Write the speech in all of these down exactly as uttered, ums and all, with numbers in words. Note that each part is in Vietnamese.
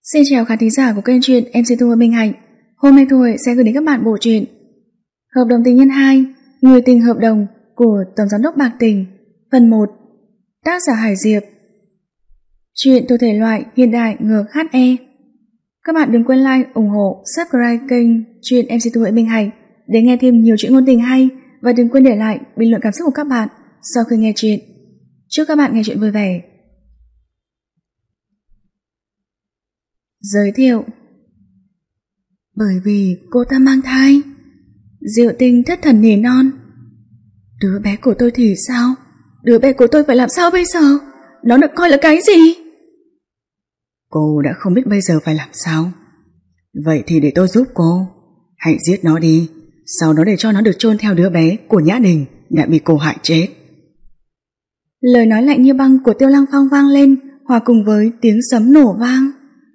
Xin chào khán thính giả của kênh truyện em xê Thu Minh Hạnh. Hôm nay Thu Huệ sẽ gửi đến các bạn bộ truyện Hợp đồng tình nhân hai, Người tình hợp đồng của Tổng giám đốc Bạc Tình, phần một. Tác giả Hải Diệp. Truyện thuộc thể loại hiện đại ngược hát e. Các bạn đừng quên like, ủng hộ, subscribe kênh truyện em xê Thu Minh Hạnh để nghe thêm nhiều chuyện ngôn tình hay, và đừng quên để lại bình luận cảm xúc của các bạn sau khi nghe truyện. Chúc các bạn nghe truyện vui vẻ. Giới thiệu. Bởi vì cô ta mang thai. Diệu Tinh thất thần nỉ non. Đứa bé của tôi thì sao? Đứa bé của tôi phải làm sao bây giờ? Nó được coi là cái gì? Cô đã không biết bây giờ phải làm sao. Vậy thì để tôi giúp cô. Hãy giết nó đi, sau đó để cho nó được chôn theo đứa bé của Nhã Đình đã bị cô hại chết. Lời nói lạnh như băng của Tiêu Lăng Phong vang lên, hòa cùng với tiếng sấm nổ vang.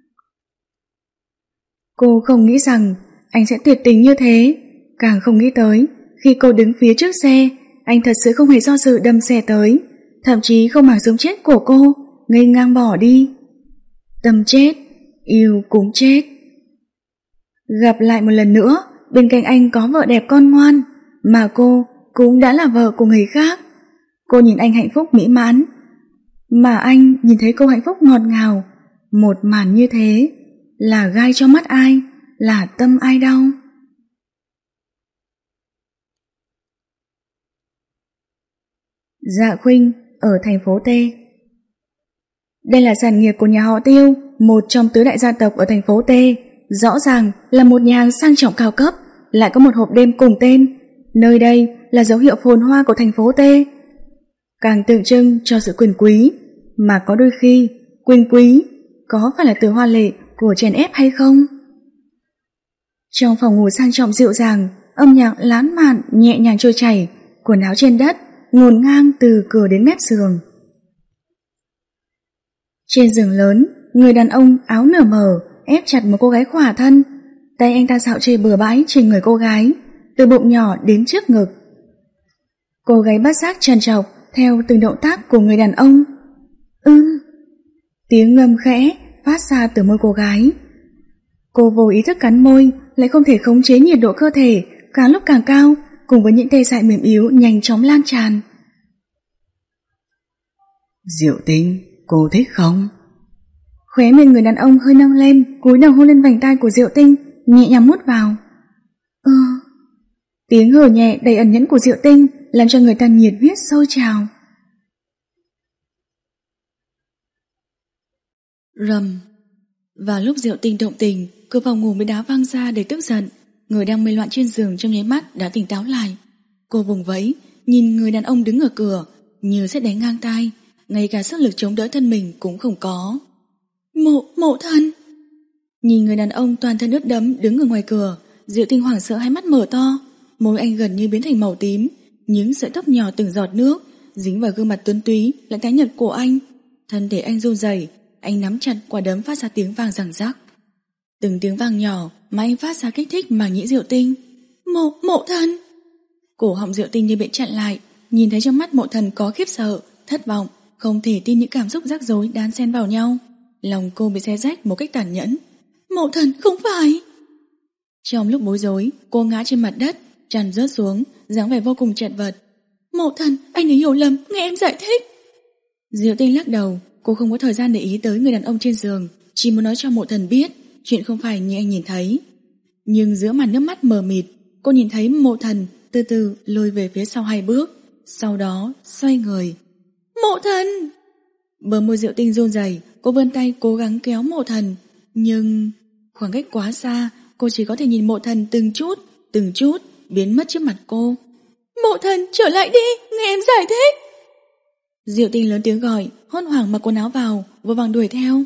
Cô không nghĩ rằng anh sẽ tuyệt tình như thế, càng không nghĩ tới khi cô đứng phía trước xe, anh thật sự không hề do dự đâm xe tới, thậm chí không màng sống chết của cô, ngây ngang bỏ đi. Tâm chết, yêu cũng chết. Gặp lại một lần nữa, bên cạnh anh có vợ đẹp con ngoan, mà cô cũng đã là vợ của người khác. Cô nhìn anh hạnh phúc mỹ mãn, mà anh nhìn thấy cô hạnh phúc ngọt ngào. Một màn như thế là gai cho mắt ai, là tâm ai đau. Dạ Khuynh ở thành phố T. Đây là sản nghiệp của nhà họ Tiêu, một trong tứ đại gia tộc ở thành phố T. Rõ ràng là một nhà hàng sang trọng cao cấp, lại có một hộp đêm cùng tên. Nơi đây là dấu hiệu phồn hoa của thành phố T, càng tượng trưng cho sự quyền quý. Mà có đôi khi quyền quý có phải là từ hoa lệ của chèn ép hay không? Trong phòng ngủ sang trọng dịu dàng, âm nhạc lãng mạn nhẹ nhàng trôi chảy, quần áo trên đất ngổn ngang từ cửa đến mép giường. Trên giường lớn, người đàn ông áo nửa mở ép chặt một cô gái khỏa thân, tay anh ta dạo chơi bừa bãi trên người cô gái, từ bụng nhỏ đến trước ngực. Cô gái bất giác trằn trọc theo từng động tác của người đàn ông. Ưm, tiếng ngâm khẽ phát ra từ môi cô gái. Cô vô ý thức cắn môi, lại không thể khống chế nhiệt độ cơ thể càng lúc càng cao, cùng với những tê dại mềm yếu nhanh chóng lan tràn. Diệu Tinh, cô thích không? Khóe miệng người đàn ông hơi nâng lên, cúi đầu hôn lên vành tai của Diệu Tinh, nhẹ nhàng mút vào. Ừ. Tiếng hừ nhẹ đầy ẩn nhẫn của Diệu Tinh làm cho người ta nhiệt huyết sôi trào. Rầm. Vào lúc Diệu Tinh động tình, cửa phòng ngủ mới đá văng ra để tức giận. Người đang mê loạn trên giường trong nháy mắt đã tỉnh táo lại. Cô vùng vẫy, nhìn người đàn ông đứng ở cửa, như sẽ đánh ngang tai, ngay cả sức lực chống đỡ thân mình cũng không có. Mộ, mộ thân. Nhìn người đàn ông toàn thân ướt đẫm đứng ở ngoài cửa, Diệu Tinh hoảng sợ hai mắt mở to, môi anh gần như biến thành màu tím, những sợi tóc nhỏ từng giọt nước dính vào gương mặt tuấn túy lại tái nhợt của anh. Thân thể anh run rẩy, anh nắm chặt quả đấm phát ra tiếng vang răng rắc. Từng tiếng vang nhỏ mà anh phát ra kích thích màng nhĩ Diệu Tinh. Mộ, mộ thần. Cổ họng Diệu Tinh như bị chặn lại, nhìn thấy trong mắt mộ thần có khiếp sợ, thất vọng, không thể tin những cảm xúc rắc rối đan xen vào nhau. Lòng cô bị xé rách một cách tàn nhẫn. Mộ thần, không phải. Trong lúc bối rối, cô ngã trên mặt đất, tràn rớt xuống, dáng vẻ vô cùng chật vật. Mộ thần, anh ấy hiểu lầm, nghe em giải thích. Diệu Tinh lắc đầu, cô không có thời gian để ý tới người đàn ông trên giường, chỉ muốn nói cho mộ thần biết chuyện không phải như anh nhìn thấy. Nhưng giữa màn nước mắt mờ mịt, cô nhìn thấy mộ thần từ từ lùi về phía sau hai bước, sau đó xoay người. Mộ thần! Bờ môi Diệu Tinh run rẩy, cô vươn tay cố gắng kéo mộ thần, nhưng khoảng cách quá xa, cô chỉ có thể nhìn mộ thần từng chút, từng chút biến mất trước mặt cô. Mộ thần, trở lại đi, nghe em giải thích. Diệu Tinh lớn tiếng gọi, hốt hoảng mặc quần áo vào, vội vàng đuổi theo.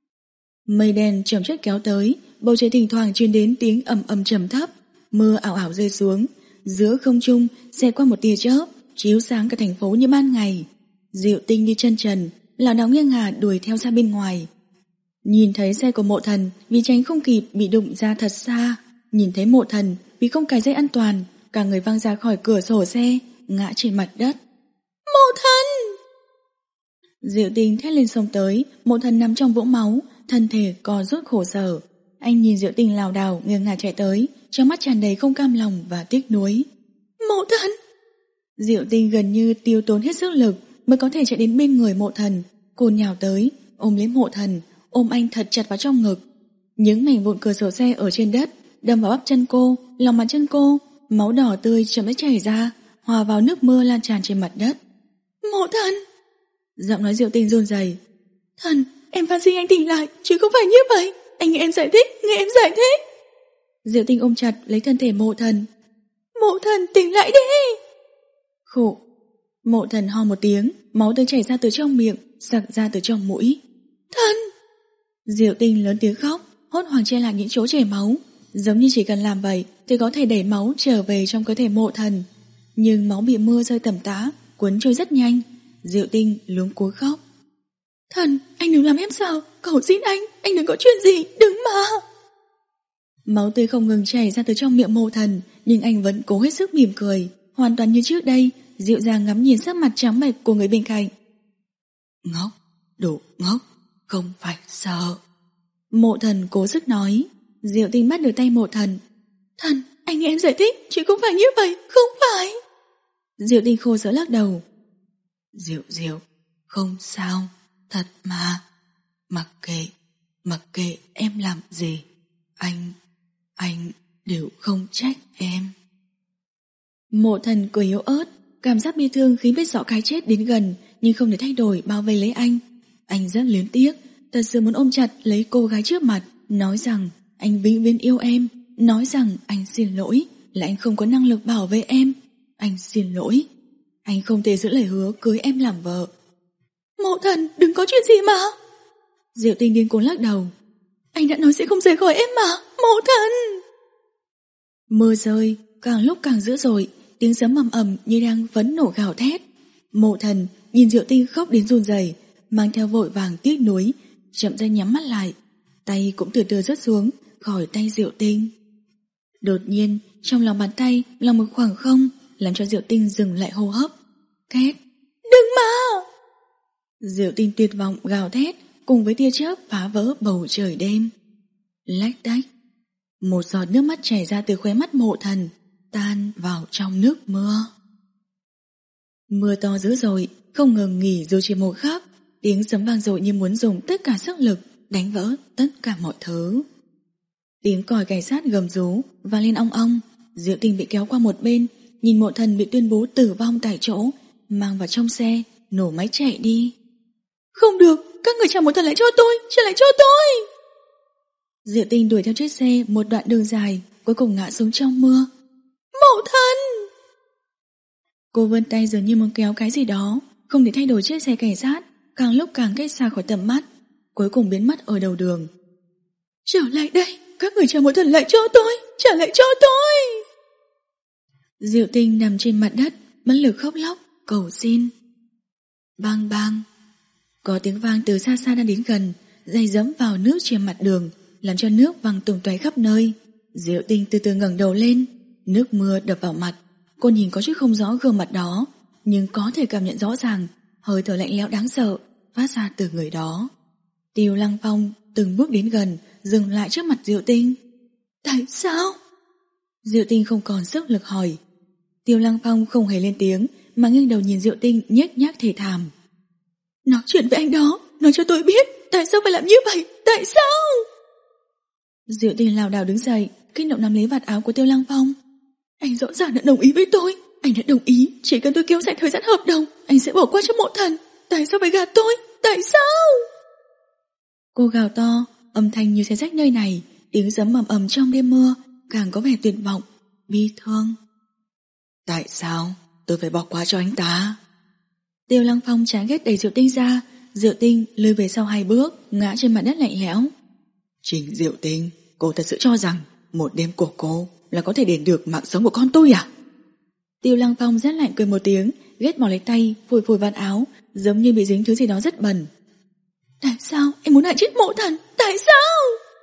Mây đen chồng chất kéo tới, bầu trời thỉnh thoảng truyền đến tiếng ầm ầm trầm thấp, mưa ảo ảo rơi xuống, giữa không trung xẹt qua một tia chớp, chiếu sáng cả thành phố như ban ngày. Diệu Tinh đi chân trần, lảo đảo nghiêng ngả đuổi theo ra bên ngoài. Nhìn thấy xe của mộ thần vì tránh không kịp bị đụng ra thật xa, nhìn thấy mộ thần vì không cài dây an toàn, cả người văng ra khỏi cửa sổ xe, ngã trên mặt đất. Mộ thần! Diệu Tinh thét lên xông tới, mộ thần nằm trong vũng máu, thân thể co rút khổ sở. Anh nhìn Diệu Tinh lảo đảo nghiêng ngả chạy tới, trong mắt tràn đầy không cam lòng và tiếc nuối. Mộ thần! Diệu Tinh gần như tiêu tốn hết sức lực mới có thể chạy đến bên người Mộ Thần. Cô nhào tới, ôm lấy Mộ Thần, ôm anh thật chặt vào trong ngực. Những mảnh vụn cửa sổ xe ở trên đất đâm vào bắp chân cô, lòng bàn chân cô, máu đỏ tươi chậm rãi chảy ra, hòa vào nước mưa lan tràn trên mặt đất. Mộ Thần! Giọng nói Diệu Tinh run rẩy. Thần, em van xin anh tỉnh lại, chứ không phải như vậy. Anh nghe em giải thích, nghe em giải thích. Diệu Tinh ôm chặt lấy thân thể Mộ Thần. Mộ Thần, tỉnh lại đi! Khổ. Mộ Thần ho một tiếng, máu tươi chảy ra từ trong miệng, sặc ra từ trong mũi. Thần! Diệu Tinh lớn tiếng khóc, hốt hoảng che lại những chỗ chảy máu, giống như chỉ cần làm vậy thì có thể đẩy máu trở về trong cơ thể Mộ Thần. Nhưng máu bị mưa rơi tầm tã, cuốn trôi rất nhanh. Diệu Tinh luống cuống khóc. Thần, anh đừng làm em sao, cầu xin anh, anh đừng có chuyện gì, đừng mà. Máu tươi không ngừng chảy ra từ trong miệng Mộ Thần, nhưng anh vẫn cố hết sức mỉm cười, hoàn toàn như trước đây, dịu dàng ngắm nhìn sắc mặt trắng bệch của người bên cạnh. Ngốc, đủ ngốc, không phải sợ. Mộ Thần cố sức nói. Diệu Tinh bắt được tay Mộ Thần. Thần, anh nghe em giải thích, chứ không phải như vậy, không phải. Diệu Tinh khô sở lắc đầu. Diệu Diệu, không sao, thật mà. Mặc kệ, mặc kệ em làm gì, anh, anh đều không trách em. Mộ Thần cười yếu ớt, cảm giác bi thương khiến biết rõ cái chết đến gần, nhưng không thể thay đổi bao vây lấy anh. Anh rất luyến tiếc, thật sự muốn ôm chặt lấy cô gái trước mặt, nói rằng anh vĩnh viễn yêu em, nói rằng anh xin lỗi, là anh không có năng lực bảo vệ em. Anh xin lỗi, anh không thể giữ lời hứa cưới em làm vợ. Mộ Thần, đừng có chuyện gì mà. Diệu Tinh điên cuồng lắc đầu. Anh đã nói sẽ không rời khỏi em mà, Mộ Thần. Mưa rơi, càng lúc càng dữ dội, tiếng sấm ầm ầm như đang phẫn nộ gào thét. Mộ Thần nhìn Diệu Tinh khóc đến run rẩy, mang theo vội vàng tiếc nuối, chậm rãi nhắm mắt lại, tay cũng từ từ rớt xuống khỏi tay Diệu Tinh. Đột nhiên, trong lòng bàn tay là một khoảng không, làm cho Diệu Tinh dừng lại hô hấp. Thét, đừng mà! Diệu Tinh tuyệt vọng gào thét, cùng với tia chớp phá vỡ bầu trời đêm. Lách tách, một giọt nước mắt chảy ra từ khóe mắt Mộ Thần, tan vào trong nước mưa. Mưa to dữ dội, không ngừng nghỉ dù chỉ một khắc, tiếng sấm vang dội như muốn dùng tất cả sức lực đánh vỡ tất cả mọi thứ. Tiếng còi cảnh sát gầm rú vang lên ong ong. Diệu Tinh bị kéo qua một bên, nhìn Mộ Thần bị tuyên bố tử vong tại chỗ, mang vào trong xe, nổ máy chạy đi. Không được, các người trả Mộ Thần lại cho tôi, trả lại cho tôi. Diệu Tinh đuổi theo chiếc xe một đoạn đường dài, cuối cùng ngã xuống trong mưa. Mộ Thần! Cô vươn tay dường như muốn kéo cái gì đó, không để thay đổi chiếc xe cảnh sát, càng lúc càng cách xa khỏi tầm mắt, cuối cùng biến mất ở đầu đường. Trở lại đây, các người trả Mộ Thần lại cho tôi, trả lại cho tôi. Diệu Tinh nằm trên mặt đất, bất lực khóc lóc, cầu xin. Bang bang. Có tiếng vang từ xa xa đã đến gần, giày giẫm vào nước trên mặt đường, làm cho nước văng tung tóe khắp nơi. Diệu Tinh từ từ ngẩng đầu lên, nước mưa đập vào mặt. Cô nhìn có chút không rõ gương mặt đó, nhưng có thể cảm nhận rõ ràng hơi thở lạnh lẽo đáng sợ phát ra từ người đó. Tiêu Lăng Phong từng bước đến gần, dừng lại trước mặt Diệu Tinh. Tại sao? Diệu Tinh không còn sức lực hỏi. Tiêu Lăng Phong không hề lên tiếng, mà nghiêng đầu nhìn Diệu Tinh nhếch nhác thề thảm. Nói chuyện với anh đó, nói cho tôi biết, tại sao phải làm như vậy, tại sao? Diệu Tinh lảo đảo đứng dậy, kích động nắm lấy vạt áo của Tiêu Lăng Phong. Anh rõ ràng đã đồng ý với tôi, anh đã đồng ý, chỉ cần tôi kéo dài thời gian hợp đồng, anh sẽ bỏ qua cho Mộ Thần. Tại sao phải gạt tôi, tại sao? Cô gào to, âm thanh như xé rách nơi này, tiếng sấm ầm ầm trong đêm mưa, càng có vẻ tuyệt vọng, bi thương. Tại sao tôi phải bỏ qua cho anh ta? Tiêu Lăng Phong chán ghét đẩy Diệu Tinh ra. Diệu Tinh lùi về sau hai bước, ngã trên mặt đất lạnh lẽo. Trình Diệu Tinh, cô thật sự cho rằng một đêm của cô là có thể đền được mạng sống của con tôi à? Tiêu Lăng Phong rét lạnh cười một tiếng, ghét bỏ lấy tay, phủi phủi vạt áo, giống như bị dính thứ gì đó rất bẩn. Tại sao em muốn hại chết Mộ Thần? Tại sao?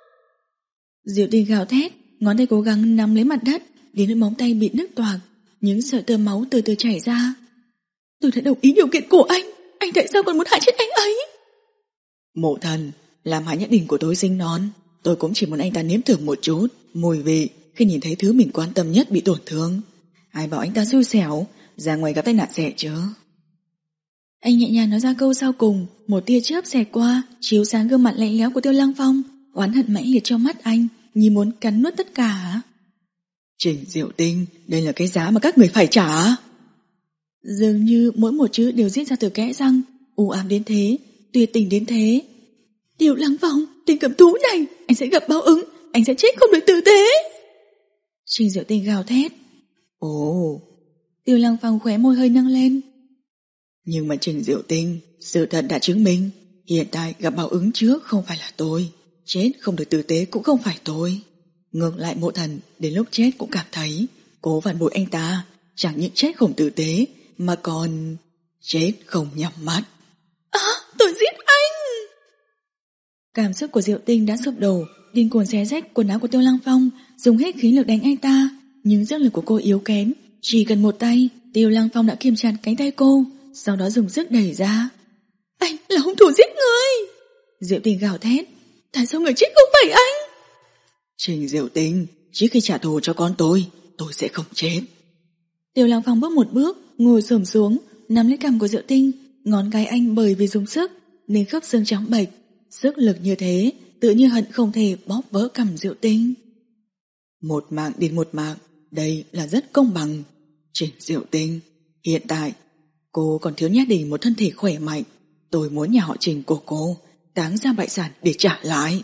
Diệu Tinh gào thét, ngón tay cố gắng nắm lấy mặt đất, đến nỗi móng tay bị nứt toạc, những sợi tơ máu từ từ chảy ra. Tôi đã đồng ý điều kiện của anh, anh tại sao còn muốn hại chết anh ấy? Mộ Thần, làm hại Nhã Đình của tôi sinh non. Tôi cũng chỉ muốn anh ta nếm thử một chút mùi vị khi nhìn thấy thứ mình quan tâm nhất bị tổn thương. Ai bảo anh ta xui xẻo ra ngoài gặp tai nạn rẻ chứ. Anh nhẹ nhàng nói ra câu sau cùng, một tia chớp xẹt qua, chiếu sáng gương mặt lạnh lẽo của Tiêu Lăng Phong, oán hận mãnh liệt trong mắt anh, như muốn cắn nuốt tất cả. Trình Diệu Tinh, đây là cái giá mà các người phải trả. Dường như mỗi một chữ đều diễn ra từ kẽ răng, u ám đến thế, tuyệt tình đến thế. Tiêu Lăng Phong, tình cầm thú này, anh sẽ gặp báo ứng, anh sẽ chết không được tử tế. Trình Diệu Tinh gào thét. Ồ. Tiêu Lăng Phong khóe môi hơi nâng lên. Nhưng mà Trình Diệu Tinh, sự thật đã chứng minh, hiện tại gặp báo ứng trước không phải là tôi, chết không được tử tế cũng không phải tôi. Ngược lại Mộ Thần đến lúc chết cũng cảm thấy cố phản bội anh ta chẳng những chết không tử tế mà còn chết không nhắm mắt. À, tôi giết anh! Cảm xúc của Diệu Tinh đã sụp đổ, điên cuồng xé rách quần áo của Tiêu Lăng Phong, dùng hết khí lực đánh anh ta. Nhưng sức lực của cô yếu kém, chỉ cần một tay, Tiêu Lăng Phong đã kiềm chặt cánh tay cô, sau đó dùng sức đẩy ra. Anh là hung thủ giết người! Diệu Tinh gào thét. Tại sao người chết không phải anh? Trình Diệu Tinh, trước khi trả thù cho con tôi, tôi sẽ không chết. Tiêu Lăng Phong bước một bước, ngồi xổm xuống, nắm lấy cằm của Diệu Tinh. Ngón cái anh bởi vì dùng sức nên khớp xương trắng bệch. Sức lực như thế, tự như hận không thể bóp vỡ cằm Diệu Tinh. Một mạng đến một mạng, đây là rất công bằng. Trình Diệu Tinh, hiện tại cô còn thiếu Nhã Đình một thân thể khỏe mạnh. Tôi muốn nhà họ Trình của cô táng ra bại sản để trả lại.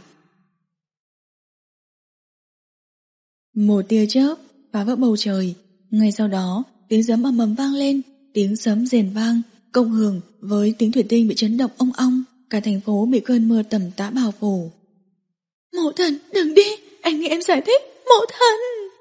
Một tia chớp phá vỡ bầu trời. Ngay sau đó tiếng sấm ầm ầm vang lên. Tiếng sấm rền vang cộng hưởng với tiếng thủy tinh bị chấn động ong ong. Cả thành phố bị cơn mưa tầm tã bao phủ. Mộ Thần, đừng đi, anh nghe em giải thích. Mộ Thần!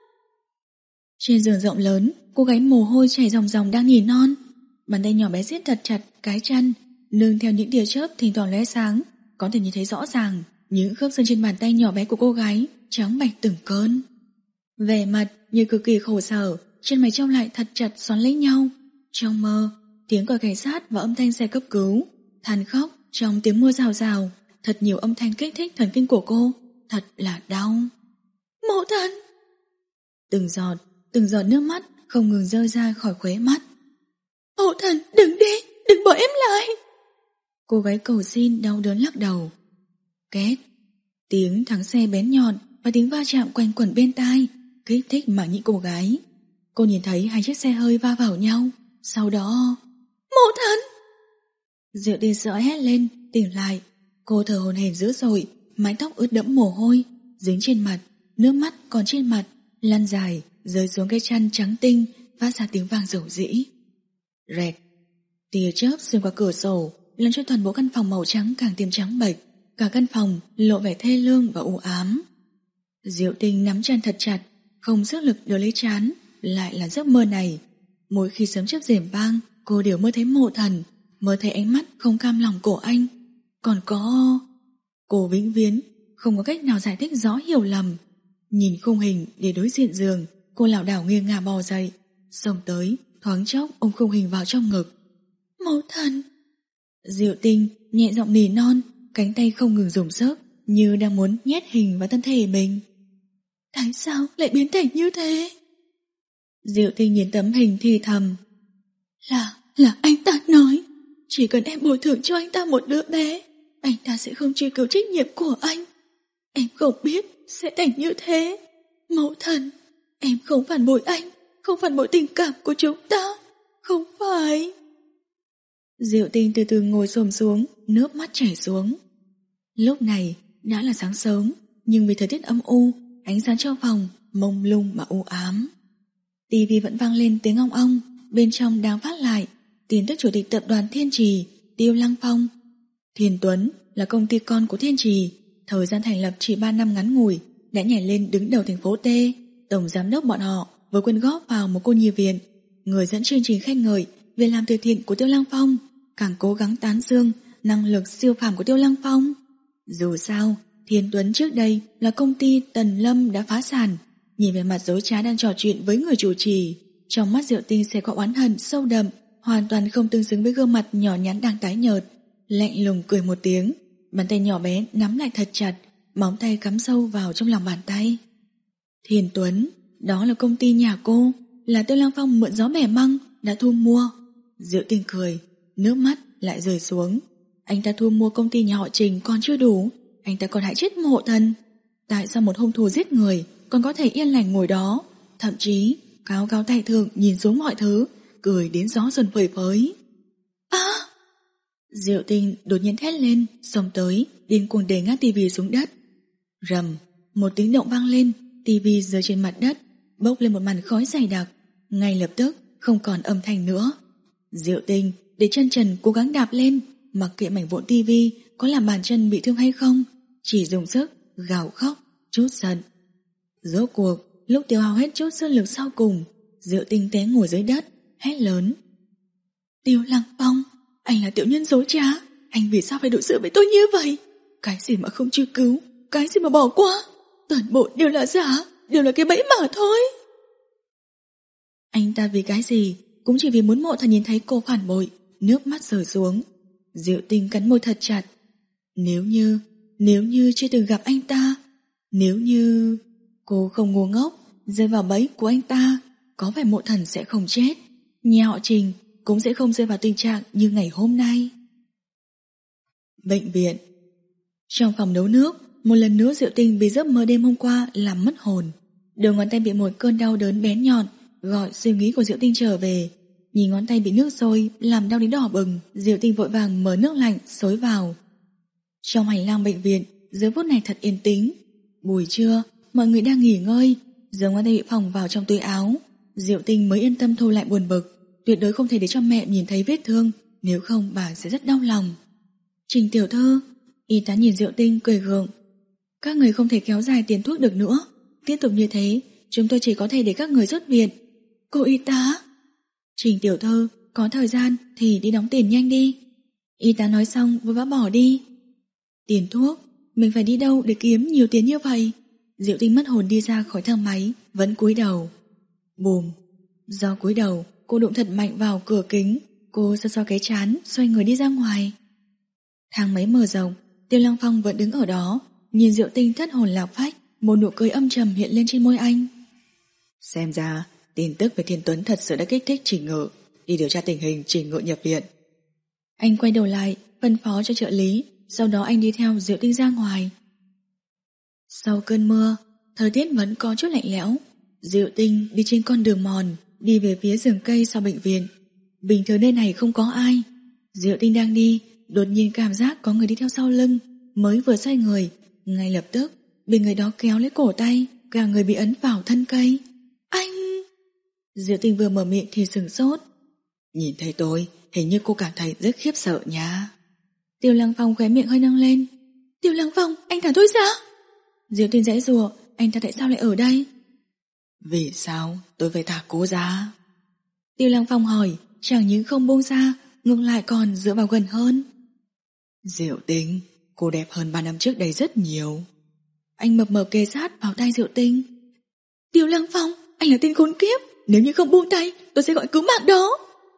Trên giường rộng lớn, cô gái mồ hôi chảy ròng ròng đang nỉ non. Bàn tay nhỏ bé siết thật chặt cái chân, nương theo những tia chớp thỉnh thoảng lóe sáng, có thể nhìn thấy rõ ràng những khớp xương trên bàn tay nhỏ bé của cô gái trắng bạch từng cơn. Vẻ mặt như cực kỳ khổ sở, chân mày trao lại thật chặt xoắn lấy nhau. Trong mơ, tiếng còi cảnh sát và âm thanh xe cấp cứu, than khóc trong tiếng mưa rào rào, thật nhiều âm thanh kích thích thần kinh của cô, thật là đau. Mộ Thần! Từng giọt, từng giọt nước mắt không ngừng rơi ra khỏi khóe mắt. Mộ Thần, đừng đi, đừng bỏ em lại. Cô gái cầu xin đau đớn lắc đầu. Két, tiếng thắng xe bén nhọn và tiếng va chạm quanh quẩn bên tai kích thích mảng nhĩ cô gái. Cô nhìn thấy hai chiếc xe hơi va vào nhau. Sau đó... Mộ Thần! Diệu Tinh sợ hét lên, tỉnh lại. Cô thở hổn hển dữ dội, mái tóc ướt đẫm mồ hôi, dính trên mặt, nước mắt còn trên mặt, lăn dài, rơi xuống cái chăn trắng tinh, phát ra tiếng vang dầu dĩ. Rẹt, tia chớp xuyên qua cửa sổ, làm cho toàn bộ căn phòng màu trắng càng thêm trắng bệch. Cả căn phòng lộ vẻ thê lương và u ám. Diệu Tinh nắm chăn thật chặt, không sức lực đỡ lấy trán. Lại là giấc mơ này. Mỗi khi sớm chớp rền vang, cô đều mơ thấy Mộ Thần, mơ thấy ánh mắt không cam lòng của anh. Còn có... Cô vĩnh viễn không có cách nào giải thích rõ hiểu lầm. Nhìn khung hình để đối diện giường, cô lảo đảo nghiêng ngả bò dậy, xông tới, thoáng chốc ôm khung hình vào trong ngực. Mộ Thần! Diệu Tinh nhẹ giọng nỉ non, cánh tay không ngừng dùng sức, như đang muốn nhét hình vào thân thể mình. Tại sao lại biến thành như thế? Diệu Tinh nhìn tấm hình thì thầm. Là, là anh ta nói, chỉ cần em bồi thường cho anh ta một đứa bé, anh ta sẽ không truy cứu trách nhiệm của anh. Em không biết sẽ thành như thế. Mẫu Thần, em không phản bội anh, không phản bội tình cảm của chúng ta, không phải. Diệu Tinh từ từ ngồi xổm xuống, nước mắt chảy xuống. Lúc này đã là sáng sớm, nhưng vì thời tiết âm u, ánh sáng trong phòng mông lung mà u ám. Tivi vẫn vang lên tiếng ong ong, bên trong đang phát lại tin tức chủ tịch tập đoàn Thiên Trì, Tiêu Lăng Phong. Thiên Tuấn là công ty con của Thiên Trì, thời gian thành lập chỉ ba năm ngắn ngủi đã nhảy lên đứng đầu thành phố T. Tổng giám đốc bọn họ vừa quyên góp vào một cô nhi viện. Người dẫn chương trình khen ngợi về làm từ thiện của Tiêu Lăng Phong, càng cố gắng tán dương năng lực siêu phàm của Tiêu Lăng Phong. Dù sao, Thiên Tuấn trước đây là công ty Tần Lâm đã phá sản. Nhìn về mặt dối trá đang trò chuyện với người chủ trì, trong mắt Diệu Tinh sẽ có oán hận sâu đậm, hoàn toàn không tương xứng với gương mặt nhỏ nhắn đang tái nhợt. Lạnh lùng cười một tiếng, bàn tay nhỏ bé nắm lại thật chặt, móng tay cắm sâu vào trong lòng bàn tay. Thiền Tuấn, đó là công ty nhà cô, là Tiêu Lăng Phong mượn gió bẻ măng đã thu mua. Diệu Tinh cười, nước mắt lại rơi xuống. Anh ta thu mua công ty nhà họ Trình còn chưa đủ, anh ta còn hại chết mộ thần. Tại sao một hung thủ giết người còn có thể yên lành ngồi đó, thậm chí cao cao tại thượng nhìn xuống mọi thứ, cười đến gió dần phơi phới. À! Diệu Tinh đột nhiên thét lên, xông tới, điên cuồng đẩy ngã tivi xuống đất. Rầm, một tiếng động vang lên, tivi rơi trên mặt đất, bốc lên một màn khói dày đặc, ngay lập tức không còn âm thanh nữa. Diệu Tinh để chân trần cố gắng đạp lên, mặc kệ mảnh vụn tivi có làm bàn chân bị thương hay không, chỉ dùng sức gào khóc, trút giận. Rốt cuộc, lúc tiêu hao hết chút sức lực sau cùng, Diệu Tinh té ngồi dưới đất, hét lớn. Tiêu Lăng Phong, anh là tiểu nhân dối trá, anh vì sao phải đối xử với tôi như vậy? Cái gì mà không truy cứu, cái gì mà bỏ qua, toàn bộ đều là giả, đều là cái bẫy mà thôi. Anh ta vì cái gì cũng chỉ vì muốn mộ thần nhìn thấy cô phản bội, nước mắt rơi xuống. Diệu Tinh cắn môi thật chặt. Nếu như, nếu như chưa từng gặp anh ta, nếu như cô không ngu ngốc rơi vào bẫy của anh ta, có phải mộ thần sẽ không chết, nhà họ Trình cũng sẽ không rơi vào tình trạng như ngày hôm nay. Bệnh viện. Trong phòng nấu nước, một lần nữa Diệu Tinh bị giấc mơ đêm hôm qua làm mất hồn. Đầu ngón tay bị một cơn đau đớn bén nhọn gọi suy nghĩ của Diệu Tinh trở về. Nhìn ngón tay bị nước sôi làm đau đến đỏ bừng, Diệu Tinh vội vàng mở nước lạnh xối vào. Trong hành lang bệnh viện, giờ phút này thật yên tĩnh. Buổi trưa, mọi người đang nghỉ ngơi, giờ ngón tay bị phỏng vào trong túi áo. Diệu Tinh mới yên tâm thu lại buồn bực, tuyệt đối không thể để cho mẹ nhìn thấy vết thương, nếu không bà sẽ rất đau lòng. Trình tiểu thư, y tá nhìn Diệu Tinh cười gượng. Các người không thể kéo dài tiền thuốc được nữa, tiếp tục như thế, chúng tôi chỉ có thể để các người xuất viện. Cô y tá. Trình tiểu thư, có thời gian thì đi đóng tiền nhanh đi. Y tá nói xong vội vã bỏ đi. Tiền thuốc, mình phải đi đâu để kiếm nhiều tiền như vậy? Diệu Tinh mất hồn đi ra khỏi thang máy, vẫn cúi đầu. Bùm, do cúi đầu, cô đụng thật mạnh vào cửa kính. Cô xoa xoa cái trán, xoay người đi ra ngoài. Thang máy mở rộng, Tiêu Lăng Phong vẫn đứng ở đó, nhìn Diệu Tinh thất hồn lạc phách, một nụ cười âm trầm hiện lên trên môi anh. Xem ra, tin tức về Thiên Tuấn thật sự đã kích thích Trình Ngự, đi điều tra tình hình Trình Ngự nhập viện. Anh quay đầu lại, phân phó cho trợ lý, sau đó anh đi theo Diệu Tinh ra ngoài. Sau cơn mưa, thời tiết vẫn có chút lạnh lẽo. Diệu Tinh đi trên con đường mòn, đi về phía rừng cây sau bệnh viện. Bình thường nơi này không có ai. Diệu Tinh đang đi, đột nhiên cảm giác có người đi theo sau lưng, mới vừa xoay người, ngay lập tức bị người đó kéo lấy cổ tay, cả người bị ấn vào thân cây. Anh! Diệu Tinh vừa mở miệng thì sửng sốt. Nhìn thấy tôi, hình như cô cảm thấy rất khiếp sợ nha. Tiêu Lăng Phong khóe miệng hơi nâng lên. Tiêu Lăng Phong, anh thả tôi ra! Diệu Tinh giãy giụa, anh ta tại sao lại ở đây? Vì sao tôi phải thả cô ra? Tiêu Lăng Phong hỏi, chẳng những không buông ra, ngược lại còn dựa vào gần hơn. Diệu Tinh, cô đẹp hơn ba năm trước đây rất nhiều. Anh mập mờ kề sát vào tay Diệu Tinh. Tiêu Lăng Phong, anh là tên khốn kiếp, nếu như không buông tay, tôi sẽ gọi cứu mạng đó.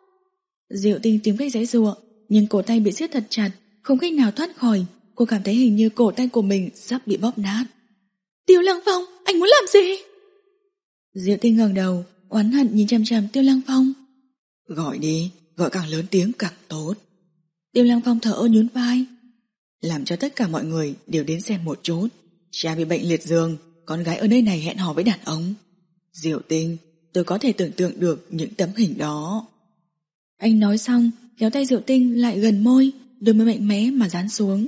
Diệu Tinh tìm cách giãy giụa, nhưng cổ tay bị siết thật chặt, không cách nào thoát khỏi. Cô cảm thấy hình như cổ tay của mình sắp bị bóp nát. Tiêu Lăng Phong, anh muốn làm gì? Diệu Tinh ngẩng đầu, oán hận nhìn chằm chằm Tiêu Lăng Phong. Gọi đi, gọi càng lớn tiếng càng tốt. Tiêu Lăng Phong thở ơ nhún vai. Làm cho tất cả mọi người đều đến xem một chút. Cha bị bệnh liệt giường, con gái ở nơi này hẹn hò với đàn ông. Diệu Tinh, tôi có thể tưởng tượng được những tấm hình đó. Anh nói xong, kéo tay Diệu Tinh lại gần môi, đôi môi mạnh mẽ mà dán xuống.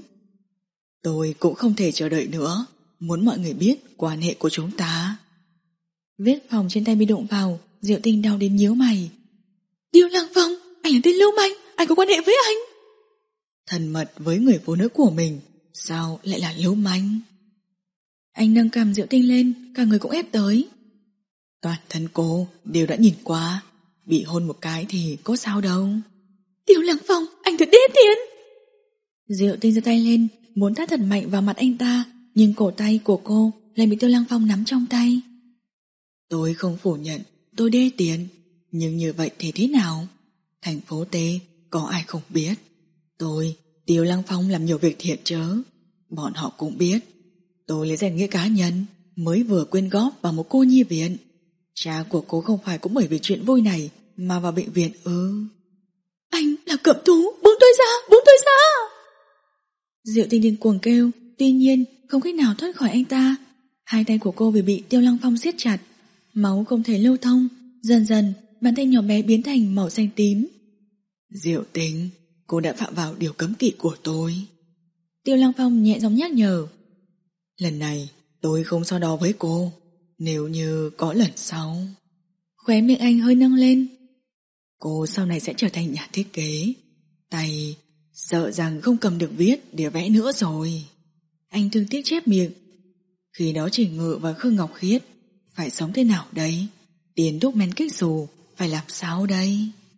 Tôi cũng không thể chờ đợi nữa, muốn mọi người biết quan hệ của chúng ta. Vết phòng trên tay bị đụng vào, Diệu Tinh đau đến nhíu mày. Tiêu Lăng Phong, anh là tên lưu manh, anh có quan hệ với anh. Thân mật với người phụ nữ của mình, sao lại là lưu manh? Anh nâng cằm Diệu Tinh lên, cả người cũng ép tới. Toàn thân cô đều đã nhìn qua, bị hôn một cái thì có sao đâu. Tiêu Lăng Phong, anh thật đê tiện. Diệu Tinh giơ tay lên, muốn tát thật mạnh vào mặt anh ta, nhưng cổ tay của cô lại bị Tiêu Lăng Phong nắm trong tay. Tôi không phủ nhận tôi đê tiện, nhưng như vậy thì thế nào? Thành phố T có ai không biết. Tôi, Tiêu Lăng Phong làm nhiều việc thiện chớ. Bọn họ cũng biết tôi lấy danh nghĩa cá nhân mới vừa quyên góp vào một cô nhi viện. Cha của cô không phải cũng bởi vì chuyện vui này mà vào bệnh viện ư? Anh là cẩm thú, buông tôi ra, buông tôi ra! Diệu Tinh điên cuồng kêu, tuy nhiên không cách nào thoát khỏi anh ta. Hai tay của cô vì bị Tiêu Lăng Phong siết chặt, máu không thể lưu thông. Dần dần bàn tay nhỏ bé biến thành màu xanh tím. Diệu Tinh, cô đã phạm vào điều cấm kỵ của tôi. Tiêu Lăng Phong nhẹ giọng nhắc nhở. Lần này tôi không so đo với cô. Nếu như có lần sau. Khóe miệng anh hơi nâng lên. Cô sau này sẽ trở thành nhà thiết kế. Tay sợ rằng không cầm được viết để vẽ nữa rồi. Anh thương tiếc chép miệng. Khi đó Trình Ngự và Khương Ngọc Khiết phải sống thế nào đấy? Tiền thuốc men kích dù phải làm sao đây?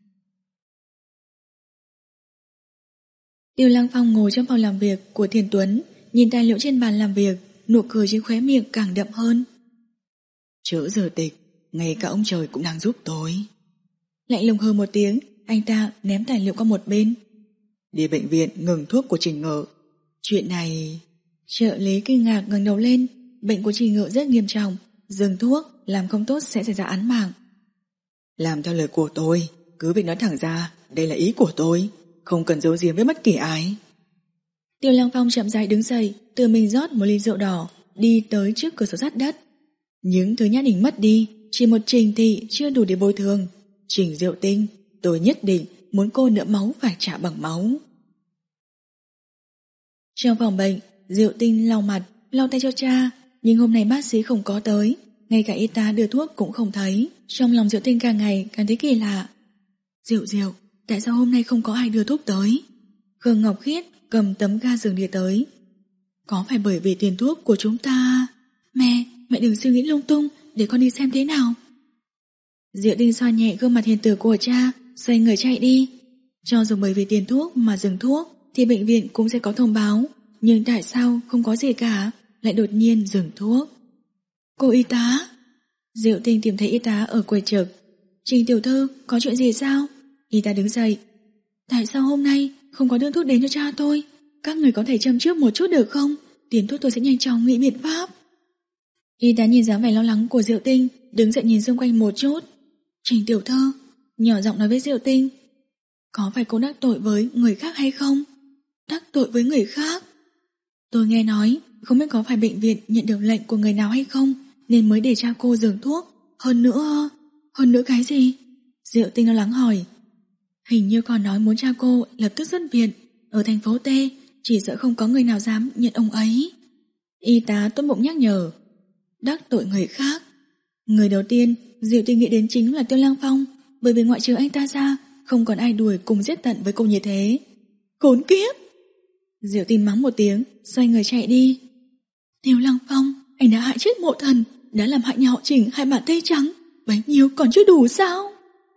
Tiêu Lăng Phong ngồi trong phòng làm việc của Thiền Tuấn, nhìn tài liệu trên bàn làm việc, nụ cười trên khóe miệng càng đậm hơn. Chữ giờ tịch, ngay cả ông trời cũng đang giúp tôi. Lạnh lùng hừ một tiếng, anh ta ném tài liệu qua một bên. Đi bệnh viện ngừng thuốc của Trình Ngự. Chuyện này... Trợ lý kinh ngạc ngẩng đầu lên. Bệnh của Trình Ngự rất nghiêm trọng, dừng thuốc làm không tốt sẽ xảy ra án mạng. Làm theo lời của tôi, cứ việc nói thẳng ra, đây là ý của tôi, không cần giấu giếm với bất kỳ ai. Tiêu Lăng Phong chậm rãi đứng dậy, tự mình rót một ly rượu đỏ, đi tới trước cửa sổ sắt đất. Những thứ Nhã Đình mất đi, chỉ một Trình thị chưa đủ để bồi thường. Trình Diệu Tinh, tôi nhất định muốn cô nợ máu phải trả bằng máu. Trong phòng bệnh, Diệu Tinh lau mặt, lau tay cho cha, nhưng hôm nay bác sĩ không có tới, ngay cả y tá đưa thuốc cũng không thấy. Trong lòng Diệu Tinh càng ngày càng thấy kỳ lạ. Diệu Diệu, tại sao hôm nay không có ai đưa thuốc tới? Khương Ngọc Khiết cầm tấm ga giường đi tới. Có phải bởi vì tiền thuốc của chúng ta? Mẹ, mẹ đừng suy nghĩ lung tung, để con đi xem thế nào. Diệu Tinh xoa nhẹ gương mặt hiền từ của cha, xoay người chạy đi. Cho dù bởi vì tiền thuốc mà dừng thuốc thì bệnh viện cũng sẽ có thông báo, nhưng tại sao không có gì cả lại đột nhiên dừng thuốc? Cô y tá. Diệu Tinh tìm thấy y tá ở quầy trực. Trình tiểu thư, có chuyện gì sao? Y tá đứng dậy. Tại sao hôm nay không có đưa thuốc đến cho cha tôi? Các người có thể châm trước một chút được không? Tiền thuốc tôi sẽ nhanh chóng nghĩ biện pháp. Y tá nhìn dáng vẻ lo lắng của Diệu Tinh, đứng dậy nhìn xung quanh một chút. Trình tiểu thư, nhỏ giọng nói với Diệu Tinh. Có phải cô đắc tội với người khác hay không? Đắc tội với người khác? Tôi nghe nói, không biết có phải bệnh viện nhận được lệnh của người nào hay không, nên mới để cha cô dừng thuốc. Hơn nữa... Hơn nữa cái gì? Diệu Tinh lo lắng hỏi. Hình như còn nói muốn cha cô lập tức xuất viện. Ở thành phố T, chỉ sợ không có người nào dám nhận ông ấy. Y tá tốt bụng nhắc nhở. Đắc tội người khác. Người đầu tiên Diệu Tinh nghĩ đến chính là Tiêu Lăng Phong, bởi vì ngoại trừ anh ta ra, không còn ai đuổi cùng giết tận với cô như thế. Khốn kiếp! Diệu Tinh mắng một tiếng, xoay người chạy đi. Tiêu Lăng Phong, anh đã hại chết Mộ Thần, đã làm hại nhà họ Trình hai bàn tay trắng, bấy nhiêu còn chưa đủ sao?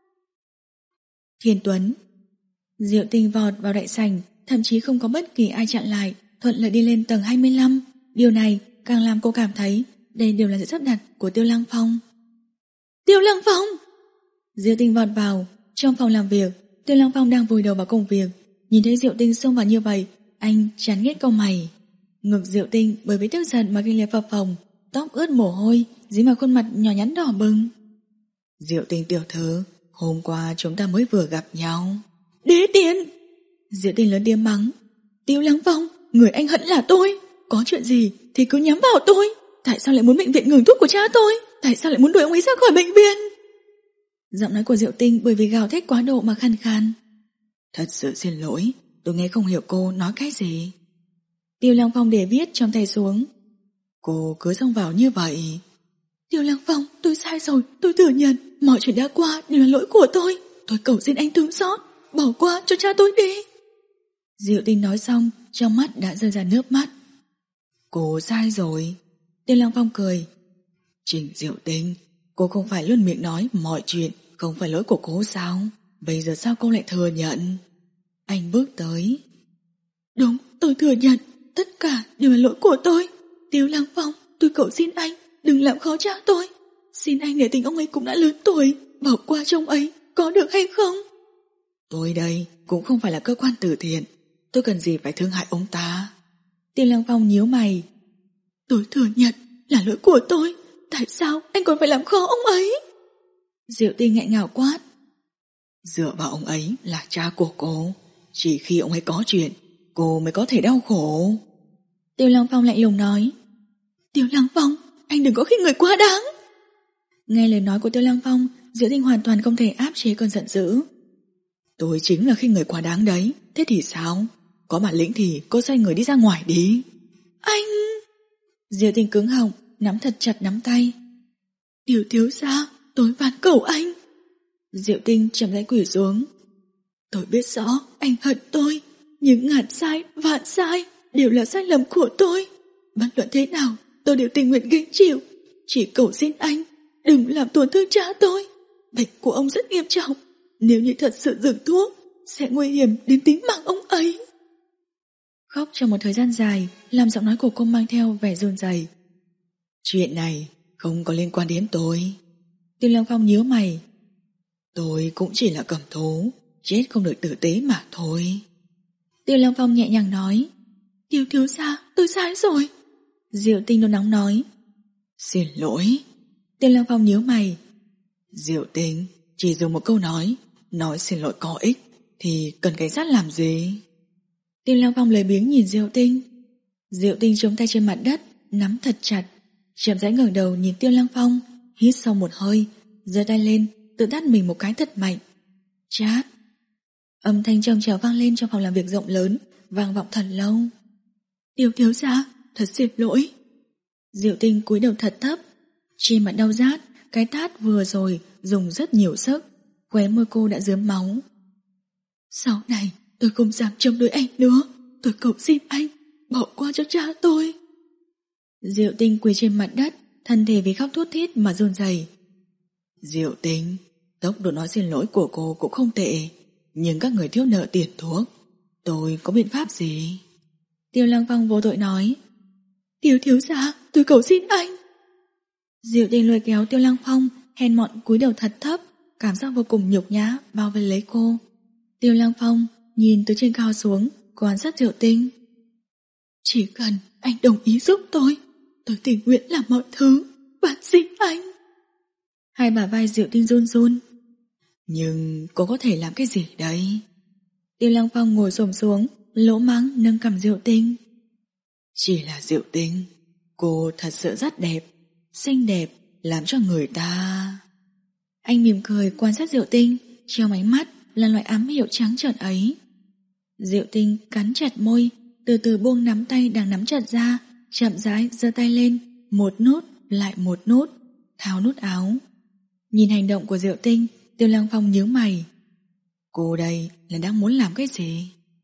Thiên Tuấn. Diệu Tinh vọt vào đại sảnh, thậm chí không có bất kỳ ai chặn lại, thuận lợi đi lên tầng hai mươi lăm. Điều này càng làm cô cảm thấy đây đều là sự sắp đặt của Tiêu Lăng Phong. Tiêu Lăng Phong! Diệu Tinh vọt vào trong phòng làm việc. Tiêu Lăng Phong đang vùi đầu vào công việc, nhìn thấy Diệu Tinh xông vào như vậy, anh chán ghét câu mày. Ngực Diệu Tinh bởi vì tức giận mà kinh liệt phập phồng, tóc ướt mồ hôi, dính vào khuôn mặt nhỏ nhắn đỏ bừng. Diệu Tinh tiểu thư, hôm qua chúng ta mới vừa gặp nhau. Đế tiên! Diệu Tinh lớn tiếng mắng. Tiêu Lăng Phong, người anh hận là tôi. Có chuyện gì thì cứ nhắm vào tôi. Tại sao lại muốn bệnh viện ngừng thuốc của cha tôi? Tại sao lại muốn đuổi ông ấy ra khỏi bệnh viện? Giọng nói của Diệu Tinh bởi vì gào thét quá độ mà khàn khàn. Thật sự xin lỗi, tôi nghe không hiểu cô nói cái gì. Tiêu Lăng Phong để viết trong tay xuống. Cô cứ xông vào như vậy. Tiêu Lăng Phong, tôi sai rồi, tôi thừa nhận. Mọi chuyện đã qua đều là lỗi của tôi. Tôi cầu xin anh thương xót, bỏ qua cho cha tôi đi. Diệu Tinh nói xong, trong mắt đã rơi ra nước mắt. Cô sai rồi. Tiêu Lăng Phong cười. Trình Diệu Tinh, cô không phải luôn miệng nói mọi chuyện không phải lỗi của cô sao? Bây giờ sao cô lại thừa nhận? Anh bước tới. Đúng, tôi thừa nhận. Tất cả đều là lỗi của tôi. Tiêu Lăng Phong, tôi cầu xin anh đừng làm khó cha tôi. Xin anh để tình ông ấy cũng đã lớn tuổi, bỏ qua cho ông ấy, có được hay không? Tôi đây cũng không phải là cơ quan từ thiện. tôi cần gì phải thương hại ông ta? Tiêu Lăng Phong nhíu mày. Tôi thừa nhận là lỗi của tôi. Tại sao anh còn phải làm khó ông ấy? Diệu Tinh nghẹn ngào quát. Dựa vào ông ấy là cha của cô. Chỉ khi ông ấy có chuyện, cô mới có thể đau khổ. Tiêu Lăng Phong lạnh lùng nói. Tiêu Lăng Phong, anh đừng có khinh người quá đáng. Nghe lời nói của Tiêu Lăng Phong, Diệu Tinh hoàn toàn không thể áp chế cơn giận dữ. Tôi chính là khinh người quá đáng đấy. Thế thì sao? Có bản lĩnh thì cô xoay người đi ra ngoài đi. Anh... Diệu Tinh cứng họng, nắm thật chặt nắm tay. Tiểu thiếu gia, tôi van cầu anh. Diệu Tinh chậm rãi quỳ xuống. Tôi biết rõ anh hận tôi, nhưng ngàn sai, vạn sai đều là sai lầm của tôi. Bất luận thế nào, tôi đều tình nguyện gánh chịu. Chỉ cầu xin anh, đừng làm tổn thương cha tôi. Bệnh của ông rất nghiêm trọng. Nếu như thật sự dừng thuốc, sẽ nguy hiểm đến tính mạng ông ấy. Khóc trong một thời gian dài, làm giọng nói của cô mang theo vẻ run rẩy. Chuyện này không có liên quan đến tôi. Tiêu Lăng Phong nhíu mày. Tôi cũng chỉ là cầm thú, chết không được tử tế mà thôi. Tiêu Lăng Phong nhẹ nhàng nói. Tiêu thiếu gia, tôi sai rồi. Diệu Tinh nôn nóng nói. Xin lỗi. Tiêu Lăng Phong nhíu mày. Diệu Tinh, chỉ dùng một câu nói, nói xin lỗi có ích, thì cần cảnh sát làm gì? Tiêu Lăng Phong lười biếng nhìn Diệu Tinh. Diệu Tinh chống tay trên mặt đất, nắm thật chặt, chậm rãi ngẩng đầu nhìn Tiêu Lăng Phong, hít sâu một hơi, giơ tay lên, tự tát mình một cái thật mạnh. Chát. Âm thanh trầm trẻo vang lên trong phòng làm việc rộng lớn, vang vọng thật lâu. Tiêu thiếu gia, thật xin lỗi. Diệu Tinh cúi đầu thật thấp, trên mặt đau rát, cái tát vừa rồi dùng rất nhiều sức, khóe môi cô đã rướm máu. Sau này tôi không dám chống đối anh nữa. Tôi cầu xin anh bỏ qua cho cha tôi. Diệu Tinh quỳ trên mặt đất, thân thể vì khóc thút thít mà run rẩy. Diệu Tinh, tốc độ nói xin lỗi của cô cũng không tệ, nhưng các người thiếu nợ tiền thuốc, tôi có biện pháp gì? Tiêu Lăng Phong vô tội nói. Tiêu thiếu gia, tôi cầu xin anh. Diệu Tinh lôi kéo Tiêu Lăng Phong, hèn mọn cúi đầu thật thấp, cảm giác vô cùng nhục nhã bao vây lấy cô. Tiêu Lăng Phong nhìn từ trên cao xuống, quan sát Diệu Tinh. Chỉ cần anh đồng ý giúp tôi, tôi tình nguyện làm mọi thứ, van xin anh. Hai bả vai Diệu Tinh run run. Nhưng cô có thể làm cái gì đấy? Tiêu Lăng Phong ngồi xổm xuống, lỗ mắng nâng cằm Diệu Tinh. Chỉ là Diệu Tinh, cô thật sự rất đẹp, xinh đẹp, làm cho người ta... Anh mỉm cười quan sát Diệu Tinh, treo ánh mắt là loại ám hiệu trắng trợn ấy. Diệu Tinh cắn chặt môi, từ từ buông nắm tay đang nắm chặt ra, chậm rãi giơ tay lên, một nút lại một nút, tháo nút áo. Nhìn hành động của Diệu Tinh, Tiêu Lăng Phong nhíu mày. Cô đây là đang muốn làm cái gì?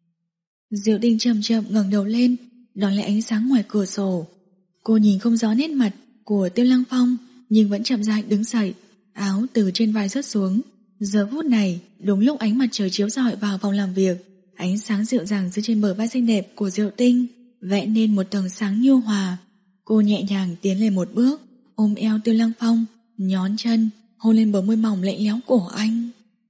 Diệu Tinh chậm chậm ngẩng đầu lên, đón lấy ánh sáng ngoài cửa sổ. Cô nhìn không rõ nét mặt của Tiêu Lăng Phong, nhưng vẫn chậm rãi đứng dậy, áo từ trên vai rớt xuống. Giờ phút này, đúng lúc ánh mặt trời chiếu rọi vào phòng làm việc, ánh sáng dịu dàng dưới trên bờ vai xinh đẹp của Diệu Tinh vẽ nên một tầng sáng nhu hòa. Cô nhẹ nhàng tiến lên một bước, ôm eo Tiêu Lăng Phong, nhón chân, hôn lên bờ môi mỏng lạnh lẽo của anh.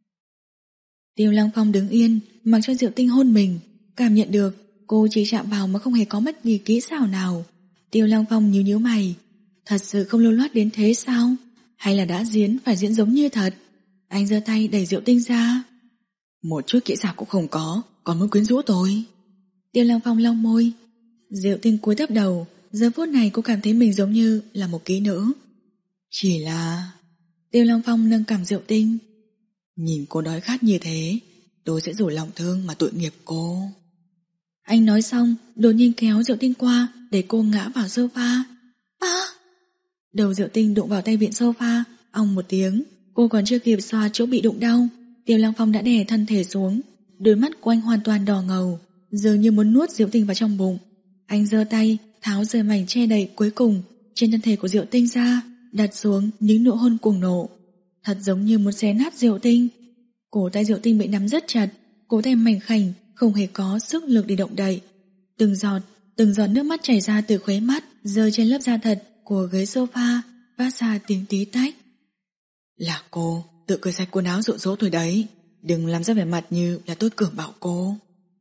Tiêu Lăng Phong đứng yên, mặc cho Diệu Tinh hôn mình, cảm nhận được cô chỉ chạm vào mà không hề có bất kỳ kỹ xảo nào. Tiêu Lăng Phong nhíu nhíu mày, thật sự không lưu loát đến thế sao? Hay là đã diễn phải diễn giống như thật? Anh giơ tay đẩy Diệu Tinh ra. Một chút kỹ xảo cũng không có, còn muốn quyến rũ tôi. Tiêu Lăng Phong lau môi. Diệu Tinh cúi thấp đầu, giờ phút này cô cảm thấy mình giống như là một kỹ nữ. Chỉ là... Tiêu Lăng Phong nâng cằm Diệu Tinh. Nhìn cô đói khát như thế, tôi sẽ rủ lòng thương mà tội nghiệp cô. Anh nói xong, đột nhiên kéo Diệu Tinh qua để cô ngã vào sofa. À! Đầu Diệu Tinh đụng vào tay vịn sofa, ong một tiếng. Cô còn chưa kịp xoa chỗ bị đụng đau, Tiêu Lăng Phong đã đè thân thể xuống. Đôi mắt của anh hoàn toàn đỏ ngầu, dường như muốn nuốt Diệu Tinh vào trong bụng. Anh giơ tay tháo rời mảnh che đậy cuối cùng trên thân thể của Diệu Tinh ra, đặt xuống những nụ hôn cuồng nộ, thật giống như muốn xé nát Diệu Tinh. Cổ tay Diệu Tinh bị nắm rất chặt, cổ tay mảnh khảnh không hề có sức lực để động đậy. Từng giọt, từng giọt nước mắt chảy ra từ khóe mắt, rơi trên lớp da thật của ghế sofa, phát ra tiếng tí tách. Là cô tự cởi sạch quần áo dụ dỗ tôi đấy, đừng làm ra vẻ mặt như là tôi cường bạo cô.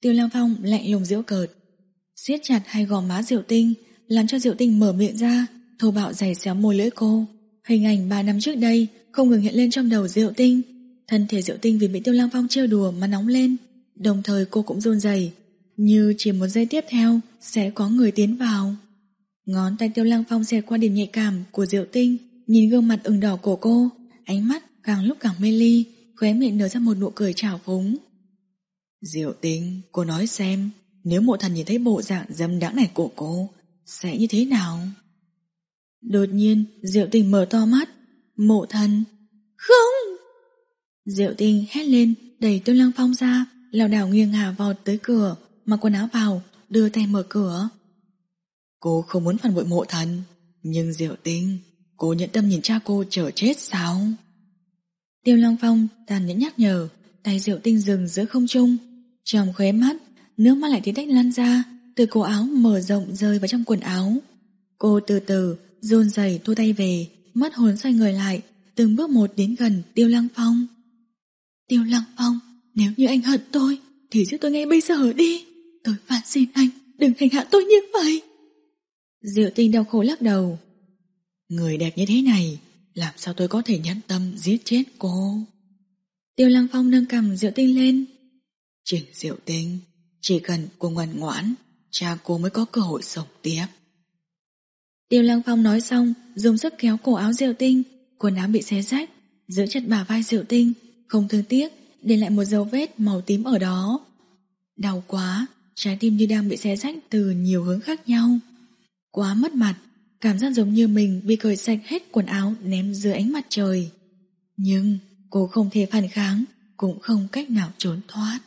Tiêu Lăng Phong lạnh lùng giễu cợt, siết chặt hai gò má Diệu Tinh, làm cho Diệu Tinh mở miệng ra, thô bạo giày xéo môi lưỡi cô. Hình ảnh ba năm trước đây không ngừng hiện lên trong đầu Diệu Tinh. Thân thể Diệu Tinh vì bị Tiêu Lăng Phong trêu đùa mà nóng lên, đồng thời cô cũng run rẩy, như chỉ một giây tiếp theo sẽ có người tiến vào. Ngón tay Tiêu Lăng Phong xẹt qua điểm nhạy cảm của Diệu Tinh, nhìn gương mặt ửng đỏ của cô, ánh mắt càng lúc càng mê ly, khóe miệng nở ra một nụ cười trào phúng. Diệu Tinh, cô nói xem, nếu Mộ Thần nhìn thấy bộ dạng dâm đãng này của cô, sẽ như thế nào? Đột nhiên, Diệu Tinh mở to mắt. Mộ Thần? Không! Diệu Tinh hét lên, đẩy Tiêu Lăng Phong ra, lảo đảo nghiêng ngả vọt tới cửa, mặc quần áo vào, đưa tay mở cửa. Cô không muốn phản bội Mộ Thần, nhưng Diệu Tinh, cô nhận tâm nhìn cha cô chờ chết sao? Tiêu Lăng Phong tàn nhẫn nhắc nhở, tay Diệu Tinh dừng giữa không trung, trong khóe mắt, nước mắt lại tí tách lăn ra, từ cổ áo mở rộng rơi vào trong quần áo. Cô từ từ run rẩy thu tay về, mất hồn xoay người lại, từng bước một đến gần Tiêu Lăng Phong. Tiêu Lăng Phong, nếu như anh hận tôi, thì giết tôi ngay bây giờ đi. Tôi van xin anh, đừng hành hạ tôi như vậy. Diệu Tinh đau khổ lắc đầu. Người đẹp như thế này, làm sao tôi có thể nhẫn tâm giết chết cô? Tiêu Lăng Phong nâng cằm Diệu Tinh lên. Trình Diệu Tinh, chỉ cần cô ngoan ngoãn, cha cô mới có cơ hội sống tiếp. Tiêu Lăng Phong nói xong, dùng sức kéo cổ áo Diệu Tinh, quần áo bị xé rách, giữ chặt bả vai Diệu Tinh, không thương tiếc, để lại một dấu vết màu tím ở đó. Đau quá, trái tim như đang bị xé rách từ nhiều hướng khác nhau. Quá mất mặt, cảm giác giống như mình bị cởi sạch hết quần áo ném dưới ánh mặt trời. Nhưng cô không thể phản kháng, cũng không cách nào trốn thoát.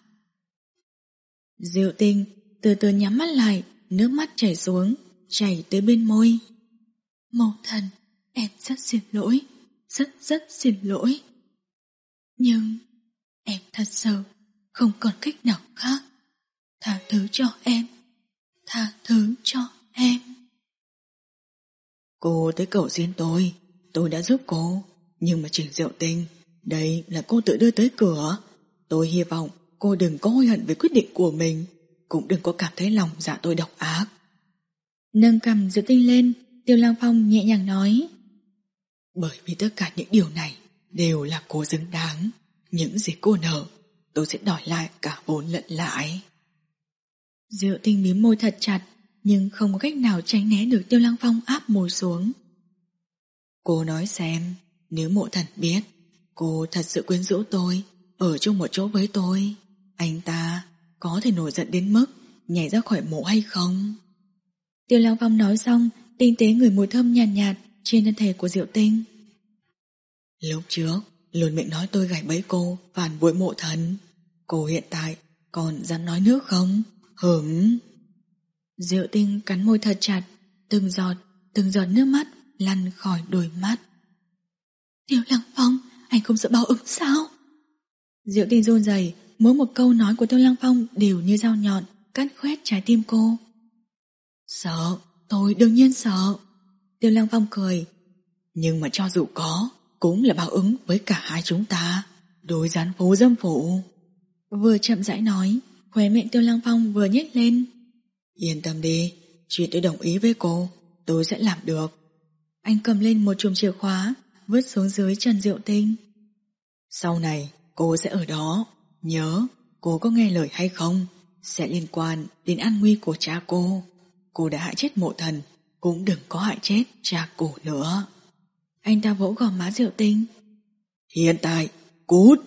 Diệu Tinh từ từ nhắm mắt lại, nước mắt chảy xuống, chảy tới bên môi. Mộ Thần, em rất xin lỗi, rất rất xin lỗi. Nhưng em thật sự không còn cách nào khác. Tha thứ cho em, tha thứ cho em. Cô tới cầu xin tôi, tôi đã giúp cô, nhưng mà Trình Diệu Tinh, đây là cô tự đưa tới cửa. Tôi hy vọng cô đừng có hối hận về quyết định của mình, cũng đừng có cảm thấy lòng dạ tôi độc ác. Nâng cằm Diệu Tinh lên, Tiêu Lăng Phong nhẹ nhàng nói. Bởi vì tất cả những điều này đều là cô xứng đáng. Những gì cô nợ, tôi sẽ đòi lại cả vốn lẫn lãi. Diệu Tinh mím môi thật chặt, nhưng không có cách nào tránh né được Tiêu Lăng Phong áp môi xuống. Cô nói xem, nếu Mộ Thần biết cô thật sự quyến rũ tôi, ở chung một chỗ với tôi, anh ta có thể nổi giận đến mức nhảy ra khỏi mộ hay không? Tiêu Lăng Phong nói xong, tinh tế ngửi mùi thơm nhàn nhạt, nhạt trên thân thể của Diệu Tinh. Lúc trước luôn miệng nói tôi gài bẫy cô, phản bội Mộ Thần. Cô hiện tại còn dám nói nước không? Hửm. Diệu Tinh cắn môi thật chặt, từng giọt, từng giọt nước mắt lăn khỏi đôi mắt. Tiêu Lăng Phong, anh không sợ báo ứng sao? Diệu Tinh run rẩy, mỗi một câu nói của Tiêu Lăng Phong đều như dao nhọn, cắt khoét trái tim cô. Sợ, tôi đương nhiên sợ. Tiêu Lăng Phong cười. Nhưng mà cho dù có, cũng là báo ứng với cả hai chúng ta. Đối gián phố dâm phụ. Vừa chậm rãi nói, khóe miệng Tiêu Lăng Phong vừa nhếch lên. Yên tâm đi, chuyện tôi đồng ý với cô, tôi sẽ làm được. Anh cầm lên một chùm chìa khóa, vứt xuống dưới chân Diệu Tinh. Sau này cô sẽ ở đó, nhớ, cô có nghe lời hay không sẽ liên quan đến an nguy của cha cô. Cô đã hại chết Mộ Thần, cũng đừng có hại chết cha cô nữa. Anh ta vỗ gò má Diệu Tinh. Hiện tại, cút.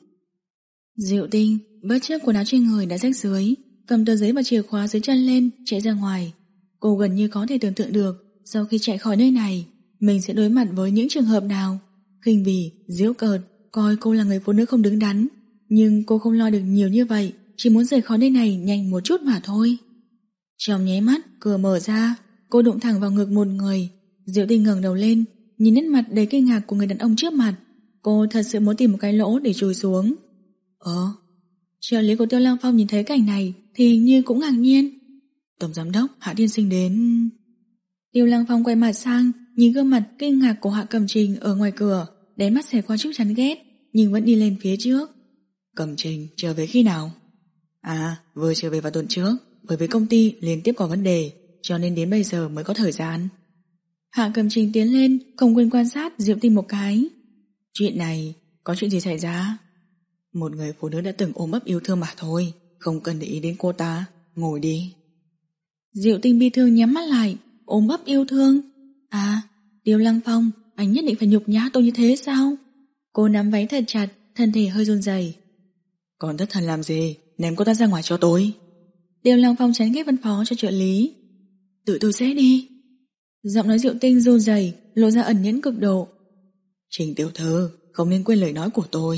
Diệu Tinh bất chấp quần áo trên người đã rách dưới, cầm tờ giấy và chìa khóa dưới chân lên, chạy ra ngoài. Cô gần như có thể tưởng tượng được sau khi chạy khỏi nơi này, mình sẽ đối mặt với những trường hợp nào. Khinh bỉ, giễu cợt, coi cô là người phụ nữ không đứng đắn. Nhưng cô không lo được nhiều như vậy, chỉ muốn rời khỏi nơi này nhanh một chút mà thôi. Trong nháy mắt, cửa mở ra, cô đụng thẳng vào ngực một người. Diệu Tinh ngẩng đầu lên, nhìn nét mặt đầy kinh ngạc của người đàn ông trước mặt. Cô thật sự muốn tìm một cái lỗ để chui xuống. Ờ, trợ lý của Tiêu Lăng Phong nhìn thấy cảnh này thì hình như cũng ngạc nhiên. Tổng giám đốc Hạ tiên sinh đến. Tiêu Lăng Phong quay mặt sang, nhìn gương mặt kinh ngạc của Hạ Cẩm Trình ở ngoài cửa, đáy mắt xẹt qua chút chán ghét, nhưng vẫn đi lên phía trước. Cẩm Trình trở về khi nào? À, vừa trở về vào tuần trước, bởi vì công ty liên tiếp có vấn đề, cho nên đến bây giờ mới có thời gian. Hạ Cầm Trình tiến lên, không quên quan sát Diệu Tinh một cái. Chuyện này, có chuyện gì xảy ra? Một người phụ nữ đã từng ôm ấp yêu thương mà thôi, không cần để ý đến cô ta, ngồi đi. Diệu Tinh bi thương nhắm mắt lại, ôm ấp yêu thương. À, Tiêu Lăng Phong, anh nhất định phải nhục nhã tôi như thế sao? Cô nắm váy thật chặt, thân thể hơi run rẩy. Còn thất thần làm gì, ném cô ta ra ngoài cho tôi. Tiêu Lăng Phong chán ghét phân phó cho trợ lý. Tự tôi sẽ đi. Giọng nói Diệu Tinh run rẩy, lộ ra ẩn nhẫn cực độ. Trình tiểu thư, không nên quên lời nói của tôi.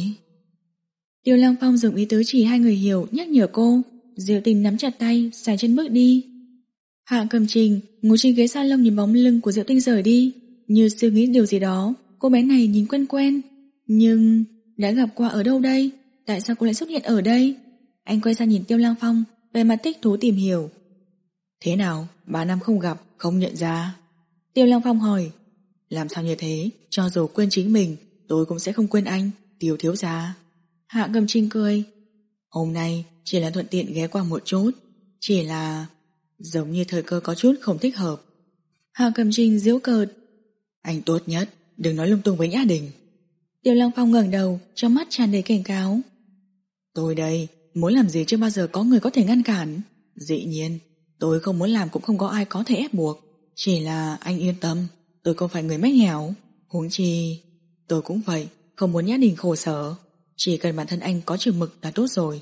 Tiêu Lăng Phong dùng ý tứ chỉ hai người hiểu, nhắc nhở cô. Diệu Tinh nắm chặt tay, xài chân bước đi. Hạ Cầm Trình ngồi trên ghế salon nhìn bóng lưng của Diệu Tinh rời đi, như suy nghĩ điều gì đó. Cô bé này nhìn quen quen, nhưng đã gặp qua ở đâu đây? Tại sao cô lại xuất hiện ở đây? Anh quay sang nhìn Tiêu Lăng Phong, về mặt thích thú tìm hiểu. Thế nào, ba năm không gặp, không nhận ra? Tiêu Lăng Phong hỏi. Làm sao như thế, cho dù quên chính mình, tôi cũng sẽ không quên anh, Tiêu thiếu gia. Hạ Cầm Trình cười. Hôm nay chỉ là thuận tiện ghé qua một chút, chỉ là giống như thời cơ có chút không thích hợp. Hạ Cầm Trình giễu cợt. Anh tốt nhất đừng nói lung tung với Nhã Đình. Tiêu Lăng Phong ngẩng đầu, trong mắt tràn đầy cảnh cáo. Tôi đây, muốn làm gì chưa bao giờ có người có thể ngăn cản. Dĩ nhiên, tôi không muốn làm cũng không có ai có thể ép buộc. Chỉ là anh yên tâm, tôi không phải người mách lẻo. Huống chi, tôi cũng vậy, không muốn Nhã Đình khổ sở. Chỉ cần bản thân anh có chừng mực là tốt rồi.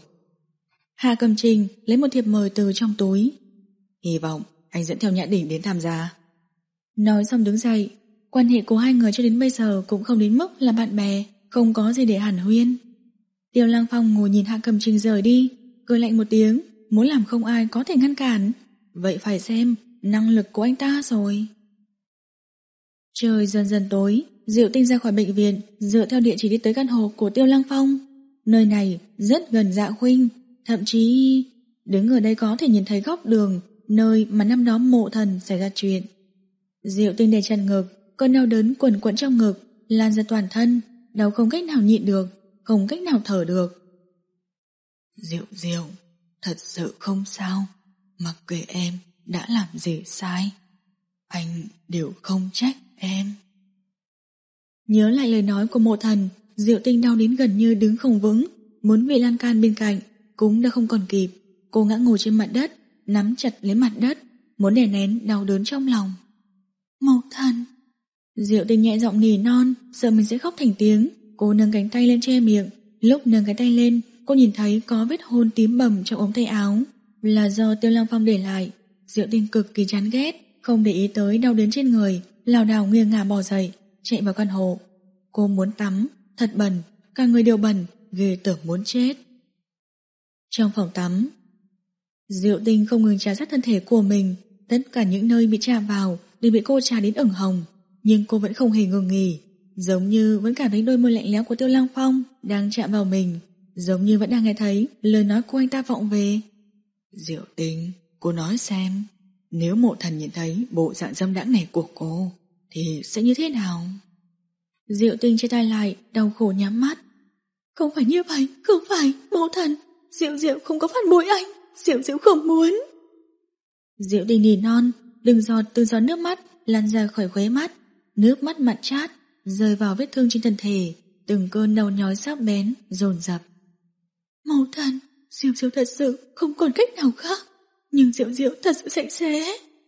Hạ Cầm Trình lấy một thiệp mời từ trong túi. Hy vọng anh dẫn theo Nhã Đình đến tham gia. Nói xong đứng dậy. Quan hệ của hai người cho đến bây giờ cũng không đến mức là bạn bè, không có gì để hàn huyên. Tiêu Lăng Phong ngồi nhìn Hạ Cầm Trình rời đi, cười lạnh một tiếng, muốn làm không ai có thể ngăn cản. Vậy phải xem năng lực của anh ta rồi. Trời dần dần tối, Diệu Tinh ra khỏi bệnh viện, dựa theo địa chỉ đi tới căn hộ của Tiêu Lăng Phong. Nơi này rất gần Dạ Khuynh, thậm chí đứng ở đây có thể nhìn thấy góc đường, nơi mà năm đó Mộ Thần xảy ra chuyện. Diệu Tinh đè chặt ngực, cơn đau đớn quẩn quẩn trong ngực, lan ra toàn thân, đau không cách nào nhịn được, không cách nào thở được. Diệu Diệu, thật sự không sao, mặc kệ em đã làm gì sai, anh đều không trách em. Nhớ lại lời nói của Mộ Thần, Diệu Tinh đau đến gần như đứng không vững, muốn bị lan can bên cạnh, cũng đã không còn kịp. Cô ngã ngồi trên mặt đất, nắm chặt lấy mặt đất, muốn đè nén đau đớn trong lòng. Mộ Thần. Diệu Tinh nhẹ giọng nỉ non, sợ mình sẽ khóc thành tiếng. Cô nâng cánh tay lên che miệng. Lúc nâng cái tay lên, cô nhìn thấy có vết hôn tím bầm trong ống tay áo, là do Tiêu Lăng Phong để lại. Diệu Tinh cực kỳ chán ghét, không để ý tới đau đớn trên người, lảo đảo nghiêng ngả bò dậy, chạy vào căn hộ. Cô muốn tắm, thật bẩn, cả người đều bẩn, ghê tởm muốn chết. Trong phòng tắm, Diệu Tinh không ngừng trà sát thân thể của mình, tất cả những nơi bị chạm vào đều bị cô trà đến ửng hồng, nhưng cô vẫn không hề ngừng nghỉ, giống như vẫn cảm thấy đôi môi lạnh lẽo của Tiêu Lăng Phong đang chạm vào mình, giống như vẫn đang nghe thấy lời nói của anh ta vọng về. Diệu Tinh, cô nói xem, nếu Mộ Thần nhìn thấy bộ dạng dâm đãng này của cô thì sẽ như thế nào? Diệu Tinh che tay lại, đau khổ nhắm mắt. Không phải như vậy, không phải, Mộ Thần, Diệu Diệu không có phản bội anh, Diệu Diệu không muốn. Diệu Tinh nỉ non, từng giọt từng giọt nước mắt lan ra khỏi khóe mắt, nước mắt mặn chát rơi vào vết thương trên thân thể, từng cơn đau nhói sắc bén dồn dập. Mộ Thần, Diệu Diệu thật sự không còn cách nào khác, nhưng Diệu Diệu thật sự sạch sẽ.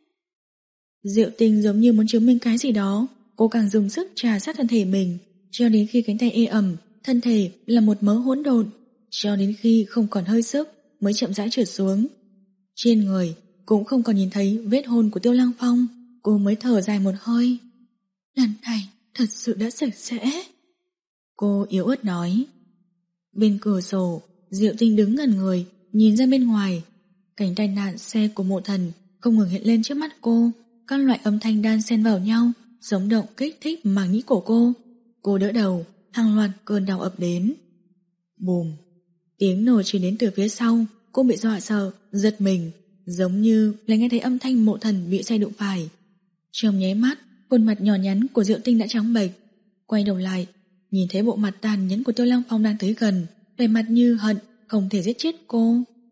Diệu Tinh giống như muốn chứng minh cái gì đó, cô càng dùng sức trà sát thân thể mình, cho đến khi cánh tay ê ẩm, thân thể là một mớ hỗn độn, cho đến khi không còn hơi sức mới chậm rãi trượt xuống. Trên người cũng không còn nhìn thấy vết hôn của Tiêu Lăng Phong, cô mới thở dài một hơi. Lần này thật sự đã sạch sẽ. Cô yếu ớt nói. Bên cửa sổ, Diệu Tinh đứng ngẩn người, nhìn ra bên ngoài. Cảnh tai nạn xe của Mộ Thần không ngừng hiện lên trước mắt cô, các loại âm thanh đan xen vào nhau, sống động kích thích màng nhĩ của cô. Cô đỡ đầu, hàng loạt cơn đau ập đến. Bùm, tiếng nổ truyền đến từ phía sau. Cô bị dọa sợ, giật mình, giống như là nghe thấy âm thanh Mộ Thần bị xe đụng phải. Trong nháy mắt, khuôn mặt nhỏ nhắn của Diệu Tinh đã trắng bệch. Quay đầu lại, nhìn thấy bộ mặt tàn nhẫn của Tiêu Lăng Phong đang tới gần, vẻ mặt như hận không thể giết chết cô.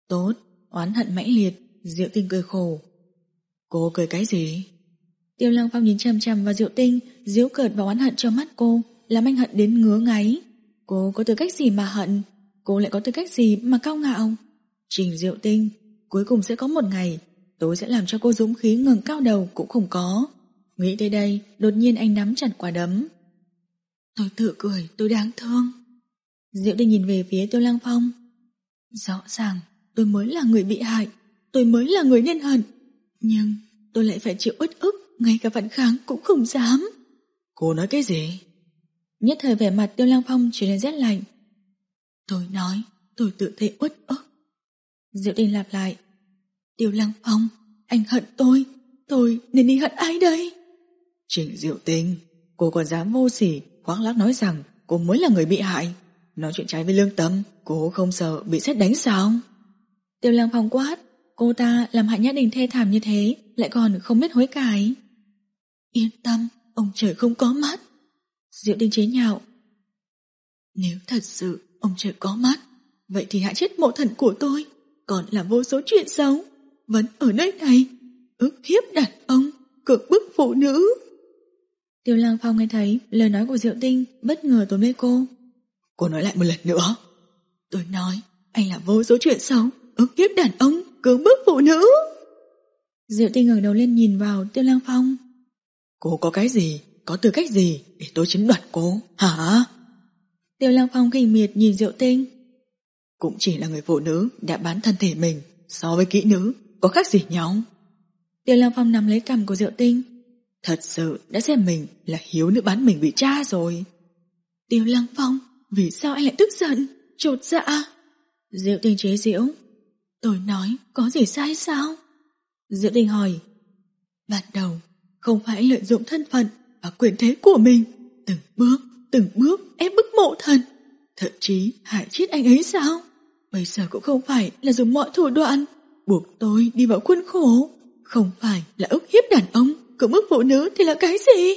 Tốt, oán hận mãnh liệt. Diệu Tinh cười khổ. Cô cười cái gì? Tiêu Lăng Phong nhìn chằm chằm vào Diệu Tinh, giễu cợt và oán hận trong mắt cô, làm anh hận đến ngứa ngáy. Cô có tư cách gì mà hận? Cô lại có tư cách gì mà cao ngạo? Trình Diệu Tinh, cuối cùng sẽ có một ngày tôi sẽ làm cho cô dũng khí ngẩng cao đầu cũng không có. Nghĩ tới đây, đột nhiên anh nắm chặt quả đấm. Tôi tự cười, tôi đáng thương. Diệu Tinh nhìn về phía Tiêu Lăng Phong. Rõ ràng tôi mới là người bị hại, tôi mới là người nên hận, nhưng tôi lại phải chịu uất ức, ngay cả phản kháng cũng không dám. Cô nói cái gì? Nhất thời vẻ mặt Tiêu Lăng Phong trở nên rét lạnh. Tôi nói tôi tự thấy uất ức. Diệu Tinh lặp lại. Tiêu Lăng Phong, anh hận tôi, tôi nên đi hận ai đây? Trịnh Diệu Tinh, cô còn dám vô sỉ khoác lác nói rằng cô mới là người bị hại. Nói chuyện trái với lương tâm, cô không sợ bị sét đánh sao? Tiêu Lăng Phong quát. Cô ta làm hại Nhã Đình thê thảm như thế, lại còn không biết hối cải. Yên tâm, ông trời không có mắt. Diệu Tinh chế nhạo. Nếu thật sự ông trời có mắt, vậy thì hại chết mộ thần của tôi, còn là vô số chuyện xấu, vẫn ở nơi này, ức hiếp đàn ông, cưỡng bức phụ nữ. Tiêu Lăng Phong nghe thấy lời nói của Diệu Tinh, bất ngờ tóm lấy cô. Cô nói lại một lần nữa. Tôi nói anh là vô số chuyện xấu, ức hiếp đàn ông, cưỡng bức phụ nữ. Diệu Tinh ngẩng đầu lên nhìn vào Tiêu Lăng Phong. Cô có cái gì, có tư cách gì để tôi chiếm đoạt cô, hả? Tiêu Lăng Phong khinh miệt nhìn Diệu Tinh. Cũng chỉ là người phụ nữ đã bán thân thể mình, so với kỹ nữ có khác gì nhau? Tiêu Lăng Phong nắm lấy cằm của Diệu Tinh. Thật sự đã xem mình là hiếu nữ bán mình bị cha rồi. Tiêu Lăng Phong, vì sao anh lại tức giận, chột dạ? Diệu Tinh chế giễu. Tôi nói có gì sai sao? Diệu Tinh hỏi. Ban đầu không phải lợi dụng thân phận và quyền thế của mình, từng bước từng bước ép bức mộ thần, thậm chí hại chết anh ấy sao? Bây giờ cũng không phải là dùng mọi thủ đoạn buộc tôi đi vào khuôn khổ, không phải là ức hiếp đàn ông, cưỡng bức phụ nữ thì là cái gì?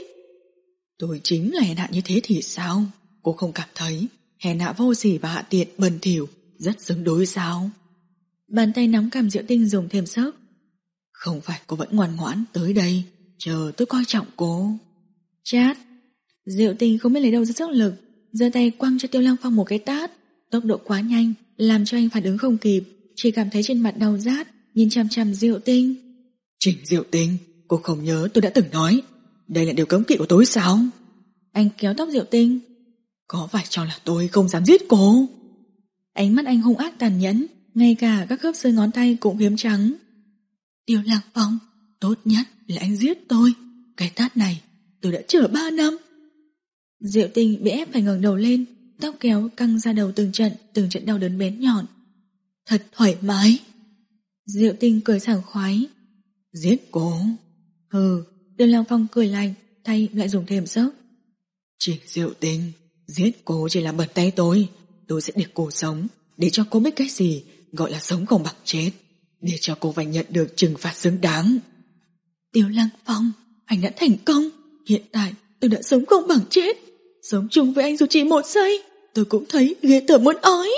Tôi chính là hèn hạ như thế thì sao? Cô không cảm thấy hèn hạ vô sỉ và hạ tiện bẩn thỉu rất xứng đối sao? Bàn tay nắm cằm Diệu Tinh dùng thêm sức. Không phải cô vẫn ngoan ngoãn tới đây chờ tôi coi trọng cô? Chát. Diệu Tinh không biết lấy đâu ra sức lực, giơ tay quăng cho Tiêu Lăng Phong một cái tát. Tốc độ quá nhanh làm cho anh phản ứng không kịp, chỉ cảm thấy trên mặt đau rát, nhìn chằm chằm Diệu Tinh. Trình Diệu Tinh, cô không nhớ tôi đã từng nói đây là điều cấm kỵ của tôi sao? Anh kéo tóc Diệu Tinh. Có phải cho là tôi không dám giết cô? Ánh mắt anh hung ác tàn nhẫn, ngay cả các khớp xương ngón tay cũng phiếm trắng. Tiêu Lăng Phong, tốt nhất là anh giết tôi. Cái tát này tôi đã chờ ba năm. Diệu Tinh bị ép phải ngẩng đầu lên, tóc kéo căng ra đầu từng trận, từng trận đau đớn bén nhọn. Thật thoải mái. Diệu Tinh cười sảng khoái. Giết cô? Hừ. Tiêu Lăng Phong cười lạnh, tay lại dùng thêm sức. Trình Diệu Tinh, giết cô chỉ là bật tay tôi. Tôi sẽ để cô sống, để cho cô biết cái gì gọi là sống không bằng chết, để cho cô phải nhận được trừng phạt xứng đáng. Tiêu Lăng Phong, anh đã thành công. Hiện tại tôi đã sống không bằng chết. Sống chung với anh dù chỉ một giây, tôi cũng thấy ghê tởm muốn ói.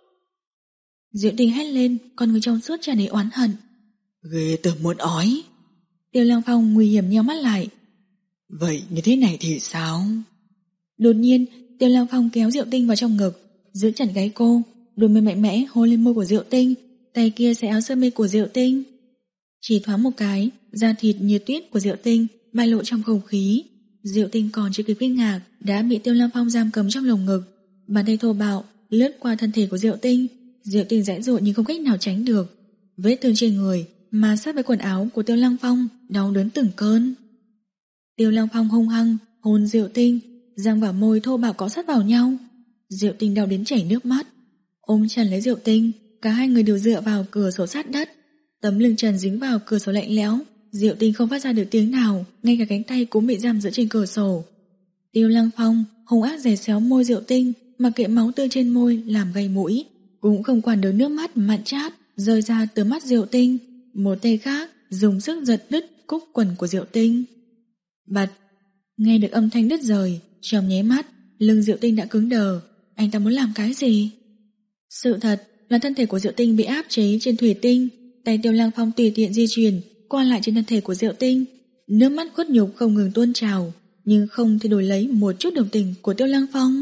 Diệu Tinh hét lên, con người trong suốt tràn đầy oán hận. Ghê tởm muốn ói? Tiêu Lăng Phong nguy hiểm nheo mắt lại. Vậy như thế này thì sao? Đột nhiên Tiêu Lăng Phong kéo Diệu Tinh vào trong ngực, giữ chặt gáy cô, đôi môi mạnh mẽ hôn lên môi của Diệu Tinh, tay kia xé áo sơ mi của Diệu Tinh. Chỉ thoáng một cái, da thịt như tuyết của Diệu Tinh bay lộ trong không khí. Diệu Tinh còn chưa kịp kinh ngạc đã bị Tiêu Lăng Phong giam cầm trong lồng ngực. Bàn tay thô bạo lướt qua thân thể của Diệu Tinh. Diệu Tinh giãy giụa nhưng không cách nào tránh được. Vết thương trên người mà sát với quần áo của Tiêu Lăng Phong, đau đớn từng cơn. Tiêu Lăng Phong hung hăng hôn Diệu Tinh, răng và môi thô bạo cọ sát vào nhau. Diệu Tinh đau đến chảy nước mắt, ôm chặt lấy Diệu Tinh. Cả hai người đều dựa vào cửa sổ sát đất, tấm lưng trần dính vào cửa sổ lạnh lẽo. Diệu Tinh không phát ra được tiếng nào, ngay cả cánh tay cũng bị giam giữ trên cửa sổ. Tiêu Lăng Phong hung ác giày xéo môi Diệu Tinh, mặc kệ máu tươi trên môi làm gây mũi, cũng không quản được nước mắt mặn chát rơi ra từ mắt Diệu Tinh. Một tay khác dùng sức giật đứt cúc quần của Diệu Tinh. Bật. Nghe được âm thanh đứt rời, trong nháy mắt lưng Diệu Tinh đã cứng đờ. Anh ta muốn làm cái gì? Sự thật là thân thể của Diệu Tinh bị áp chế trên thủy tinh. Tay Tiêu Lăng Phong tùy tiện di chuyển qua lại trên thân thể của Diệu Tinh, nước mắt khuất nhục không ngừng tuôn trào, nhưng không thể đổi lấy một chút đồng tình của Tiêu Lăng Phong.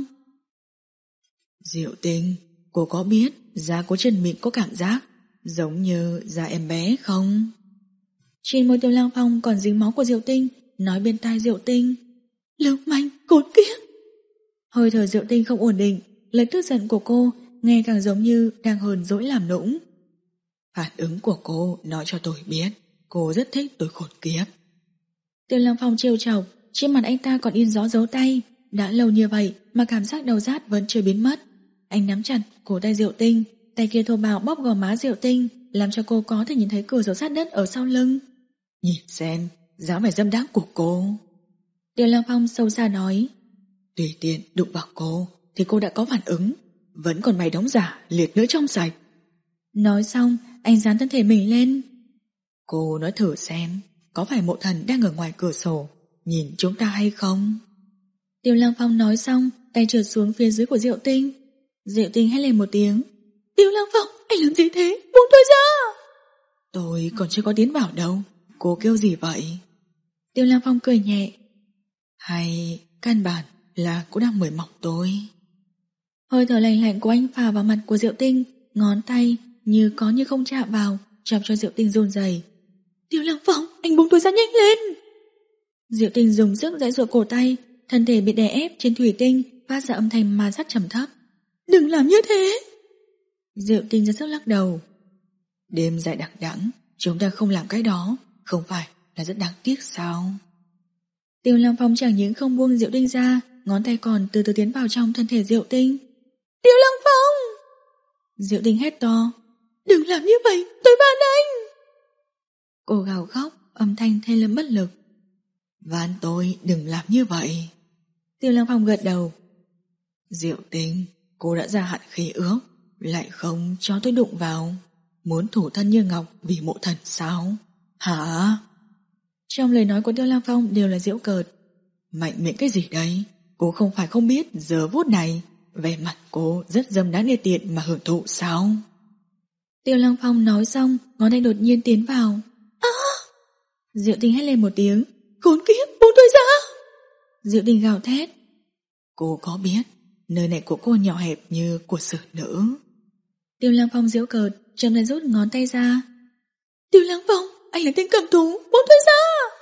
Diệu Tinh, cô có biết da của chân mịn có cảm giác giống như da em bé không? Trên môi Tiêu Lăng Phong còn dính máu của Diệu Tinh, nói bên tai Diệu Tinh: lưu manh cốt kiếp. Hơi thở Diệu Tinh không ổn định, lời tức giận của cô nghe càng giống như đang hờn dỗi làm nũng. Phản ứng của cô nói cho tôi biết cô rất thích tôi khốn kiếp. Tiêu Lăng Phong trêu chọc, trên mặt anh ta còn in gió dấu tay. Đã lâu như vậy mà cảm giác đau rát vẫn chưa biến mất. Anh nắm chặt cổ tay Diệu Tinh, tay kia thô bạo bóp gò má Diệu Tinh, làm cho cô có thể nhìn thấy cửa sổ sát đất ở sau lưng. Nhìn xem dáng vẻ dâm đãng của cô. Tiêu Lăng Phong sâu xa nói: tùy tiện đụng vào cô thì cô đã có phản ứng, vẫn còn mày đóng giả liệt nữa trong sạch. Nói xong anh dán thân thể mình lên. Cô nói thử xem có phải mộ thần đang ở ngoài cửa sổ nhìn chúng ta hay không? Tiêu Lăng Phong nói xong, tay trượt xuống phía dưới của Diệu Tinh. Diệu Tinh hét lên một tiếng: Tiêu Lăng Phong, anh làm gì thế? Buông tôi ra! Tôi còn chưa có tiến vào đâu, cô kêu gì vậy? Tiêu Lăng Phong cười nhẹ: hay căn bản là cô đang mời mọc tôi? Hơi thở lạnh lạnh của anh phả vào mặt của Diệu Tinh, ngón tay như có như không chạm vào, chọc cho Diệu Tinh run rẩy. Tiêu Lăng Phong, anh buông tôi ra nhanh lên! Diệu Tinh dùng sức giãy giụa cổ tay, thân thể bị đè ép trên thủy tinh, phát ra âm thanh ma sát trầm thấp. Đừng làm như thế! Diệu Tinh ra sức lắc đầu. Đêm dài đằng đẵng, chúng ta không làm cái đó, không phải là rất đáng tiếc sao? Tiêu Lăng Phong chẳng những không buông Diệu Tinh ra, ngón tay còn từ từ tiến vào trong thân thể Diệu Tinh. Tiêu Lăng Phong! Diệu Tinh hét to. Đừng làm như vậy, tôi van anh! Cô gào khóc, âm thanh thê lương bất lực. Van tôi đừng làm như vậy. Tiêu Lăng Phong gật đầu. Diệu Tinh, cô đã ra hạn khí ước, lại không cho tôi đụng vào. Muốn thủ thân như ngọc vì mộ thần sao? Hả? Trong lời nói của Tiêu Lăng Phong đều là giễu cợt. Mạnh miệng cái gì đấy? Cô không phải không biết giờ phút này vẻ mặt cô rất dâm đãng đê tiện mà hưởng thụ sao? Tiêu Lăng Phong nói xong, ngón tay đột nhiên tiến vào. À! Diệu Tinh hét lên một tiếng. Khốn kiếp, buông tôi ra! Diệu Tinh gào thét. Cô có biết nơi này của cô nhỏ hẹp như của sử nữ? Tiêu Lăng Phong giễu cợt, chậm rãi rút ngón tay ra. Tiêu Lăng Phong, anh là tên cầm thú, buông tôi ra!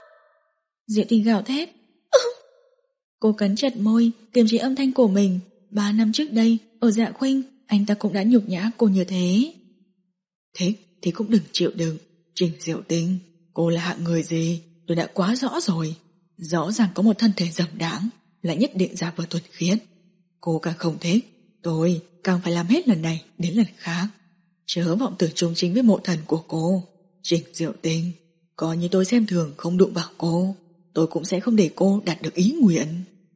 Diệu Tinh gào thét. Ừ. Cô cắn chặt môi, kiềm chế âm thanh của mình. Ba năm trước đây, ở Dạ Khuynh, anh ta cũng đã nhục nhã cô như thế. Thích thì cũng đừng chịu đựng. Trình Diệu Tinh, cô là hạng người gì tôi đã quá rõ rồi. Rõ ràng có một thân thể dầm đãng, lại nhất định ra vờ thuần khiết. Cô càng không thích, tôi càng phải làm hết lần này đến lần khác. Chớ vọng tưởng chung chính với mộ thần của cô. Trình Diệu Tinh, coi như tôi xem thường không đụng vào cô, tôi cũng sẽ không để cô đạt được ý nguyện.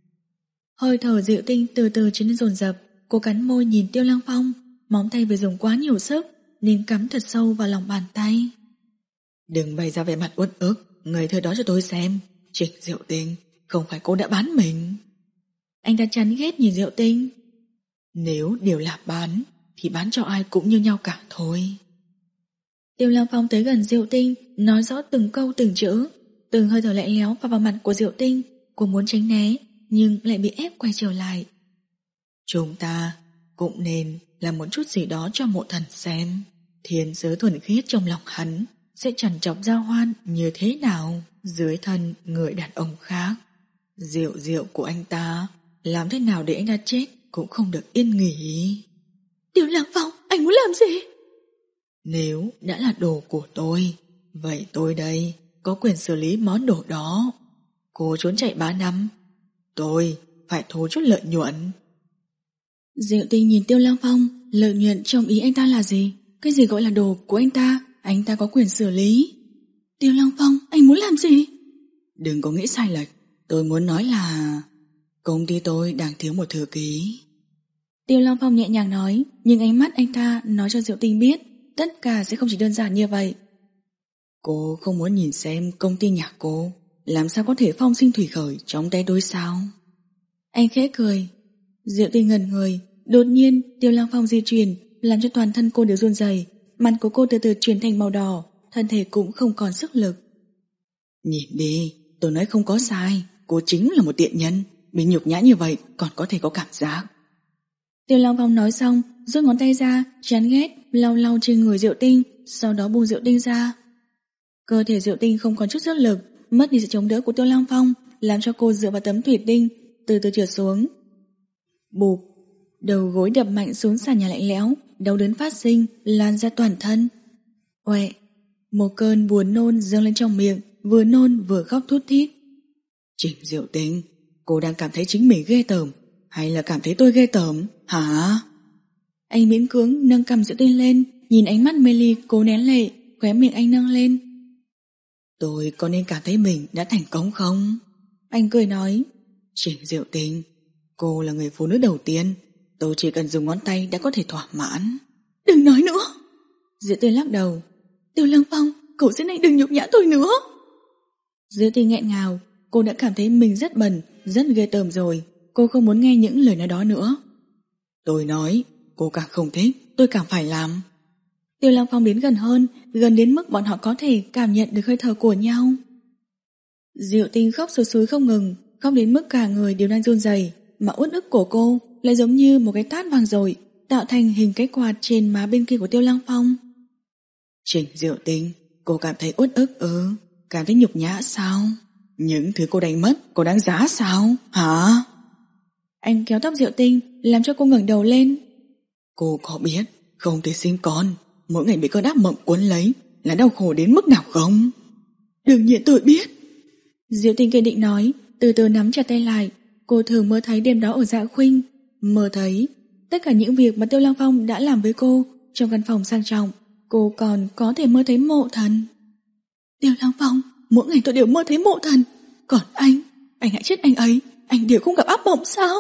Hơi thở Diệu Tinh từ từ trở nên dồn dập. Cô cắn môi nhìn Tiêu Lăng Phong, móng tay vừa dùng quá nhiều sức nên cắm thật sâu vào lòng bàn tay. Đừng bày ra vẻ mặt uất ức ngây thơ đó cho tôi xem. Trình Diệu Tinh, không phải cô đã bán mình? Anh ta chán ghét nhìn Diệu Tinh. Nếu đều là bán thì bán cho ai cũng như nhau cả thôi. Tiêu Lăng Phong tới gần Diệu Tinh, nói rõ từng câu từng chữ. Từng hơi thở lạnh lẽo vào vào mặt của Diệu Tinh. Cô muốn tránh né nhưng lại bị ép quay trở lại. Chúng ta cũng nên làm một chút gì đó cho mộ thần xem. Thiên giới thuần khiết trong lòng hắn sẽ trằn trọc giao hoan như thế nào dưới thân người đàn ông khác. Diệu diệu của anh ta, làm thế nào để anh ta chết cũng không được yên nghỉ. Tiêu Lăng Phong, anh muốn làm gì? Nếu đã là đồ của tôi, vậy tôi đây có quyền xử lý món đồ đó. Cô trốn chạy ba năm, tôi phải thu chút lợi nhuận. Diệu Tinh nhìn Tiêu Lăng Phong, lợi nhuận trong ý anh ta là gì? Cái gì gọi là đồ của anh ta? Anh ta có quyền xử lý. Tiêu Lăng Phong, anh muốn làm gì? Đừng có nghĩ sai lệch, tôi muốn nói là công ty tôi đang thiếu một thư ký. Tiêu Lăng Phong nhẹ nhàng nói, nhưng ánh mắt anh ta nói cho Diệu Tinh biết tất cả sẽ không chỉ đơn giản như vậy. Cô không muốn nhìn xem công ty nhà cô làm sao có thể phong sinh thủy khởi trong tay tôi sao? Anh khẽ cười. Diệu Tinh ngẩn người. Đột nhiên Tiêu Lăng Phong di chuyển, làm cho toàn thân cô đều run rẩy, mặt của cô từ từ chuyển thành màu đỏ, thân thể cũng không còn sức lực. Nhìn đi, tôi nói không có sai, cô chính là một tiện nhân, bị nhục nhã như vậy còn có thể có cảm giác. Tiêu Long Phong nói xong, giơ ngón tay ra, chán ghét lau lau trên người Diệu Tinh, sau đó buông Diệu Tinh ra. Cơ thể Diệu Tinh không còn chút sức lực, mất đi sự chống đỡ của Tiêu Long Phong, làm cho cô dựa vào tấm thủy tinh, từ từ trượt xuống. Bụp, đầu gối đập mạnh xuống sàn nhà lạnh lẽo, đau đớn phát sinh, lan ra toàn thân. Oẹ, một cơn buồn nôn dâng lên trong miệng, vừa nôn vừa khóc thút thít. Trình Diệu Tinh, cô đang cảm thấy chính mình ghê tởm, hay là cảm thấy tôi ghê tởm, hả? Anh miễn cưỡng nâng cằm Diệu Tinh lên, nhìn ánh mắt mê ly cố nén lệ, khóe miệng anh nâng lên. Tôi có nên cảm thấy mình đã thành công không? Anh cười nói. Trình Diệu Tinh, cô là người phụ nữ đầu tiên, tôi chỉ cần dùng ngón tay đã có thể thỏa mãn. Đừng nói nữa. Diệu Tinh lắc đầu. Tiêu Lăng Phong, cậu xin anh đừng nhục nhã tôi nữa. Diệu Tinh nghẹn ngào, cô đã cảm thấy mình rất bẩn, rất ghê tởm rồi. Cô không muốn nghe những lời nói đó nữa. Tôi nói, cô càng không thích, tôi càng phải làm. Tiêu Lăng Phong đến gần hơn, gần đến mức bọn họ có thể cảm nhận được hơi thở của nhau. Diệu Tinh khóc sùi sùi không ngừng, khóc đến mức cả người đều đang run rẩy, mà uất ức của cô lại giống như một cái tát vàng dội, tạo thành hình cái quạt trên má bên kia của Tiêu Lăng Phong. Trình Diệu Tinh, cô cảm thấy uất ức ư? Ừ, cảm thấy nhục nhã sao? Những thứ cô đánh mất có đáng giá sao? Hả? Anh kéo tóc Diệu Tinh, làm cho cô ngẩng đầu lên. Cô có biết không thể sinh con, mỗi ngày bị cơn ác mộng cuốn lấy là đau khổ đến mức nào không? Đương nhiên tôi biết. Diệu Tinh kiên định nói, từ từ nắm chặt tay lại. Cô thường mơ thấy đêm đó ở Dạ Khuynh, mơ thấy tất cả những việc mà Tiêu Lăng Phong đã làm với cô trong căn phòng sang trọng. Cô còn có thể mơ thấy mộ thần. Tiêu Lăng Phong, mỗi ngày tôi đều mơ thấy mộ thần. Còn anh, anh hãy chết anh ấy, anh đều không gặp ác mộng sao?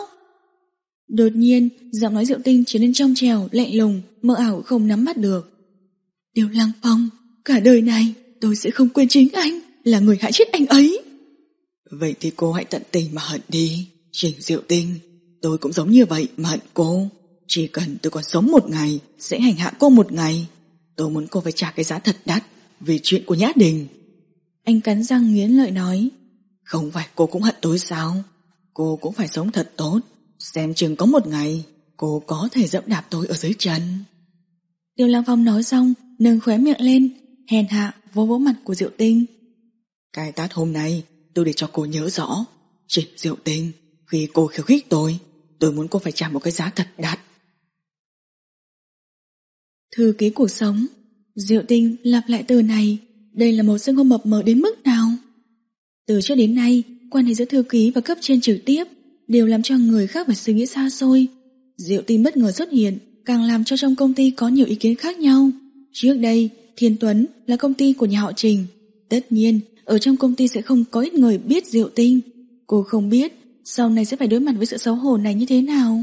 Đột nhiên, giọng nói Diệu Tinh trở nên trong trẻo, lạnh lùng, mơ ảo không nắm bắt được. Tiêu Lăng Phong, cả đời này tôi sẽ không quên chính anh là người hại chết anh ấy. Vậy thì cô hãy tận tình mà hận đi, Trình Diệu Tinh. Tôi cũng giống như vậy mà hận cô. Chỉ cần tôi còn sống một ngày, sẽ hành hạ cô một ngày. Tôi muốn cô phải trả cái giá thật đắt vì chuyện của Nhã Đình. Anh cắn răng nghiến lợi nói. Không phải cô cũng hận tôi sao? Cô cũng phải sống thật tốt, xem chừng có một ngày cô có thể dẫm đạp tôi ở dưới chân. Tiêu Lăng Phong nói xong, nâng khóe miệng lên, hèn hạ vỗ vỗ mặt của Diệu Tinh. Cái tát hôm nay tôi để cho cô nhớ rõ. Trình Diệu Tinh, khi cô khiêu khích tôi, tôi muốn cô phải trả một cái giá thật đắt. Thư ký cuộc sống. Diệu Tinh lặp lại từ này. Đây là một xưng hô mập mờ đến mức nào? Từ trước đến nay, quan hệ giữa thư ký và cấp trên trực tiếp đều làm cho người khác phải suy nghĩ xa xôi. Diệu Tinh bất ngờ xuất hiện, càng làm cho trong công ty có nhiều ý kiến khác nhau. Trước đây, Thiên Tuấn là công ty của nhà họ Trình. Tất nhiên, ở trong công ty sẽ không có ít người biết Diệu Tinh. Cô không biết sau này sẽ phải đối mặt với sự xấu hổ này như thế nào.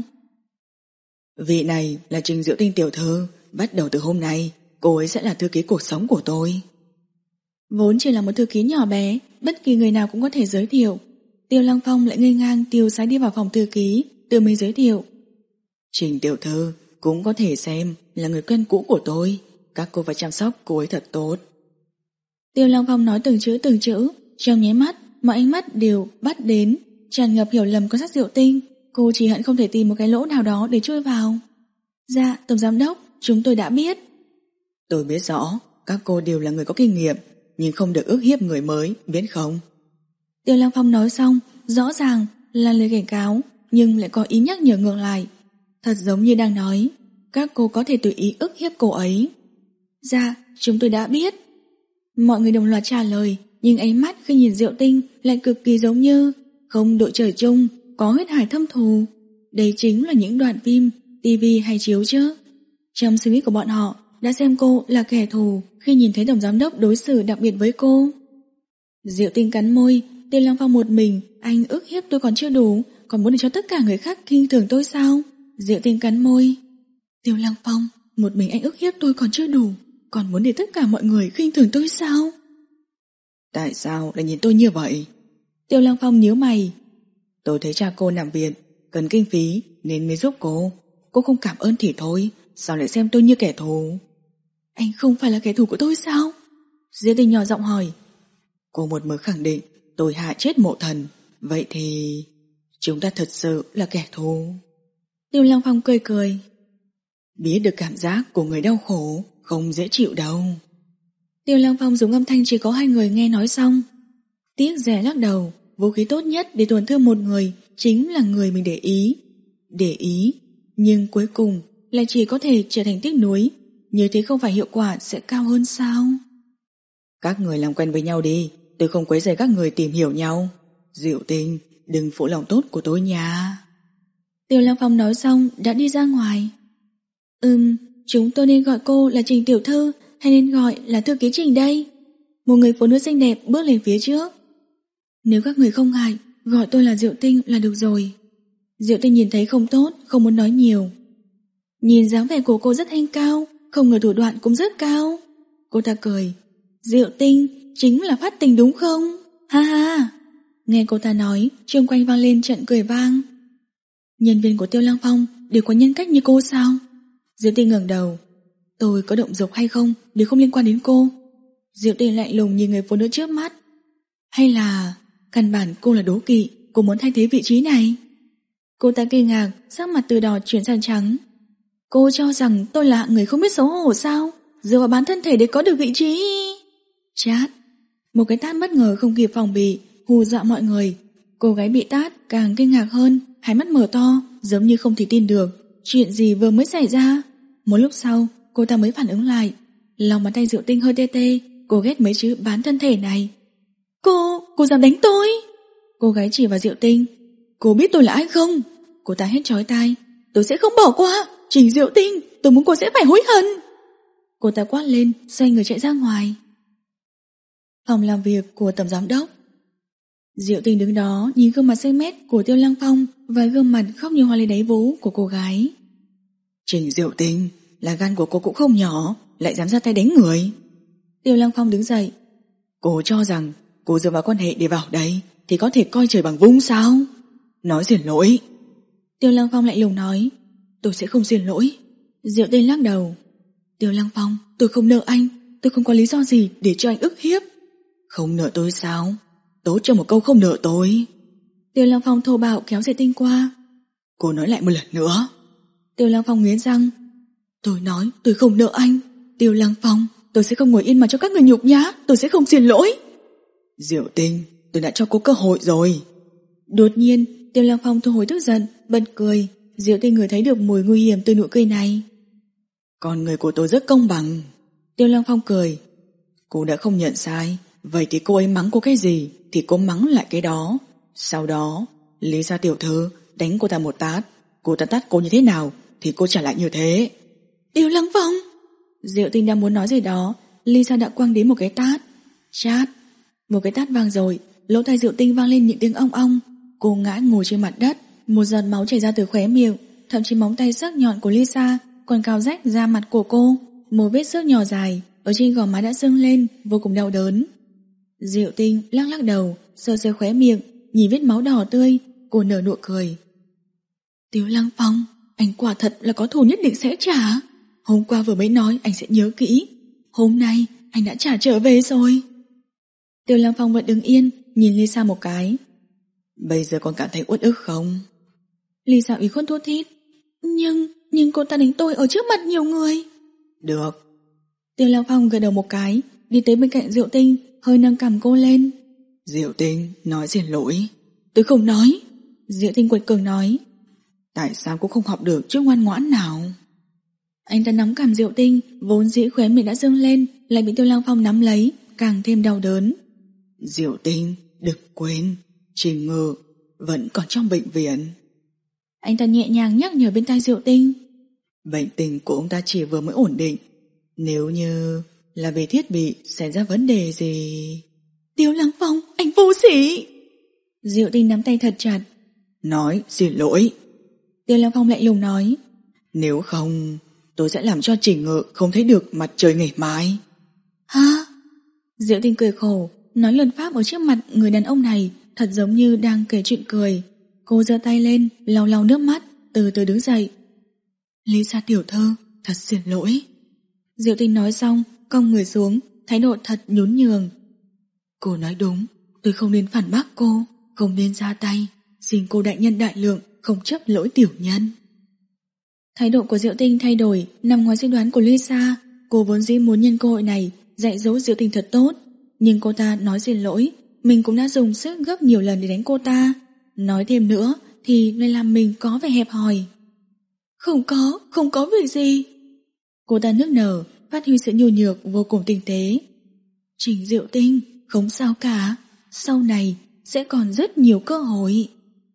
Vị này là Trình Diệu Tinh tiểu thư. Bắt đầu từ hôm nay, cô ấy sẽ là thư ký cuộc sống của tôi. Vốn chỉ là một thư ký nhỏ bé, bất kỳ người nào cũng có thể giới thiệu. Tiêu Lăng Phong lại ngây ngang tiêu sái đi vào phòng thư ký, tự mình giới thiệu. Trình tiểu thư cũng có thể xem là người quen cũ của tôi. Các cô phải chăm sóc cô ấy thật tốt. Tiêu Lăng Phong nói từng chữ từng chữ, trong nháy mắt, mọi ánh mắt đều bắt đến, tràn ngập hiểu lầm quan sát Diệu Tinh. Cô chỉ hận không thể tìm một cái lỗ nào đó để chui vào. Dạ, tổng giám đốc, chúng tôi đã biết. Tôi biết rõ, các cô đều là người có kinh nghiệm, nhưng không được ức hiếp người mới, biết không? Tiêu Lăng Phong nói xong, rõ ràng là lời cảnh cáo, nhưng lại có ý nhắc nhở ngược lại. Thật giống như đang nói, các cô có thể tùy ý ức hiếp cô ấy. Dạ, chúng tôi đã biết. Mọi người đồng loạt trả lời, nhưng ánh mắt khi nhìn Diệu Tinh lại cực kỳ giống như không đội trời chung, có huyết hải thâm thù. Đây chính là những đoạn phim, tivi hay chiếu chứ. Trong suy nghĩ của bọn họ đã xem cô là kẻ thù khi nhìn thấy tổng giám đốc đối xử đặc biệt với cô. Diệu Tinh cắn môi. Tiêu Lăng Phong một mình, anh ức hiếp tôi còn chưa đủ, còn muốn để cho tất cả người khác khinh thường tôi sao? Diệu Tinh cắn môi. Tiêu Lăng Phong, một mình anh ức hiếp tôi còn chưa đủ, còn muốn để tất cả mọi người khinh thường tôi sao? Tại sao lại nhìn tôi như vậy? Tiêu Lăng Phong nhíu mày. Tôi thấy cha cô nằm viện, cần kinh phí nên mới giúp cô. Cô không cảm ơn thì thôi, sao lại xem tôi như kẻ thù? Anh không phải là kẻ thù của tôi sao? Diệu Tinh nhỏ giọng hỏi. Cô một mực khẳng định tôi hại chết Mộ Thần. Vậy thì chúng ta thật sự là kẻ thù. Tiêu Lăng Phong cười cười. Biết được cảm giác của người đau khổ không dễ chịu đâu. Tiêu Lăng Phong dùng âm thanh chỉ có hai người nghe nói xong. Tiếc rẻ lắc đầu. Vũ khí tốt nhất để tổn thương một người chính là người mình để ý. Để ý, nhưng cuối cùng lại chỉ có thể trở thành tiếc nuối. Như thế không phải hiệu quả sẽ cao hơn sao? Các người làm quen với nhau đi, tôi không quấy rầy các người tìm hiểu nhau. Diệu Tinh, đừng phụ lòng tốt của tôi nha. Tiêu Lăng Phong nói xong đã đi ra ngoài. Ừm, chúng tôi nên gọi cô là Trình tiểu thư hay nên gọi là thư ký Trình đây? Một người phụ nữ xinh đẹp bước lên phía trước. Nếu các người không ngại, gọi tôi là Diệu Tinh là được rồi. Diệu Tinh nhìn thấy không tốt, không muốn nói nhiều. Nhìn dáng vẻ của cô rất thanh cao, không ngờ thủ đoạn cũng rất cao. Cô ta cười. Diệu Tinh chính là phát tình đúng không? Ha ha. Nghe cô ta nói, xung quanh vang lên trận cười vang. Nhân viên của Tiêu Lăng Phong đều có nhân cách như cô sao? Diệu Tinh ngẩng đầu. Tôi có động dục hay không đều không liên quan đến cô. Diệu Tinh lạnh lùng nhìn người phụ nữ trước mắt. Hay là căn bản cô là đố kỵ, cô muốn thay thế vị trí này? Cô ta kinh ngạc, sắc mặt từ đỏ chuyển sang trắng. Cô cho rằng tôi là người không biết xấu hổ sao? Dựa vào bán thân thể để có được vị trí. Chát. Một cái tát bất ngờ không kịp phòng bị, hù dọa mọi người. Cô gái bị tát càng kinh ngạc hơn, hai mắt mở to, giống như không thể tin được. Chuyện gì vừa mới xảy ra? Một lúc sau, cô ta mới phản ứng lại. Lòng bàn tay Diệu Tinh hơi tê tê, cô ghét mấy chữ bán thân thể này. Cô, cô dám đánh tôi? Cô gái chỉ vào Diệu Tinh. Cô biết tôi là ai không? Cô ta hét chói tai. Tôi sẽ không bỏ qua. Trình Diệu Tinh, tôi muốn cô sẽ phải hối hận. Cô ta quát lên, xoay người chạy ra ngoài. Phòng làm việc của tổng giám đốc. Diệu Tinh đứng đó nhìn gương mặt xanh mét của Tiêu Lăng Phong và gương mặt khóc như hoa lê đáy vú của cô gái. Trình Diệu Tinh, là gan của cô cũng không nhỏ, lại dám ra tay đánh người. Tiêu Lăng Phong đứng dậy. Cô cho rằng cô dựa vào quan hệ để vào đây thì có thể coi trời bằng vung sao? Nói xin lỗi. Tiêu Lăng Phong lạnh lùng nói. Tôi sẽ không xin lỗi. Diệu Tinh lắc đầu. Tiêu Lăng Phong, tôi không nợ anh. Tôi không có lý do gì để cho anh ức hiếp. Không nợ tôi sao? Tốt cho một câu không nợ tôi. Tiêu Lăng Phong thô bạo kéo Diệu Tinh qua. Cô nói lại một lần nữa. Tiêu Lăng Phong nghiến răng. Tôi nói tôi không nợ anh. Tiêu Lăng Phong, tôi sẽ không ngồi yên mà cho các người nhục nhã. Tôi sẽ không xin lỗi. Diệu Tinh, tôi đã cho cô cơ hội rồi. Đột nhiên Tiêu Lăng Phong thu hồi tức giận, bật cười. Diệu Tinh ngửi thấy được mùi nguy hiểm từ nụ cười này. Con người của tôi rất công bằng. Tiêu Lăng Phong cười. Cô đã không nhận sai, vậy thì cô ấy mắng cô cái gì thì cô mắng lại cái đó. Sau đó Lisa tiểu thư đánh cô ta một tát. Cô ta tát cô như thế nào thì cô trả lại như thế. Tiêu Lăng Phong. Diệu Tinh đang muốn nói gì đó, Lisa đã quăng đến một cái tát. Chát. Một cái tát vang rồi, lỗ tai Diệu Tinh vang lên những tiếng ong ong. Cô ngã ngồi trên mặt đất, một giọt máu chảy ra từ khóe miệng, thậm chí móng tay sắc nhọn của Lisa còn cào rách da mặt của cô. Một vết xước nhỏ dài ở trên gò má đã sưng lên, vô cùng đau đớn. Diệu Tinh lắc lắc đầu, sờ sờ khóe miệng, nhìn vết máu đỏ tươi, cô nở nụ cười. Tiêu Lăng Phong, anh quả thật là có thù nhất định sẽ trả. Hôm qua vừa mới nói anh sẽ nhớ kỹ. Hôm nay anh đã trả trở về rồi. Tiêu Lăng Phong vẫn đứng yên, nhìn Lisa một cái. Bây giờ còn cảm thấy uất ức không? Lisa ủy khuất thốt thít. Nhưng, nhưng cô ta đánh tôi ở trước mặt nhiều người. Được. Tiêu Lăng Phong gật đầu một cái, đi tới bên cạnh Diệu Tinh, hơi nâng cằm cô lên. Diệu Tinh, nói xin lỗi. Tôi không nói. Diệu Tinh quật cường nói. Tại sao cô không học được chút ngoan ngoãn nào? Anh ta nắm cằm Diệu Tinh, vốn dĩ khóe miệng đã dâng lên, lại bị Tiêu Lăng Phong nắm lấy, càng thêm đau đớn. Diệu Tinh, đừng quên, Trình Ngự vẫn còn trong bệnh viện. Anh ta nhẹ nhàng nhắc nhở bên tai Diệu Tinh. Bệnh tình của ông ta chỉ vừa mới ổn định. Nếu như là về thiết bị xảy ra vấn đề gì... Tiêu Lăng Phong, anh vô sỉ. Diệu Tinh nắm tay thật chặt. Nói xin lỗi. Tiêu Lăng Phong lạnh lùng nói. Nếu không, tôi sẽ làm cho Trình Ngự không thấy được mặt trời ngày mai. Hả? Diệu Tinh cười khổ, nói lần pháp ở trước mặt người đàn ông này thật giống như đang kể chuyện cười. Cô giơ tay lên, lau lau nước mắt, từ từ đứng dậy. Lisa tiểu thư, Thật xin lỗi. Diệu Tinh nói xong, cong người xuống, thái độ thật nhún nhường. Cô nói đúng, tôi không nên phản bác cô, không nên ra tay. Xin cô đại nhân đại lượng, không chấp lỗi tiểu nhân. Thái độ của Diệu Tinh thay đổi nằm ngoài suy đoán của Lisa. Cô vốn dĩ muốn nhân cơ hội này dạy dỗ Diệu Tinh thật tốt, nhưng cô ta nói xin lỗi, mình cũng đã dùng sức gấp nhiều lần để đánh cô ta. Nói thêm nữa thì lại làm mình có vẻ hẹp hòi. Không có, không có việc gì. Cô ta nức nở, phát huy sự nhu nhược vô cùng tinh tế. Trình Diệu Tinh, không sao cả, sau này sẽ còn rất nhiều cơ hội.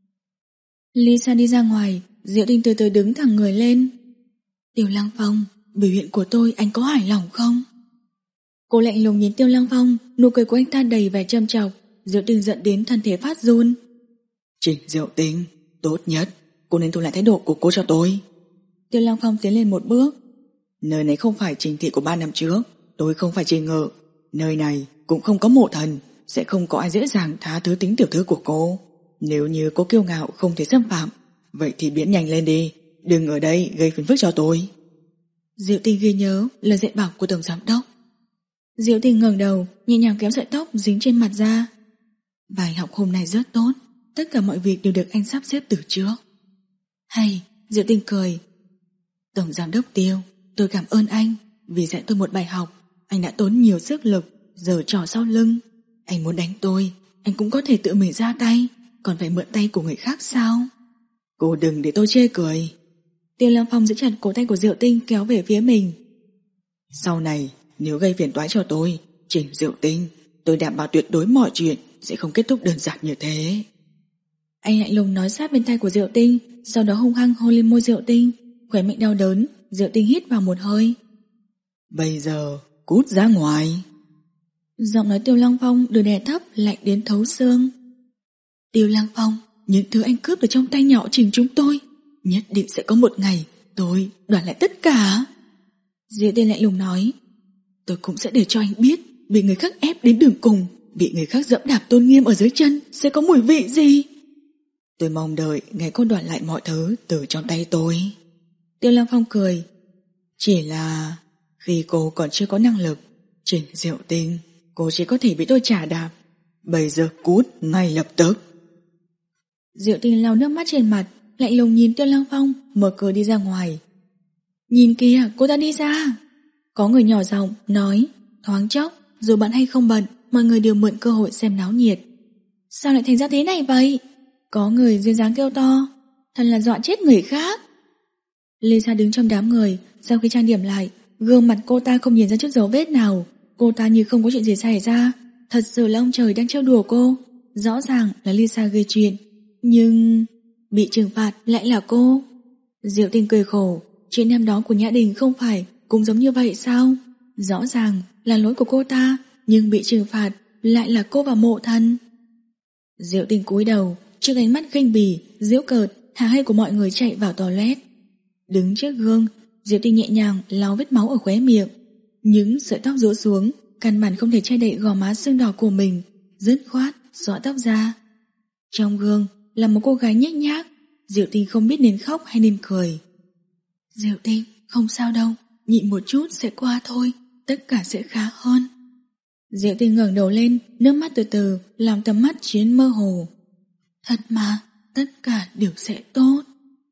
Lisa đi ra ngoài, Diệu Tinh từ từ đứng thẳng người lên. Tiêu Lăng Phong, biểu hiện của tôi anh có hài lòng không? Cô lạnh lùng nhìn Tiêu Lăng Phong, nụ cười của anh ta đầy vẻ châm chọc. Diệu Tinh giận đến thân thể phát run. Trình Diệu Tinh, tốt nhất cô nên thu lại thái độ của cô cho tôi. Tiêu Lăng Phong tiến lên một bước. Nơi này không phải Trình thị của ba năm trước, tôi không phải Trình Ngự. Nơi này cũng không có mộ thần, sẽ không có ai dễ dàng tha thứ tính tiểu thư của cô. Nếu như cô kiêu ngạo không thể xâm phạm, vậy thì biến nhanh lên đi, đừng ở đây gây phiền phức cho tôi. Diệu Tinh ghi nhớ lời dạy bảo của tổng giám đốc. Diệu Tinh ngẩng đầu, nhẹ nhàng kéo sợi tóc dính trên mặt ra. Bài học hôm nay rất tốt, tất cả mọi việc đều được anh sắp xếp từ trước. Hay, Diệu Tinh cười. Tổng giám đốc Tiêu, tôi cảm ơn anh vì dạy tôi một bài học. Anh đã tốn nhiều sức lực, giở trò sau lưng. Anh muốn đánh tôi, anh cũng có thể tự mình ra tay, còn phải mượn tay của người khác sao? Cô đừng để tôi chê cười. Tiêu Lăng Phong giữ chặt cổ tay của Diệu Tinh kéo về phía mình. Sau này nếu gây phiền toái cho tôi, Trình Diệu Tinh, tôi đảm bảo tuyệt đối mọi chuyện sẽ không kết thúc đơn giản như thế. Anh lạnh lùng nói sát bên tai của Diệu Tinh, sau đó hung hăng hôn lên môi Diệu Tinh. Khóe miệng đau đớn, Diệu Tinh hít vào một hơi. Bây giờ cút ra ngoài. Giọng nói Tiêu Lăng Phong được đè thấp, lạnh đến thấu xương. Tiêu Lăng Phong, những thứ anh cướp được trong tay nhỏ Trình chúng tôi, nhất định sẽ có một ngày tôi đoạt lại tất cả. Diệu Tinh lạnh lùng nói. Tôi cũng sẽ để cho anh biết, bị người khác ép đến đường cùng, bị người khác dẫm đạp tôn nghiêm ở dưới chân sẽ có mùi vị gì. Tôi mong đợi ngày cô đoạt lại mọi thứ từ trong tay tôi. Tiêu Lăng Phong cười. Chỉ là khi cô còn chưa có năng lực, Trình Diệu Tinh, cô chỉ có thể bị tôi chà đạp. Bây giờ cút ngay lập tức. Diệu Tinh lau nước mắt trên mặt, lạnh lùng nhìn Tiêu Lăng Phong, mở cửa đi ra ngoài. Nhìn kìa, cô ta đi ra. Có người nhỏ giọng nói. Thoáng chốc, dù bận hay không bận, mọi người đều mượn cơ hội xem náo nhiệt. Sao lại thành ra thế này vậy? Có người duyên dáng kêu to. Thật là dọa chết người khác. Lisa đứng trong đám người, sau khi trang điểm lại, gương mặt cô ta không nhìn ra chút dấu vết nào. Cô ta như không có chuyện gì xảy ra. Thật sự là ông trời đang trêu đùa cô. Rõ ràng là Lisa gây chuyện, nhưng bị trừng phạt lại là cô. Diệu Tinh cười khổ. Chuyện năm đó của Nhã Đình không phải cũng giống như vậy sao? Rõ ràng là lỗi của cô ta, nhưng bị trừng phạt lại là cô và Mộ Thần. Diệu Tinh cúi đầu trước ánh mắt khinh bỉ, giễu cợt, hả hê của mọi người chạy vào toilet. Đứng trước gương, Diệu Tinh nhẹ nhàng lau vết máu ở khóe miệng. Những sợi tóc rũ xuống, căn bản không thể che đậy gò má sưng đỏ của mình, dứt khoát xõa tóc ra. Trong gương là một cô gái nhếch nhác. Diệu Tinh không biết nên khóc hay nên cười. Diệu Tinh, không sao đâu, nhịn một chút sẽ qua thôi, tất cả sẽ khá hơn. Diệu Tinh ngẩng đầu lên, nước mắt từ từ làm tầm mắt chiến mơ hồ. Thật mà, tất cả đều sẽ tốt.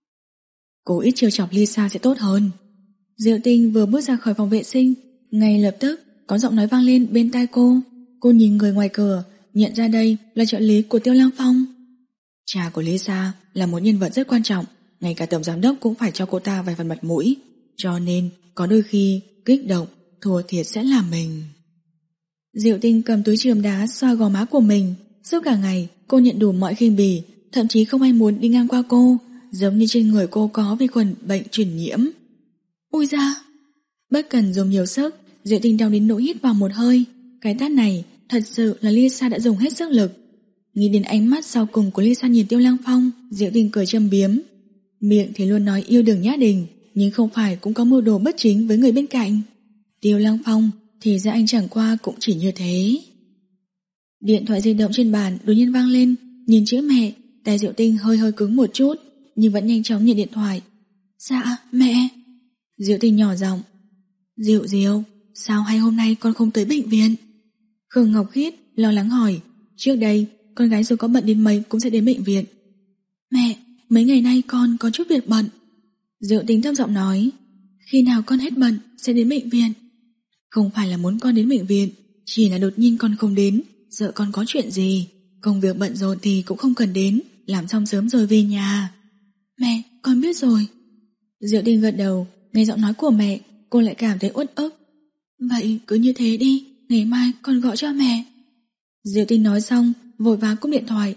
Cô ít trêu chọc Lisa sẽ tốt hơn. Diệu Tinh vừa bước ra khỏi phòng vệ sinh, ngay lập tức có giọng nói vang lên bên tai cô. Cô nhìn người ngoài cửa, nhận ra đây là trợ lý của Tiêu Lăng Phong. Cha của Lisa là một nhân vật rất quan trọng, ngay cả tổng giám đốc cũng phải cho cô ta vài phần mặt mũi, cho nên có đôi khi kích động, thua thiệt sẽ là mình. Diệu Tinh cầm túi chườm đá xoa gò má của mình. Suốt cả ngày cô nhận đủ mọi khinh bỉ, thậm chí không ai muốn đi ngang qua cô, giống như trên người cô có vi khuẩn bệnh truyền nhiễm. Ui da! Bất cần dùng nhiều sức, Diệu Tinh đau đến nỗi hít vào một hơi. Cái tát này thật sự là Lisa đã dùng hết sức lực. Nghĩ đến ánh mắt sau cùng của Lisa nhìn Tiêu Lăng Phong, Diệu Tinh cười châm biếm. Miệng thì luôn nói yêu Đường Nhã Đình, nhưng không phải cũng có mưu đồ bất chính với người bên cạnh. Tiêu Lăng Phong thì ra anh chẳng qua cũng chỉ như thế. Điện thoại di động trên bàn đột nhiên vang lên. Nhìn chữ mẹ, tay Diệu Tinh hơi hơi cứng một chút, nhưng vẫn nhanh chóng nhận điện thoại. Dạ, mẹ. Diệu Tinh nhỏ giọng. Diệu Diệu, sao hai hôm nay con không tới bệnh viện? Khương Ngọc Khiết lo lắng hỏi. Trước đây con gái dù có bận đến mấy cũng sẽ đến bệnh viện. Mẹ, mấy ngày nay con có chút việc bận. Diệu Tinh thấp giọng nói. Khi nào con hết bận sẽ đến bệnh viện. Không phải là muốn con đến bệnh viện, chỉ là đột nhiên con không đến, sợ con có chuyện gì. Công việc bận rộn thì cũng không cần đến, làm xong sớm rồi về nhà. Mẹ, con biết rồi. Diệu Tinh gật đầu. Nghe giọng nói của mẹ, cô lại cảm thấy uất ức. Vậy cứ như thế đi, ngày mai con gọi cho mẹ. Diệu Tinh nói xong vội vàng cúp điện thoại.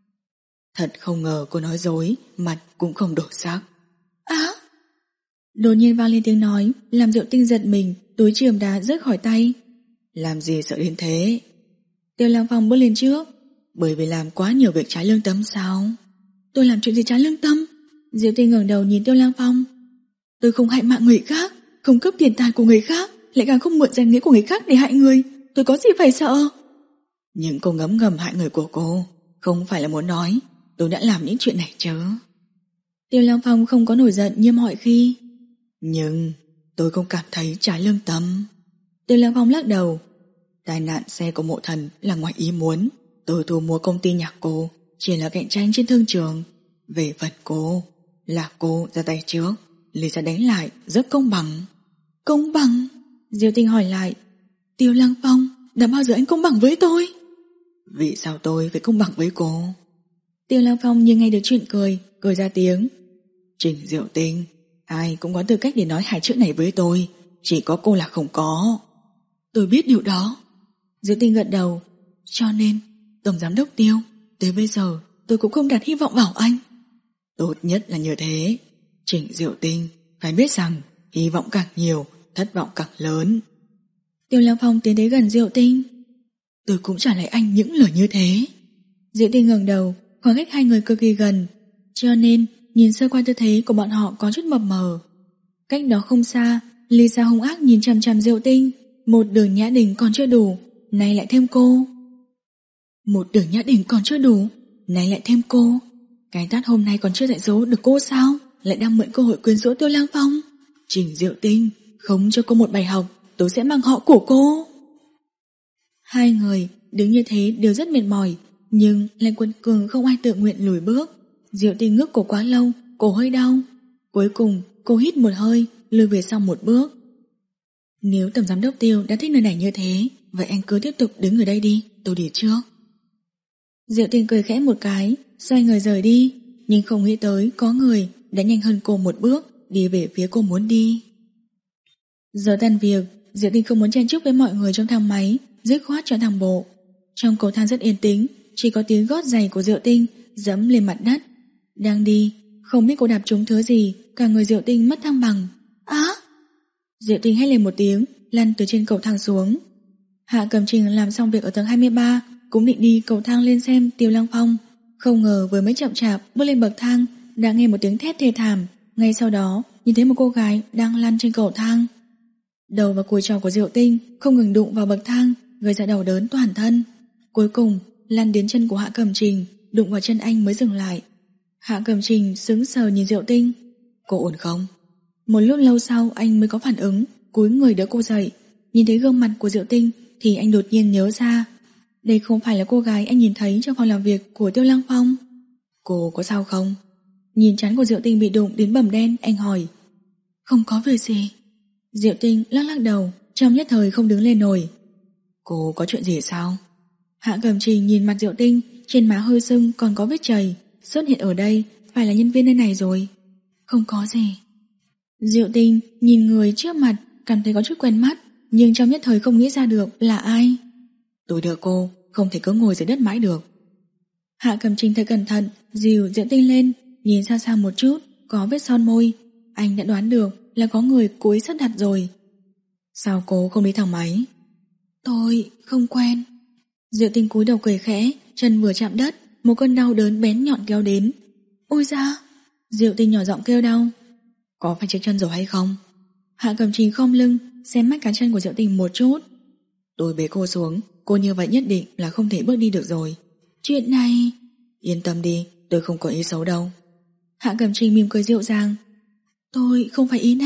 Thật không ngờ cô nói dối, mặt cũng không đổi sắc. Á! Đột nhiên vang lên tiếng nói, làm Diệu Tinh giật mình, túi chườm đá rớt khỏi tay. Làm gì sợ đến thế? Tiêu Lăng Phong bước lên trước. Bởi vì làm quá nhiều việc trái lương tâm sao? Tôi làm chuyện gì trái lương tâm? Diệu Tinh ngẩng đầu nhìn Tiêu Lăng Phong. Tôi không hại mạng người khác, không cướp tiền tài của người khác, lại càng không mượn danh nghĩa của người khác để hại người. Tôi có gì phải sợ? Nhưng cô ngấm ngầm hại người của cô, không phải là muốn nói tôi đã làm những chuyện này chứ? Tiêu Lăng Phong không có nổi giận như mọi khi. Nhưng tôi không cảm thấy trái lương tâm. Tiêu Lăng Phong lắc đầu. Tai nạn xe của Mộ Thần là ngoài ý muốn. Tôi thu mua công ty nhạc cô chỉ là cạnh tranh trên thương trường. Về phần cô, là cô ra tay trước, Lý ra đánh lại, rất công bằng. Công bằng? Diệu Tinh hỏi lại. Tiêu Lăng Phong, đã bao giờ anh công bằng với tôi? Vì sao tôi phải công bằng với cô? Tiêu Lăng Phong như nghe được chuyện cười, cười ra tiếng. Trình Diệu Tinh, ai cũng có tư cách để nói hai chữ này với tôi, chỉ có cô là không có. Tôi biết điều đó. Diệu Tinh gật đầu. Cho nên, Tổng Giám đốc Tiêu, tới bây giờ tôi cũng không đặt hy vọng vào anh. Tốt nhất là như thế. Trình Diệu Tinh, phải biết rằng hy vọng càng nhiều, thất vọng càng lớn. Tiêu Lăng Phong tiến tới gần Diệu Tinh. Tôi cũng trả lại anh những lời như thế. Diệu Tinh ngẩng đầu, khoảng cách hai người cực kỳ gần, cho nên nhìn sơ qua tư thế của bọn họ có chút mập mờ. Cách đó không xa, Lisa hung ác nhìn chằm chằm Diệu Tinh. Một Đường Nhã Đình còn chưa đủ, nay lại thêm cô. Một Đường Nhã Đình còn chưa đủ, nay lại thêm cô. Cái tát hôm nay còn chưa dạy dỗ được cô sao? Lại đang mượn cơ hội quyến rũ Tiêu Lăng Phong. Trình Diệu Tinh, không cho cô một bài học, tôi sẽ mang họ của cô. Hai người đứng như thế đều rất mệt mỏi, nhưng lại quật cường không ai tự nguyện lùi bước. Diệu Tinh ngước cổ quá lâu, cổ hơi đau. Cuối cùng cô hít một hơi, lùi về sau một bước. Nếu Tổng Giám đốc Tiêu đã thích nơi này như thế, vậy anh cứ tiếp tục đứng ở đây đi, tôi đi trước. Diệu Tinh cười khẽ một cái, xoay người rời đi, nhưng không nghĩ tới có người đã nhanh hơn cô một bước, đi về phía cô muốn đi. Giờ tan việc, Diệu Tinh không muốn chen chúc với mọi người trong thang máy, dứt khoát cho thang bộ. Trong cầu thang rất yên tĩnh, chỉ có tiếng gót giày của Diệu Tinh dẫm lên mặt đất. Đang đi, không biết cô đạp trúng thứ gì, cả người Diệu Tinh mất thăng bằng. Á! Diệu Tinh hét lên một tiếng, lăn từ trên cầu thang xuống. Hạ Cẩm Trình làm xong việc ở tầng hai mươi ba, cũng định đi cầu thang lên xem Tiêu Lăng Phong. Không ngờ vừa mới chậm chạp bước lên bậc thang, đã nghe một tiếng thét thê thảm. Ngay sau đó, nhìn thấy một cô gái đang lăn trên cầu thang. Đầu và cùi trò của Diệu Tinh không ngừng đụng vào bậc thang, gây ra đau đớn toàn thân. Cuối cùng, lăn đến chân của Hạ Cẩm Trình, đụng vào chân anh mới dừng lại. Hạ Cẩm Trình sững sờ nhìn Diệu Tinh. Cô ổn không? Một lúc lâu sau anh mới có phản ứng, cúi người đỡ cô dậy. Nhìn thấy gương mặt của Diệu Tinh thì anh đột nhiên nhớ ra, đây không phải là cô gái anh nhìn thấy trong phòng làm việc của Tiêu Lăng Phong. Cô có sao không? Nhìn trán của Diệu Tinh bị đụng đến bầm đen, anh hỏi. Không có việc gì. Diệu Tinh lắc lắc đầu, trong nhất thời không đứng lên nổi. Cô có chuyện gì sao? Hạ Cẩm Trình nhìn mặt Diệu Tinh, trên má hơi sưng còn có vết chảy, xuất hiện ở đây phải là nhân viên nơi này rồi. Không có gì. Diệu Tinh nhìn người trước mặt, cảm thấy có chút quen mắt, nhưng trong nhất thời không nghĩ ra được là ai. Tôi đỡ cô, không thể cứ ngồi dưới đất mãi được. Hạ Cẩm Trình thật cẩn thận, dìu Diệu Tinh lên, nhìn xa xa một chút, có vết son môi. Anh đã đoán được là có người cố ý sắp đặt rồi. Sao cô không đi thang máy? Tôi không quen. Diệu Tinh cúi đầu cười khẽ, chân vừa chạm đất, một cơn đau đớn bén nhọn kéo đến. Ôi da! Diệu Tinh nhỏ giọng kêu đau. Có phải trượt chân rồi hay không? Hạ Cẩm Trình khom lưng, xem mắt cá chân của Diệu Tinh một chút. Tôi bế cô xuống, cô như vậy nhất định là không thể bước đi được rồi. Chuyện này... Yên tâm đi, tôi không có ý xấu đâu. Hạ Cẩm Trình mỉm cười dịu dàng. Tôi không phải ý này,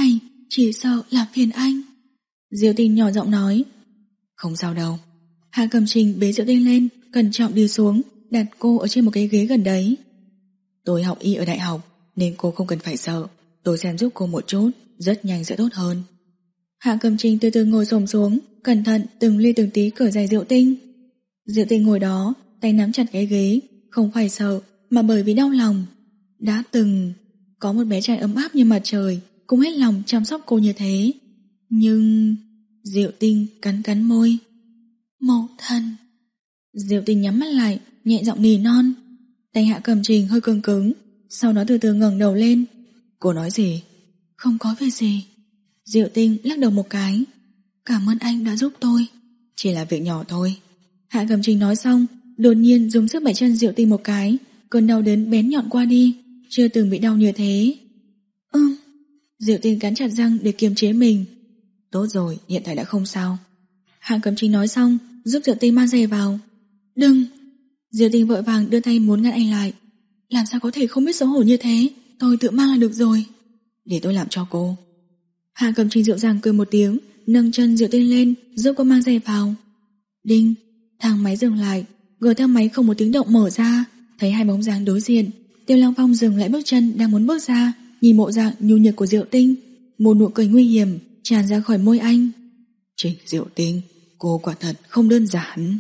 chỉ sợ làm phiền anh. Diệu Tinh nhỏ giọng nói. Không sao đâu. Hạ Cẩm Trình bế Diệu Tinh lên, cẩn trọng đi xuống, đặt cô ở trên một cái ghế gần đấy. Tôi học y ở đại học, nên cô không cần phải sợ. Tôi xem giúp cô một chút, rất nhanh sẽ tốt hơn. Hạ Cẩm Trình từ từ ngồi xổm xuống, cẩn thận từng ly từng tí cởi giày Diệu Tinh. Diệu Tinh ngồi đó, tay nắm chặt cái ghế, không phải sợ, mà bởi vì đau lòng. Đã từng có một bé trai ấm áp như mặt trời, cũng hết lòng chăm sóc cô như thế. Nhưng Diệu Tinh cắn cắn môi. Mẫu thân. Diệu Tinh nhắm mắt lại, nhẹ giọng nỉ non. Tay Hạ Cẩm Trình hơi cứng cứng, sau đó từ từ ngẩng đầu lên. Cô nói gì? Không có việc gì. Diệu Tinh lắc đầu một cái. Cảm ơn anh đã giúp tôi. Chỉ là việc nhỏ thôi. Hạ Cẩm Trình nói xong, đột nhiên dùng sức bẻ chân Diệu Tinh một cái. Cơn đau đớn bén nhọn qua đi, chưa từng bị đau như thế. Ừm. Diệu Tinh cắn chặt răng để kiềm chế mình. Tốt rồi, hiện tại đã không sao. Hạ Cẩm Trình nói xong, giúp Diệu Tinh mang giày vào. Đừng. Diệu Tinh vội vàng đưa tay muốn ngăn anh lại. Làm sao có thể không biết xấu hổ như thế? Tôi tự mang là được rồi. Để tôi làm cho cô. Hạ Cẩm Trình dịu dàng cười một tiếng, nâng chân Diệu Tinh lên, giúp cô mang giày vào. Đinh, thang máy dừng lại, cửa thang máy không một tiếng động mở ra, thấy hai bóng dáng đối diện. Tiêu Lăng Phong dừng lại bước chân đang muốn bước ra, nhìn bộ dạng nhu nhược của Diệu Tinh, một nụ cười nguy hiểm tràn ra khỏi môi anh. Trình Diệu Tinh, cô quả thật không đơn giản.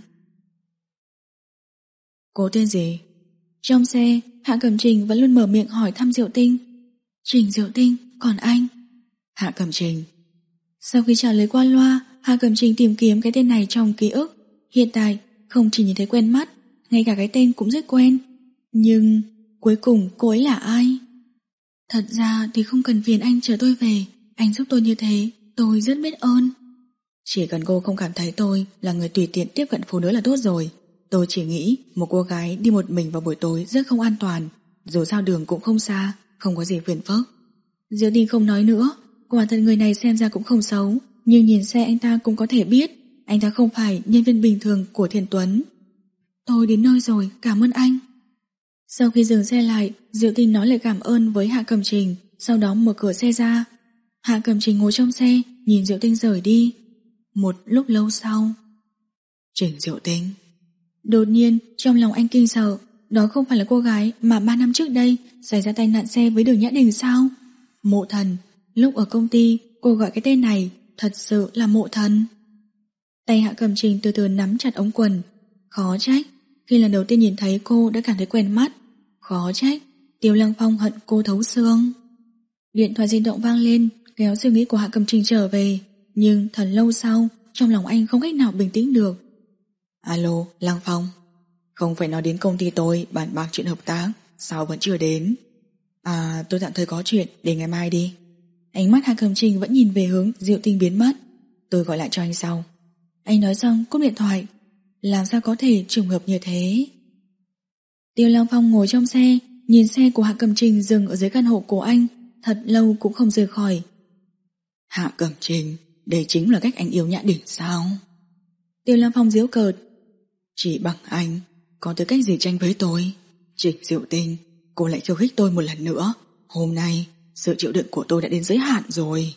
Cô tên gì? Trong xe, Hạ Cẩm Trình vẫn luôn mở miệng hỏi thăm Diệu Tinh. Trình Diệu Tinh, còn anh? Hạ Cẩm Trình. Sau khi trả lời qua loa, Hạ Cẩm Trình tìm kiếm cái tên này trong ký ức. Hiện tại, không chỉ nhìn thấy quen mắt, ngay cả cái tên cũng rất quen. Nhưng, cuối cùng cô ấy là ai? Thật ra thì không cần phiền anh chờ tôi về. Anh giúp tôi như thế, tôi rất biết ơn. Chỉ cần cô không cảm thấy tôi là người tùy tiện tiếp cận phụ nữ là tốt rồi. Tôi chỉ nghĩ một cô gái đi một mình vào buổi tối rất không an toàn. Dù sao đường cũng không xa, không có gì phiền phức. Diệu Tinh không nói nữa. Quả thật người này xem ra cũng không xấu, nhưng nhìn xe anh ta cũng có thể biết anh ta không phải nhân viên bình thường của Thiền Tuấn. Tôi đến nơi rồi, cảm ơn anh. Sau khi dừng xe lại, Diệu Tinh nói lời cảm ơn với Hạ Cẩm Trình, sau đó mở cửa xe ra. Hạ Cẩm Trình ngồi trong xe, nhìn Diệu Tinh rời đi. Một lúc lâu sau, Trình Diệu Tinh. Đột nhiên, trong lòng anh kinh sợ, đó không phải là cô gái mà ba năm trước đây xảy ra tai nạn xe với Đường Nhã Đình sao? Mộ Thần. Lúc ở công ty, cô gọi cái tên này thật sự là Mộ Thần. Tay Hạ Cẩm Trình từ từ nắm chặt ống quần. Khó trách, khi lần đầu tiên nhìn thấy cô đã cảm thấy quen mắt. Khó trách, Tiêu Lăng Phong hận cô thấu xương. Điện thoại di động vang lên, kéo suy nghĩ của Hạ Cẩm Trình trở về. Nhưng thật lâu sau, trong lòng anh không cách nào bình tĩnh được. Alo, Lăng Phong. Không phải nói đến công ty tôi bàn bạc chuyện hợp tác, sao vẫn chưa đến? À, tôi tạm thời có chuyện, để ngày mai đi. Ánh mắt Hạ Cẩm Trình vẫn nhìn về hướng Diệu Tinh biến mất. Tôi gọi lại cho anh sau. Anh nói xong cúp điện thoại. Làm sao có thể trùng hợp như thế? Tiêu Lăng Phong ngồi trong xe, nhìn xe của Hạ Cẩm Trình dừng ở dưới căn hộ của anh, thật lâu cũng không rời khỏi. Hạ Cẩm Trình, đây chính là cách anh yêu Nhã Đình sao? Tiêu Lăng Phong giễu cợt. Chỉ bằng anh, có tư cách gì tranh với tôi? Trình Diệu Tinh, cô lại khiêu khích tôi một lần nữa. Hôm nay, sự chịu đựng của tôi đã đến giới hạn rồi.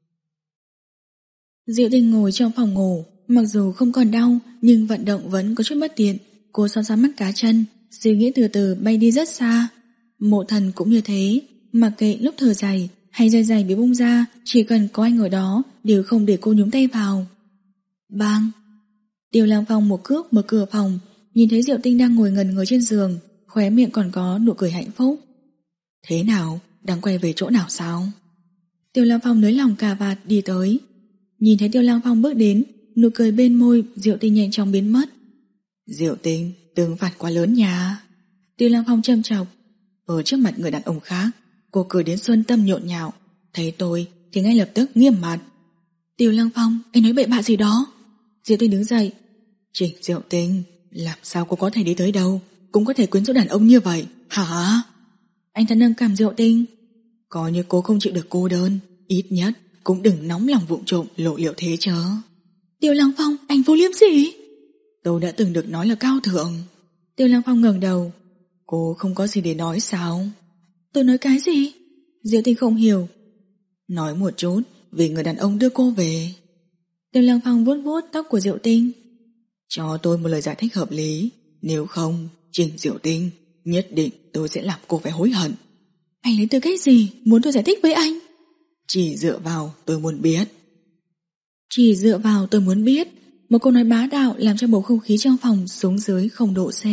Diệu Tinh ngồi trong phòng ngủ, mặc dù không còn đau, nhưng vận động vẫn có chút bất tiện. Cô xoa xoa mắt cá chân, suy nghĩ từ từ bay đi rất xa. Mộ Thần cũng như thế, mặc kệ lúc thở dài hay dây giày bị bung ra, chỉ cần có anh ở đó đều không để cô nhúng tay vào. Bang! Tiêu Lăng Phong một cước mở cửa phòng, nhìn thấy Diệu Tinh đang ngồi ngần người trên giường, khóe miệng còn có nụ cười hạnh phúc. Thế nào? Đang quay về chỗ nào sao? Tiêu Lăng Phong nới lỏng cà vạt đi tới. Nhìn thấy Tiêu Lăng Phong bước đến, nụ cười bên môi Diệu Tinh nhanh chóng biến mất. Diệu Tinh, tương phạt quá lớn nha. Tiêu Lăng Phong châm chọc. Ở trước mặt người đàn ông khác, cô cười đến xuân tâm nhộn nhạo. Thấy tôi thì ngay lập tức nghiêm mặt. Tiêu Lăng Phong, anh nói bậy bạ gì đó? Diệu Tinh đứng dậy. Trình Diệu Tinh, làm sao cô có thể đi tới đâu, cũng có thể quyến rũ đàn ông như vậy, hả? Anh ta nâng cằm Diệu Tinh. Có như cô không chịu được cô đơn, ít nhất cũng đừng nóng lòng vụng trộm lộ liễu thế chớ. Tiêu Lăng Phong, anh vô liêm sỉ. Tôi đã từng được nói là cao thượng. Tiêu Lăng Phong ngẩng đầu. Cô không có gì để nói sao? Tôi nói cái gì? Diệu Tinh không hiểu. Nói một chút vì người đàn ông đưa cô về. Tiêu Lăng Phong vuốt vuốt tóc của Diệu Tinh. Cho tôi một lời giải thích hợp lý, nếu không, Trình Diệu Tinh, nhất định tôi sẽ làm cô phải hối hận. Anh lấy tư cách gì muốn tôi giải thích với anh? Chỉ dựa vào tôi muốn biết. Chỉ dựa vào tôi muốn biết. Một câu nói bá đạo làm cho bầu không khí trong phòng xuống dưới không độ C.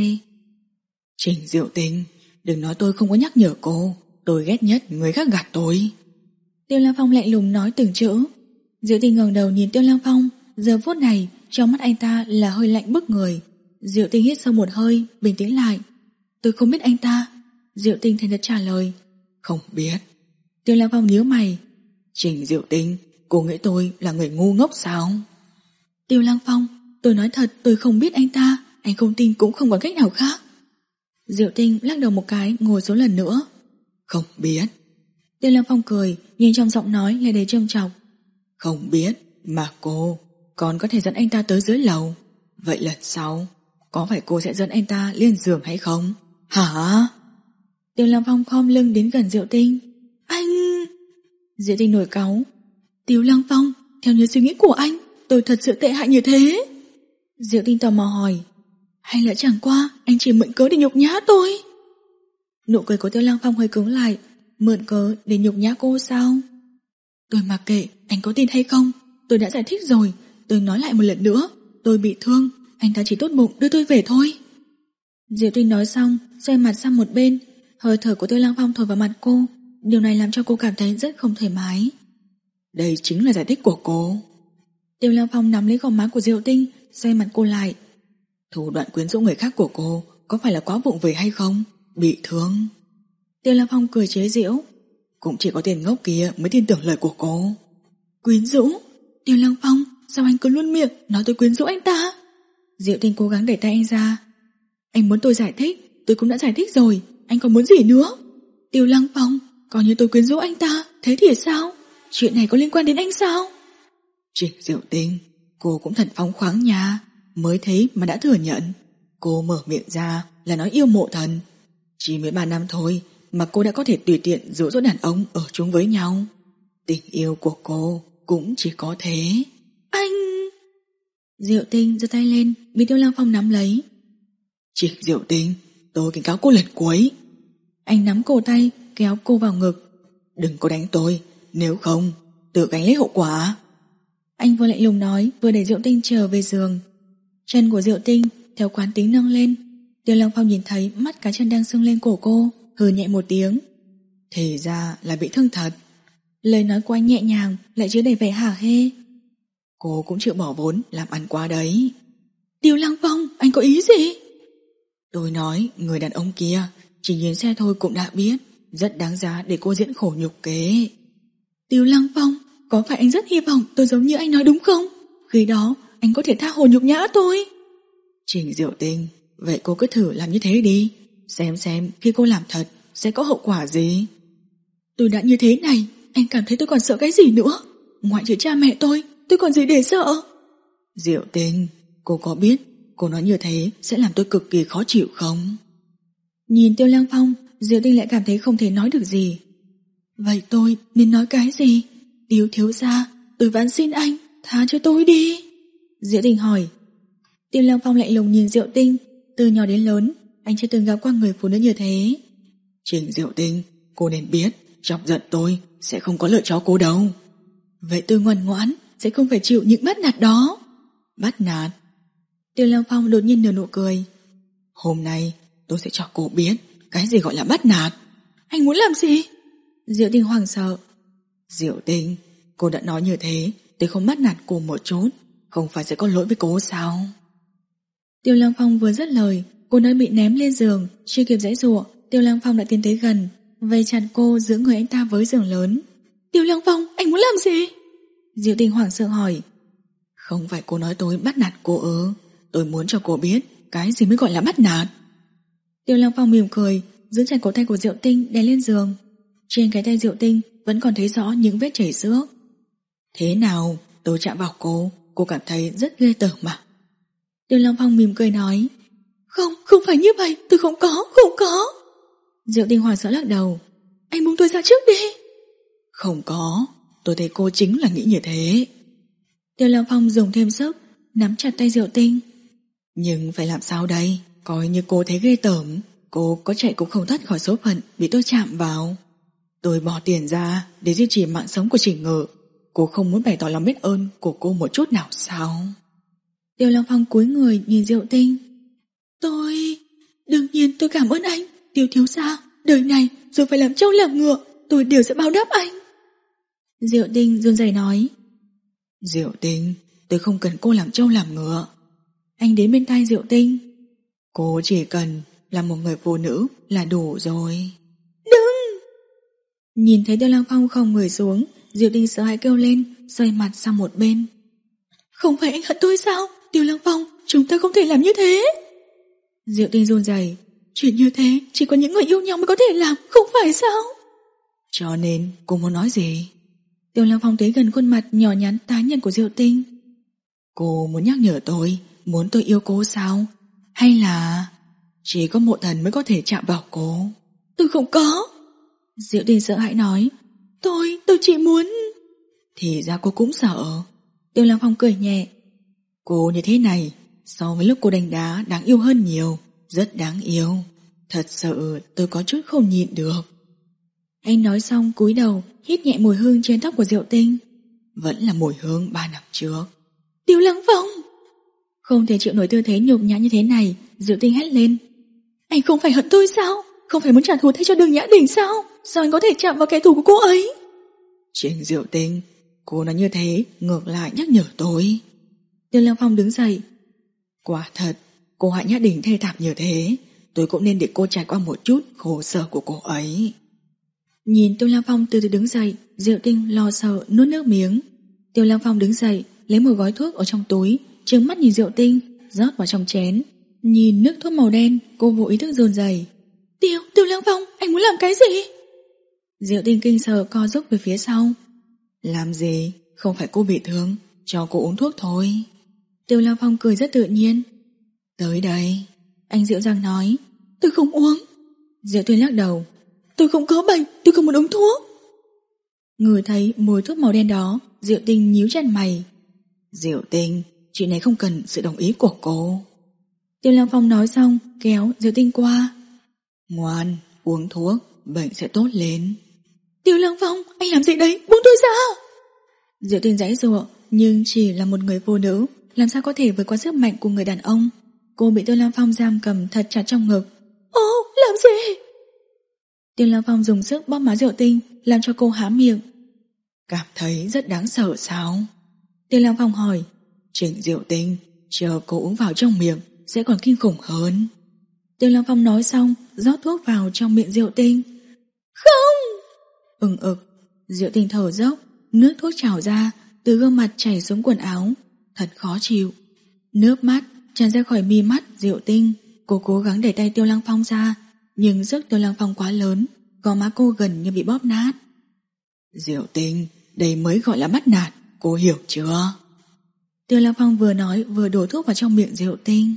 Trình Diệu Tinh, đừng nói tôi không có nhắc nhở cô. Tôi ghét nhất người khác gạt tôi. Tiêu Lăng Phong lạnh lùng nói từng chữ. Diệu Tinh ngẩng đầu nhìn Tiêu Lăng Phong. Giờ phút này trong mắt anh ta là hơi lạnh bức người. Diệu Tinh hít sâu một hơi, bình tĩnh lại. Tôi không biết anh ta. Diệu Tinh thành thật trả lời. Không biết. Tiêu Lăng Phong nhíu mày. Trình Diệu Tinh, cô nghĩ tôi là người ngu ngốc sao? Tiêu Lăng Phong, tôi nói thật tôi không biết anh ta. Anh không tin cũng không có cách nào khác. Diệu Tinh lắc đầu một cái, ngồi xuống lần nữa. Không biết. Tiêu Lăng Phong cười, nhưng trong giọng nói là đầy trêu chọc. Không biết, mà cô còn có thể dẫn anh ta tới dưới lầu. Vậy lần sau có phải cô sẽ dẫn anh ta lên giường hay không? Hả? Tiêu Lăng Phong khom lưng đến gần Diệu Tinh. Anh... Diệu Tinh nổi cáu. Tiêu Lăng Phong, theo như suy nghĩ của anh, tôi thật sự tệ hại như thế. Diệu Tinh tò mò hỏi. Hay là chẳng qua anh chỉ mượn cớ để nhục nhã tôi? Nụ cười của Tiêu Lăng Phong hơi cứng lại. Mượn cớ để nhục nhã cô sao? Tôi mặc kệ anh có tin hay không. Tôi đã giải thích rồi. Tôi nói lại một lần nữa. Tôi bị thương, anh ta chỉ tốt bụng đưa tôi về thôi. Diệu Tinh nói xong, xoay mặt sang một bên. Hơi thở của Tiêu Lăng Phong thổi vào mặt cô. Điều này làm cho cô cảm thấy rất không thoải mái. Đây chính là giải thích của cô. Tiêu Lăng Phong nắm lấy gò má của Diệu Tinh, xoay mặt cô lại. Thủ đoạn quyến rũ người khác của cô có phải là quá vụng về hay không? Bị thương. Tiêu Lăng Phong cười chế giễu. Cũng chỉ có tên ngốc kia mới tin tưởng lời của cô. Quyến rũ? Tiêu Lăng Phong, sao anh cứ luôn miệng nói tôi quyến rũ anh ta? Diệu Tinh cố gắng đẩy tay anh ra. Anh muốn tôi giải thích, tôi cũng đã giải thích rồi. Anh còn muốn gì nữa? Tiêu Lăng Phong, coi như tôi quyến rũ anh ta, thế thì sao? Chuyện này có liên quan đến anh sao? Trình Diệu Tinh, cô cũng thật phóng khoáng nha. Mới thấy mà đã thừa nhận. Cô mở miệng ra là nói yêu Mộ Thần. Chỉ mới ba năm thôi mà cô đã có thể tùy tiện dỗ dỗ đàn ông ở chung với nhau. Tình yêu của cô cũng chỉ có thế. Anh... Diệu Tinh giơ tay lên, bị Tiêu Lăng Phong nắm lấy. Trình Diệu Tinh, tôi cảnh cáo cô lần cuối. Anh nắm cổ tay, kéo cô vào ngực. Đừng có đánh tôi, nếu không tự gánh lấy hậu quả. Anh vừa lạnh lùng nói, vừa đẩy Diệu Tinh trở về giường. Chân của Diệu Tinh theo quán tính nâng lên. Tiêu Lăng Phong nhìn thấy mắt cá chân đang sưng lên cổ cô, hừ nhẹ một tiếng. Thì ra là bị thương thật. Lời nói của anh nhẹ nhàng, lại chứa đầy vẻ hả hê. Cô cũng chịu bỏ vốn làm ăn quá đấy. Tiêu Lăng Phong, anh có ý gì? Tôi nói người đàn ông kia chỉ nhìn xe thôi cũng đã biết, rất đáng giá để cô diễn khổ nhục kế. Tiêu Lăng Phong, có phải anh rất hy vọng tôi giống như anh nói đúng không? Khi đó anh có thể tha hồ nhục nhã tôi. Trình Diệu Tinh, vậy cô cứ thử làm như thế đi. Xem xem khi cô làm thật sẽ có hậu quả gì. Tôi đã như thế này, anh cảm thấy tôi còn sợ cái gì nữa? Ngoại trừ cha mẹ tôi, tôi còn gì để sợ? Diệu Tinh, cô có biết cô nói như thế sẽ làm tôi cực kỳ khó chịu không? Nhìn Tiêu Lăng Phong, Diệu Tinh lại cảm thấy không thể nói được gì. Vậy tôi nên nói cái gì? Tiêu thiếu gia, tôi van xin anh, tha cho tôi đi. Diệu Tinh hỏi. Tiêu Lăng Phong lạnh lùng nhìn Diệu Tinh. Từ nhỏ đến lớn, anh chưa từng gặp qua người phụ nữ như thế. Trình Diệu Tinh, cô nên biết chọc giận tôi sẽ không có lợi cho cô đâu. Vậy tôi ngoan ngoãn, sẽ không phải chịu những bắt nạt đó. Bắt nạt? Tiêu Lăng Phong đột nhiên nở nụ cười. Hôm nay tôi sẽ cho cô biết cái gì gọi là bắt nạt. Anh muốn làm gì? Diệu Tinh hoảng sợ. Diệu Tinh, cô đã nói như thế, tôi không bắt nạt cô một chút, không phải sẽ có lỗi với cô sao? Tiêu Lăng Phong vừa dứt lời, cô đã bị ném lên giường, chưa kịp giãy giụa, Tiêu Lăng Phong đã tiến tới gần, vây chặt cô giữ người anh ta với giường lớn. Tiêu Lăng Phong, anh muốn làm gì? Diệu Tinh hoảng sợ hỏi. Không phải cô nói tôi bắt nạt cô ư? Tôi muốn cho cô biết cái gì mới gọi là bắt nạt. Tiêu Lăng Phong mỉm cười, giữ chặt cổ tay của Diệu Tinh đè lên giường. Trên cái tay Diệu Tinh vẫn còn thấy rõ những vết chảy xước. Thế nào, tôi chạm vào cô, cô cảm thấy rất ghê tởm mà. Tiêu Lăng Phong mỉm cười nói. Không, không phải như vậy, tôi không có, không có. Diệu Tinh hoảng sợ lắc đầu. Anh buông tôi ra trước đi. Không có. tôi thấy cô chính là nghĩ như thế. Tiêu Lăng Phong dùng thêm sức, nắm chặt tay Diệu Tinh. Nhưng phải làm sao đây? Coi như cô thấy ghê tởm, cô có chạy cũng không thoát khỏi số phận bị tôi chạm vào. Tôi bỏ tiền ra để duy trì mạng sống của Trình Ngự. Cô không muốn bày tỏ lòng biết ơn của cô một chút nào sao? Tiêu Lăng Phong cúi người nhìn Diệu Tinh. Tôi... Đương nhiên tôi cảm ơn anh, Tiêu thiếu gia. Đời này dù phải làm trâu làm ngựa, tôi đều sẽ báo đáp anh. Diệu Tinh run rẩy nói. Diệu Tinh, tôi không cần cô làm trâu làm ngựa. Anh đến bên tai Diệu Tinh. Cô chỉ cần là một người phụ nữ là đủ rồi. Đừng! Nhìn thấy Tiêu Lăng Phong không người xuống, Diệu Tinh sợ hãi kêu lên, xoay mặt sang một bên. Không phải anh hận tôi sao? Tiêu Lăng Phong, chúng ta không thể làm như thế. Diệu Tinh run rẩy. Chuyện như thế chỉ có những người yêu nhau mới có thể làm, không phải sao? Cho nên cô muốn nói gì? Tiêu Lăng Phong tới gần khuôn mặt nhỏ nhắn tái nhợt của Diệu Tinh. Cô muốn nhắc nhở tôi, muốn tôi yêu cô sao? Hay là chỉ có mộ thần mới có thể chạm vào cô? Tôi không có. Diệu Tinh sợ hãi nói. Tôi, tôi chỉ muốn... Thì ra cô cũng sợ. Tiêu Lăng Phong cười nhẹ. Cô như thế này, so với lúc cô đánh đá đáng yêu hơn nhiều, rất đáng yêu. Thật sự tôi có chút không nhịn được. Anh nói xong cúi đầu, hít nhẹ mùi hương trên tóc của Diệu Tinh. Vẫn là mùi hương ba năm trước. Tiêu Lăng Phong! Không thể chịu nổi tư thế nhục nhã như thế này, Diệu Tinh hét lên. Anh không phải hận tôi sao? Không phải muốn trả thù thay cho Đường Nhã Đình sao? Sao anh có thể chạm vào kẻ thù của cô ấy? Trình Diệu Tinh, cô nói như thế ngược lại nhắc nhở tôi. Tiêu Lăng Phong đứng dậy. Quả thật, cô hại Nhã Đình thê thảm như thế, tôi cũng nên để cô trải qua một chút khổ sở của cô ấy. Nhìn Tiêu Lăng Phong từ từ đứng dậy, Diệu Tinh lo sợ nuốt nước miếng. Tiêu Lăng Phong đứng dậy, lấy một gói thuốc ở trong túi, trừng mắt nhìn Diệu Tinh, rót vào trong chén. Nhìn nước thuốc màu đen, cô vô ý thức run rẩy. Tiêu, Tiêu Lăng Phong, anh muốn làm cái gì? Diệu Tinh kinh sợ co rúm về phía sau. Làm gì? Không phải cô bị thương, cho cô uống thuốc thôi. Tiêu Lăng Phong cười rất tự nhiên. Tới đây. Anh dịu dàng nói. Tôi không uống. Diệu Tinh lắc đầu. Tôi không có bệnh, tôi không muốn uống thuốc. Ngửi thấy mùi thuốc màu đen đó, Diệu Tinh nhíu chặt mày. Diệu Tinh, chuyện này không cần sự đồng ý của cô. Tiêu Lăng Phong nói xong, kéo Diệu Tinh qua. Ngoan, uống thuốc, bệnh sẽ tốt lên. Tiêu Lăng Phong, anh làm gì đấy, buông tôi ra. Diệu Tinh giãy giụa, nhưng chỉ là một người phụ nữ, làm sao có thể vượt qua sức mạnh của người đàn ông. Cô bị Tiêu Lăng Phong giam cầm thật chặt trong ngực. Ô, làm gì? Tiêu Lăng Phong dùng sức bóp má Diệu Tinh, làm cho cô há miệng. Cảm thấy rất đáng sợ sao? Tiêu Lăng Phong hỏi. Trịnh Diệu Tinh, chờ cô uống vào trong miệng sẽ còn kinh khủng hơn. Tiêu Lăng Phong nói xong, rót thuốc vào trong miệng Diệu Tinh. Không! Ừng ực, Diệu Tinh thở dốc, nước thuốc trào ra, từ gương mặt chảy xuống quần áo. Thật khó chịu. Nước mắt tràn ra khỏi mi mắt Diệu Tinh. Cô cố gắng đẩy tay Tiêu Lăng Phong ra, nhưng sức Tiêu Lăng Phong quá lớn, gò má cô gần như bị bóp nát. Diệu Tinh, đây mới gọi là bắt nạt, cô hiểu chưa? Tiêu Lăng Phong vừa nói vừa đổ thuốc vào trong miệng Diệu Tinh.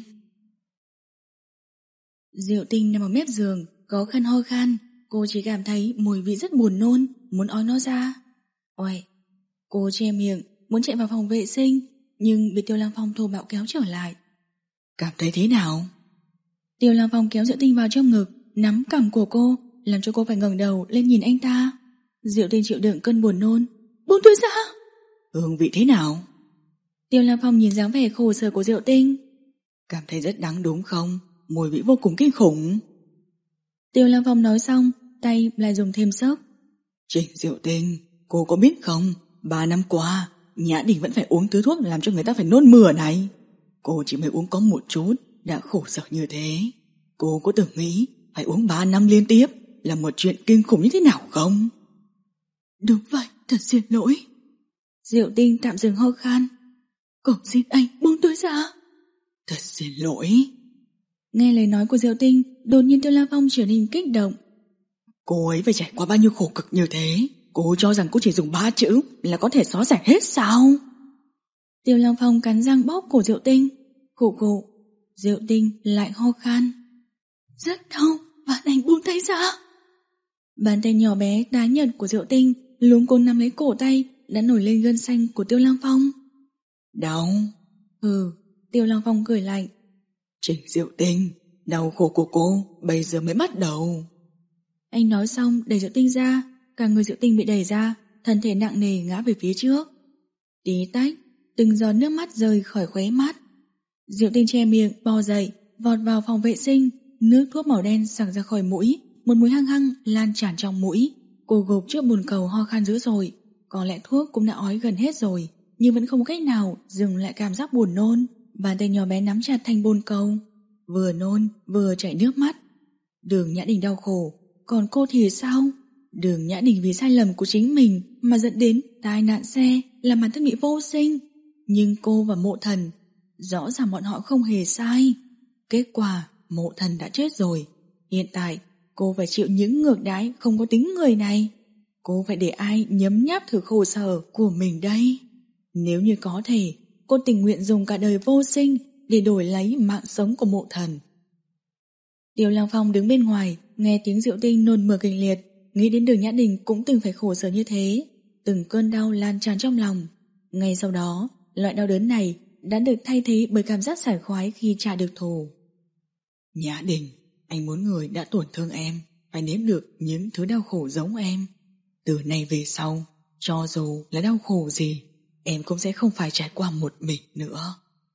Diệu Tinh nằm ở mép giường, có khăn ho khan. Cô chỉ cảm thấy mùi vị rất buồn nôn, muốn ói nó ra. Ôi, cô che miệng, muốn chạy vào phòng vệ sinh, nhưng bị Tiêu Lăng Phong thô bạo kéo trở lại. Cảm thấy thế nào? Tiêu Lăng Phong kéo Diệu Tinh vào trong ngực, nắm cằm của cô, làm cho cô phải ngẩng đầu lên nhìn anh ta. Diệu Tinh chịu đựng cơn buồn nôn. Buông tôi ra! Hương vị thế nào? Tiêu Lăng Phong nhìn dáng vẻ khổ sở của Diệu Tinh. Cảm thấy rất đáng đúng không? Mùi vị vô cùng kinh khủng. Tiêu Lăng Phong nói xong, tay lại dùng thêm sức. Trịnh Diệu Tinh, cô có biết không, ba năm qua Nhã Đình vẫn phải uống thứ thuốc làm cho người ta phải nôn mửa này. Cô chỉ mới uống có một chút đã khổ sở như thế. Cô có từng nghĩ phải uống ba năm liên tiếp là một chuyện kinh khủng như thế nào không? Đúng vậy, thật xin lỗi. Diệu Tinh tạm dừng ho khan. Cầu xin anh buông tôi ra. Thật xin lỗi. Nghe lời nói của Diệu Tinh, đột nhiên Tiêu Lăng Phong trở nên kích động. Cô ấy phải trải qua bao nhiêu khổ cực như thế, cô cho rằng cô chỉ dùng ba chữ là có thể xóa sạch hết sao? Tiêu Lăng Phong cắn răng bóp cổ Diệu Tinh. Khụ khụ, Diệu Tinh lại ho khan. Rất đau, bạn anh buông tay ra. Bàn tay nhỏ bé tái nhợt của Diệu Tinh luống cuống nắm lấy cổ tay, đã nổi lên gân xanh của Tiêu Lăng Phong. Đau? Ừ, Tiêu Lăng Phong cười lạnh. Trình Diệu Tinh, đau khổ của cô bây giờ mới bắt đầu. Anh nói xong đẩy Diệu Tinh ra, cả người Diệu Tinh bị đẩy ra, thân thể nặng nề ngã về phía trước. Tí tách, từng giọt nước mắt rơi khỏi khóe mắt. Diệu Tinh che miệng, bò dậy, vọt vào phòng vệ sinh, nước thuốc màu đen xẳng ra khỏi mũi, một mùi hăng hăng lan tràn trong mũi. Cô gục trước bồn cầu ho khan dữ dội, có lẽ thuốc cũng đã ói gần hết rồi, nhưng vẫn không có cách nào dừng lại cảm giác buồn nôn. Bàn tay nhỏ bé nắm chặt thành bồn cầu, vừa nôn vừa chảy nước mắt. Đường Nhã Đình đau khổ, còn cô thì sao? Đường Nhã Đình vì sai lầm của chính mình mà dẫn đến tai nạn xe, làm bản thân bị vô sinh. Nhưng cô và Mộ Thần, rõ ràng bọn họ không hề sai. Kết quả Mộ Thần đã chết rồi. Hiện tại cô phải chịu những ngược đãi không có tính người này. Cô phải để ai nhấm nháp thử khổ sở của mình đây? Nếu như có thể, cô tình nguyện dùng cả đời vô sinh để đổi lấy mạng sống của Mộ Thần. Tiêu Lăng Phong đứng bên ngoài, nghe tiếng Diệu Tinh nôn mửa kịch liệt, nghĩ đến Đường Nhã Đình cũng từng phải khổ sở như thế. Từng cơn đau lan tràn trong lòng. Ngay sau đó, loại đau đớn này đã được thay thế bởi cảm giác sảng khoái khi trả được thù. Nhã Đình, anh muốn người đã tổn thương em phải nếm được những thứ đau khổ giống em. Từ nay về sau, cho dù là đau khổ gì, em cũng sẽ không phải trải qua một mình nữa.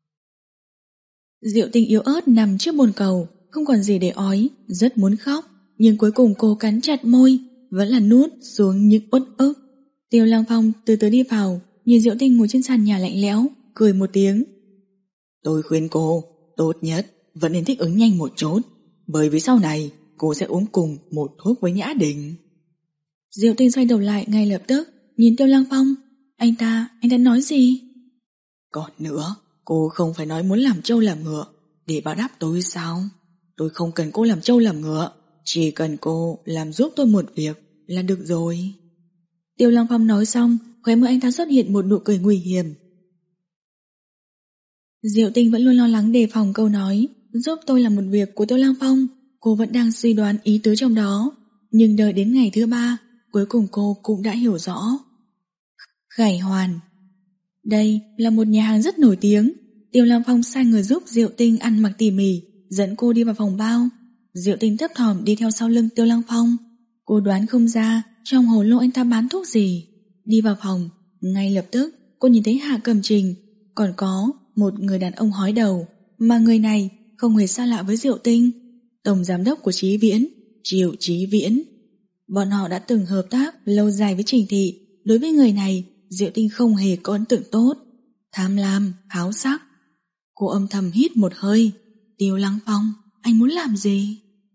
Diệu Tinh yếu ớt nằm trước bồn cầu, không còn gì để ói, rất muốn khóc, nhưng cuối cùng cô cắn chặt môi, vẫn là nuốt xuống những uất ức. Tiêu Lăng Phong từ từ đi vào, nhìn Diệu Tinh ngồi trên sàn nhà lạnh lẽo, cười một tiếng. Tôi khuyên cô, tốt nhất vẫn nên thích ứng nhanh một chút, bởi vì sau này cô sẽ uống cùng một thuốc với Nhã Đình. Diệu Tinh xoay đầu lại ngay lập tức, nhìn Tiêu Lăng Phong. Anh ta, anh ta nói gì? Còn nữa, cô không phải nói muốn làm trâu làm ngựa để báo đáp tôi sao? Tôi không cần cô làm trâu làm ngựa, chỉ cần cô làm giúp tôi một việc là được rồi. Tiêu Lăng Phong nói xong, khóe môi anh ta xuất hiện một nụ cười nguy hiểm. Diệu Tinh vẫn luôn lo lắng đề phòng câu nói giúp tôi làm một việc của Tiêu Lăng Phong. Cô vẫn đang suy đoán ý tứ trong đó, nhưng đợi đến ngày thứ ba, cuối cùng cô cũng đã hiểu rõ. Khải Hoàn. Đây là một nhà hàng rất nổi tiếng. Tiêu Lăng Phong sai người giúp Diệu Tinh ăn mặc tỉ mỉ, dẫn cô đi vào phòng bao. Diệu Tinh thấp thỏm đi theo sau lưng Tiêu Lăng Phong. Cô đoán không ra trong hồ lô anh ta bán thuốc gì. Đi vào phòng, ngay lập tức cô nhìn thấy Hạ Cẩm Trình, còn có một người đàn ông hói đầu, mà người này không hề xa lạ với Diệu Tinh, tổng giám đốc của Chí Viễn, Triệu Chí Viễn. Bọn họ đã từng hợp tác lâu dài với Trình Thị. Đối với người này, Diệu Tinh không hề có ấn tượng tốt, tham lam, háo sắc. Cô âm thầm hít một hơi. Tiêu Lăng Phong, anh muốn làm gì?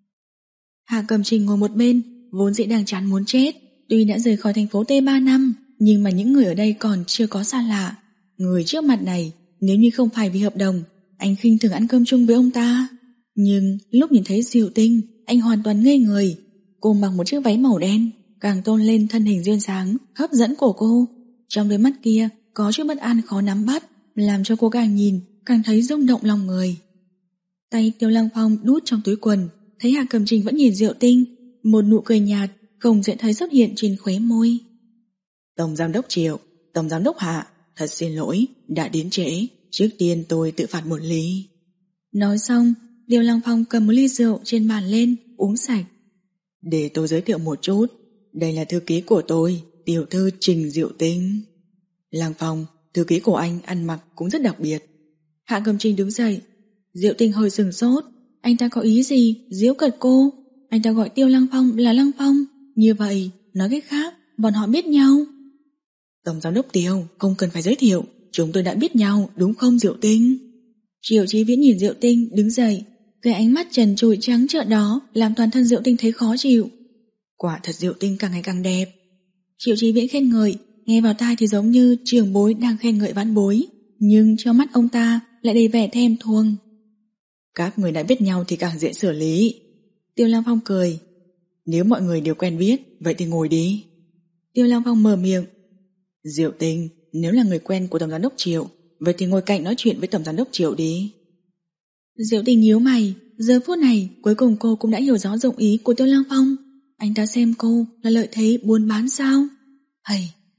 Hạ Cẩm Trình ngồi một bên, vốn dĩ đang chán muốn chết. Tuy đã rời khỏi thành phố T ba năm, nhưng mà những người ở đây còn chưa có xa lạ. Người trước mặt này, nếu như không phải vì hợp đồng, anh khinh thường ăn cơm chung với ông ta. Nhưng lúc nhìn thấy Diệu Tinh, anh hoàn toàn ngây người. Cô mặc một chiếc váy màu đen, càng tôn lên thân hình duyên dáng, hấp dẫn của cô. Trong đôi mắt kia có chút bất an khó nắm bắt, làm cho cô càng nhìn càng thấy rung động lòng người. Tay Tiêu Lăng Phong đút trong túi quần, thấy Hạ Cẩm Trình vẫn nhìn Diệu Tinh, một nụ cười nhạt không dễ thấy xuất hiện trên khóe môi. Tổng giám đốc Triệu, tổng giám đốc Hạ, thật xin lỗi đã đến trễ, trước tiên tôi tự phạt một ly. Nói xong, Tiêu Lăng Phong cầm một ly rượu trên bàn lên, uống sạch. Để tôi giới thiệu một chút, đây là thư ký của tôi, tiểu thư Trình Diệu Tinh. Lăng Phong, thư ký của anh ăn mặc cũng rất đặc biệt. Hạ Cẩm Trình đứng dậy. Diệu Tinh hơi sừng sốt. Anh ta có ý gì giễu cợt cô? Anh ta gọi Tiêu Lăng Phong là Lăng Phong. Như vậy, nói cách khác, bọn họ biết nhau. Tổng giám đốc Tiêu, không cần phải giới thiệu, chúng tôi đã biết nhau, đúng không Diệu Tinh? Triệu Chí Viễn nhìn Diệu Tinh đứng dậy, cái ánh mắt trần trụi trắng trợn đó làm toàn thân Diệu Tinh thấy khó chịu. Quả thật Diệu Tinh càng ngày càng đẹp. Triệu Chí Viễn khen ngợi, nghe vào tai thì giống như trưởng bối đang khen ngợi vãn bối, nhưng trong mắt ông ta lại đầy vẻ thèm thuồng. Các người đã biết nhau thì càng dễ xử lý. Tiêu Lăng Phong cười. Nếu mọi người đều quen biết, vậy thì ngồi đi. Tiêu Lăng Phong mở miệng. Diệu Tinh, nếu là người quen của tổng giám đốc Triệu, vậy thì ngồi cạnh nói chuyện với tổng giám đốc Triệu đi. Diệu Tinh nhíu mày. Giờ phút này cuối cùng cô cũng đã hiểu rõ dụng ý của Tiêu Lăng Phong. Anh ta xem cô là lợi thế buôn bán sao? Hay,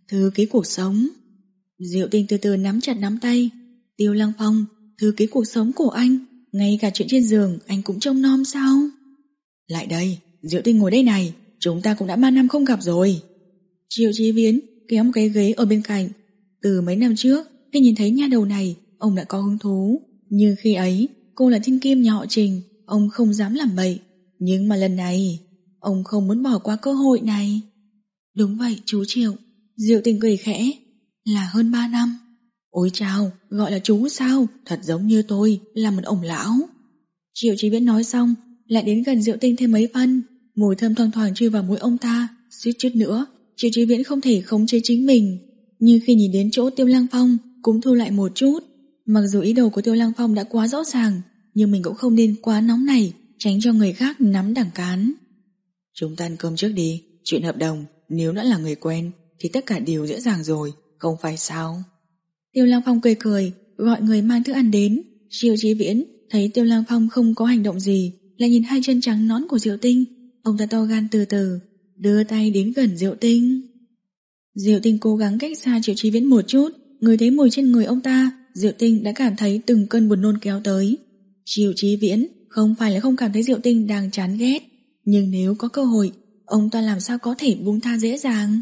Thư ký cuộc sống. Diệu Tinh từ từ nắm chặt nắm tay. Tiêu Lăng Phong, thư ký cuộc sống của anh, ngay cả chuyện trên giường anh cũng trông nom sao? Lại đây, Diệu Tinh ngồi đây này, chúng ta cũng đã ba năm không gặp rồi. Triệu Chí Viễn kéo một cái ghế ở bên cạnh. Từ mấy năm trước, khi nhìn thấy nha đầu này, ông đã có hứng thú. Nhưng khi ấy, cô là thiên kim nhà họ Trình, ông không dám làm bậy. Nhưng mà lần này, ông không muốn bỏ qua cơ hội này. Đúng vậy chú Triệu. Diệu Tinh cười khẽ. Là hơn ba năm. Ôi chao, gọi là chú sao? Thật giống như tôi là một ông lão. Triệu Chí Viễn nói xong, lại đến gần Diệu Tinh thêm mấy phân. Mùi thơm thoang thoảng chui vào mũi ông ta. Suýt chút nữa, Triệu Chí Viễn không thể khống chế chính mình. Nhưng khi nhìn đến chỗ Tiêu Lăng Phong, cũng thu lại một chút. Mặc dù ý đồ của Tiêu Lăng Phong đã quá rõ ràng, nhưng mình cũng không nên quá nóng này, tránh cho người khác nắm đằng cán. Chúng ta ăn cơm trước đi. Chuyện hợp đồng, nếu đã là người quen thì tất cả đều dễ dàng rồi, không phải sao? Tiêu Lăng Phong cười cười, gọi người mang thức ăn đến. Triệu Chí Viễn thấy Tiêu Lăng Phong không có hành động gì, lại nhìn hai chân trắng nõn của Diệu Tinh. Ông ta to gan từ từ đưa tay đến gần Diệu Tinh. Diệu Tinh cố gắng cách xa Triệu Chí Viễn một chút. Người thấy mùi trên người ông ta, Diệu Tinh đã cảm thấy từng cơn buồn nôn kéo tới. Triệu Chí Viễn không phải là không cảm thấy Diệu Tinh đang chán ghét, nhưng nếu có cơ hội, ông ta làm sao có thể buông tha dễ dàng.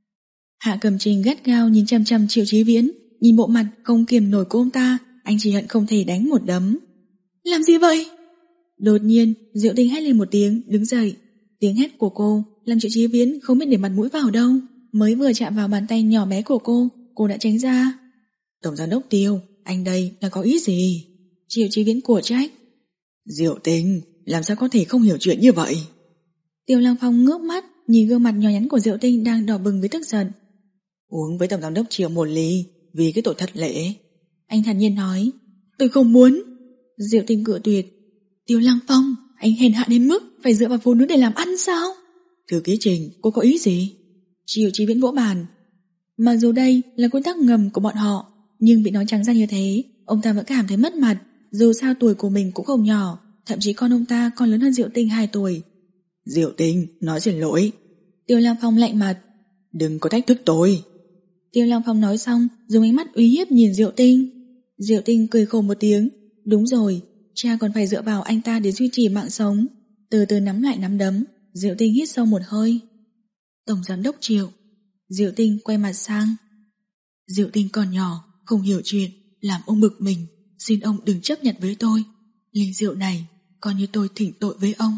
Hạ Cẩm Trình gắt gao nhìn chăm chăm Triệu Chí Viễn, nhìn bộ mặt không kiềm nổi của ông ta, anh chỉ hận không thể đánh một đấm. Làm gì vậy? Đột nhiên Diệu Tinh hét lên một tiếng, đứng dậy. Tiếng hét của cô làm Triệu Chí Viễn không biết để mặt mũi vào đâu. Mới vừa chạm vào bàn tay nhỏ bé của cô, cô đã tránh ra. Tổng giám đốc Tiêu, anh đây là có ý gì? Triệu Chí Viễn của trách. Diệu Tinh, làm sao có thể không hiểu chuyện như vậy? Tiêu Lăng Phong ngước mắt nhìn gương mặt nhỏ nhắn của Diệu Tinh đang đỏ bừng với tức giận. Uống với tổng giám đốc Triệu một ly, vì cái tội thất lễ. Anh thản nhiên nói. Tôi không muốn. Diệu Tinh cự tuyệt. Tiêu Lăng Phong, anh hèn hạ đến mức phải dựa vào phụ nữ để làm ăn sao? Thư ký Trình, cô có ý gì? Triệu Chí Viễn vỗ bàn. Mặc dù đây là quy tắc ngầm của bọn họ, nhưng bị nói trắng ra như thế, ông ta vẫn cảm thấy mất mặt. Dù sao tuổi của mình cũng không nhỏ, thậm chí con ông ta còn lớn hơn Diệu Tinh hai tuổi. Diệu Tinh, nói xin lỗi. Tiêu Lăng Phong lạnh mặt. Đừng có thách thức tôi. Tiêu Lăng Phong nói xong, dùng ánh mắt uy hiếp nhìn Diệu Tinh. Diệu Tinh cười khổ một tiếng. Đúng rồi, cha còn phải dựa vào anh ta để duy trì mạng sống. Từ từ nắm lại nắm đấm, Diệu Tinh hít sâu một hơi. Tổng giám đốc Triệu. Diệu Tinh quay mặt sang. Diệu Tinh còn nhỏ, không hiểu chuyện, làm ông bực mình. Xin ông đừng chấp nhận với tôi. Ly rượu này coi như tôi thỉnh tội với ông.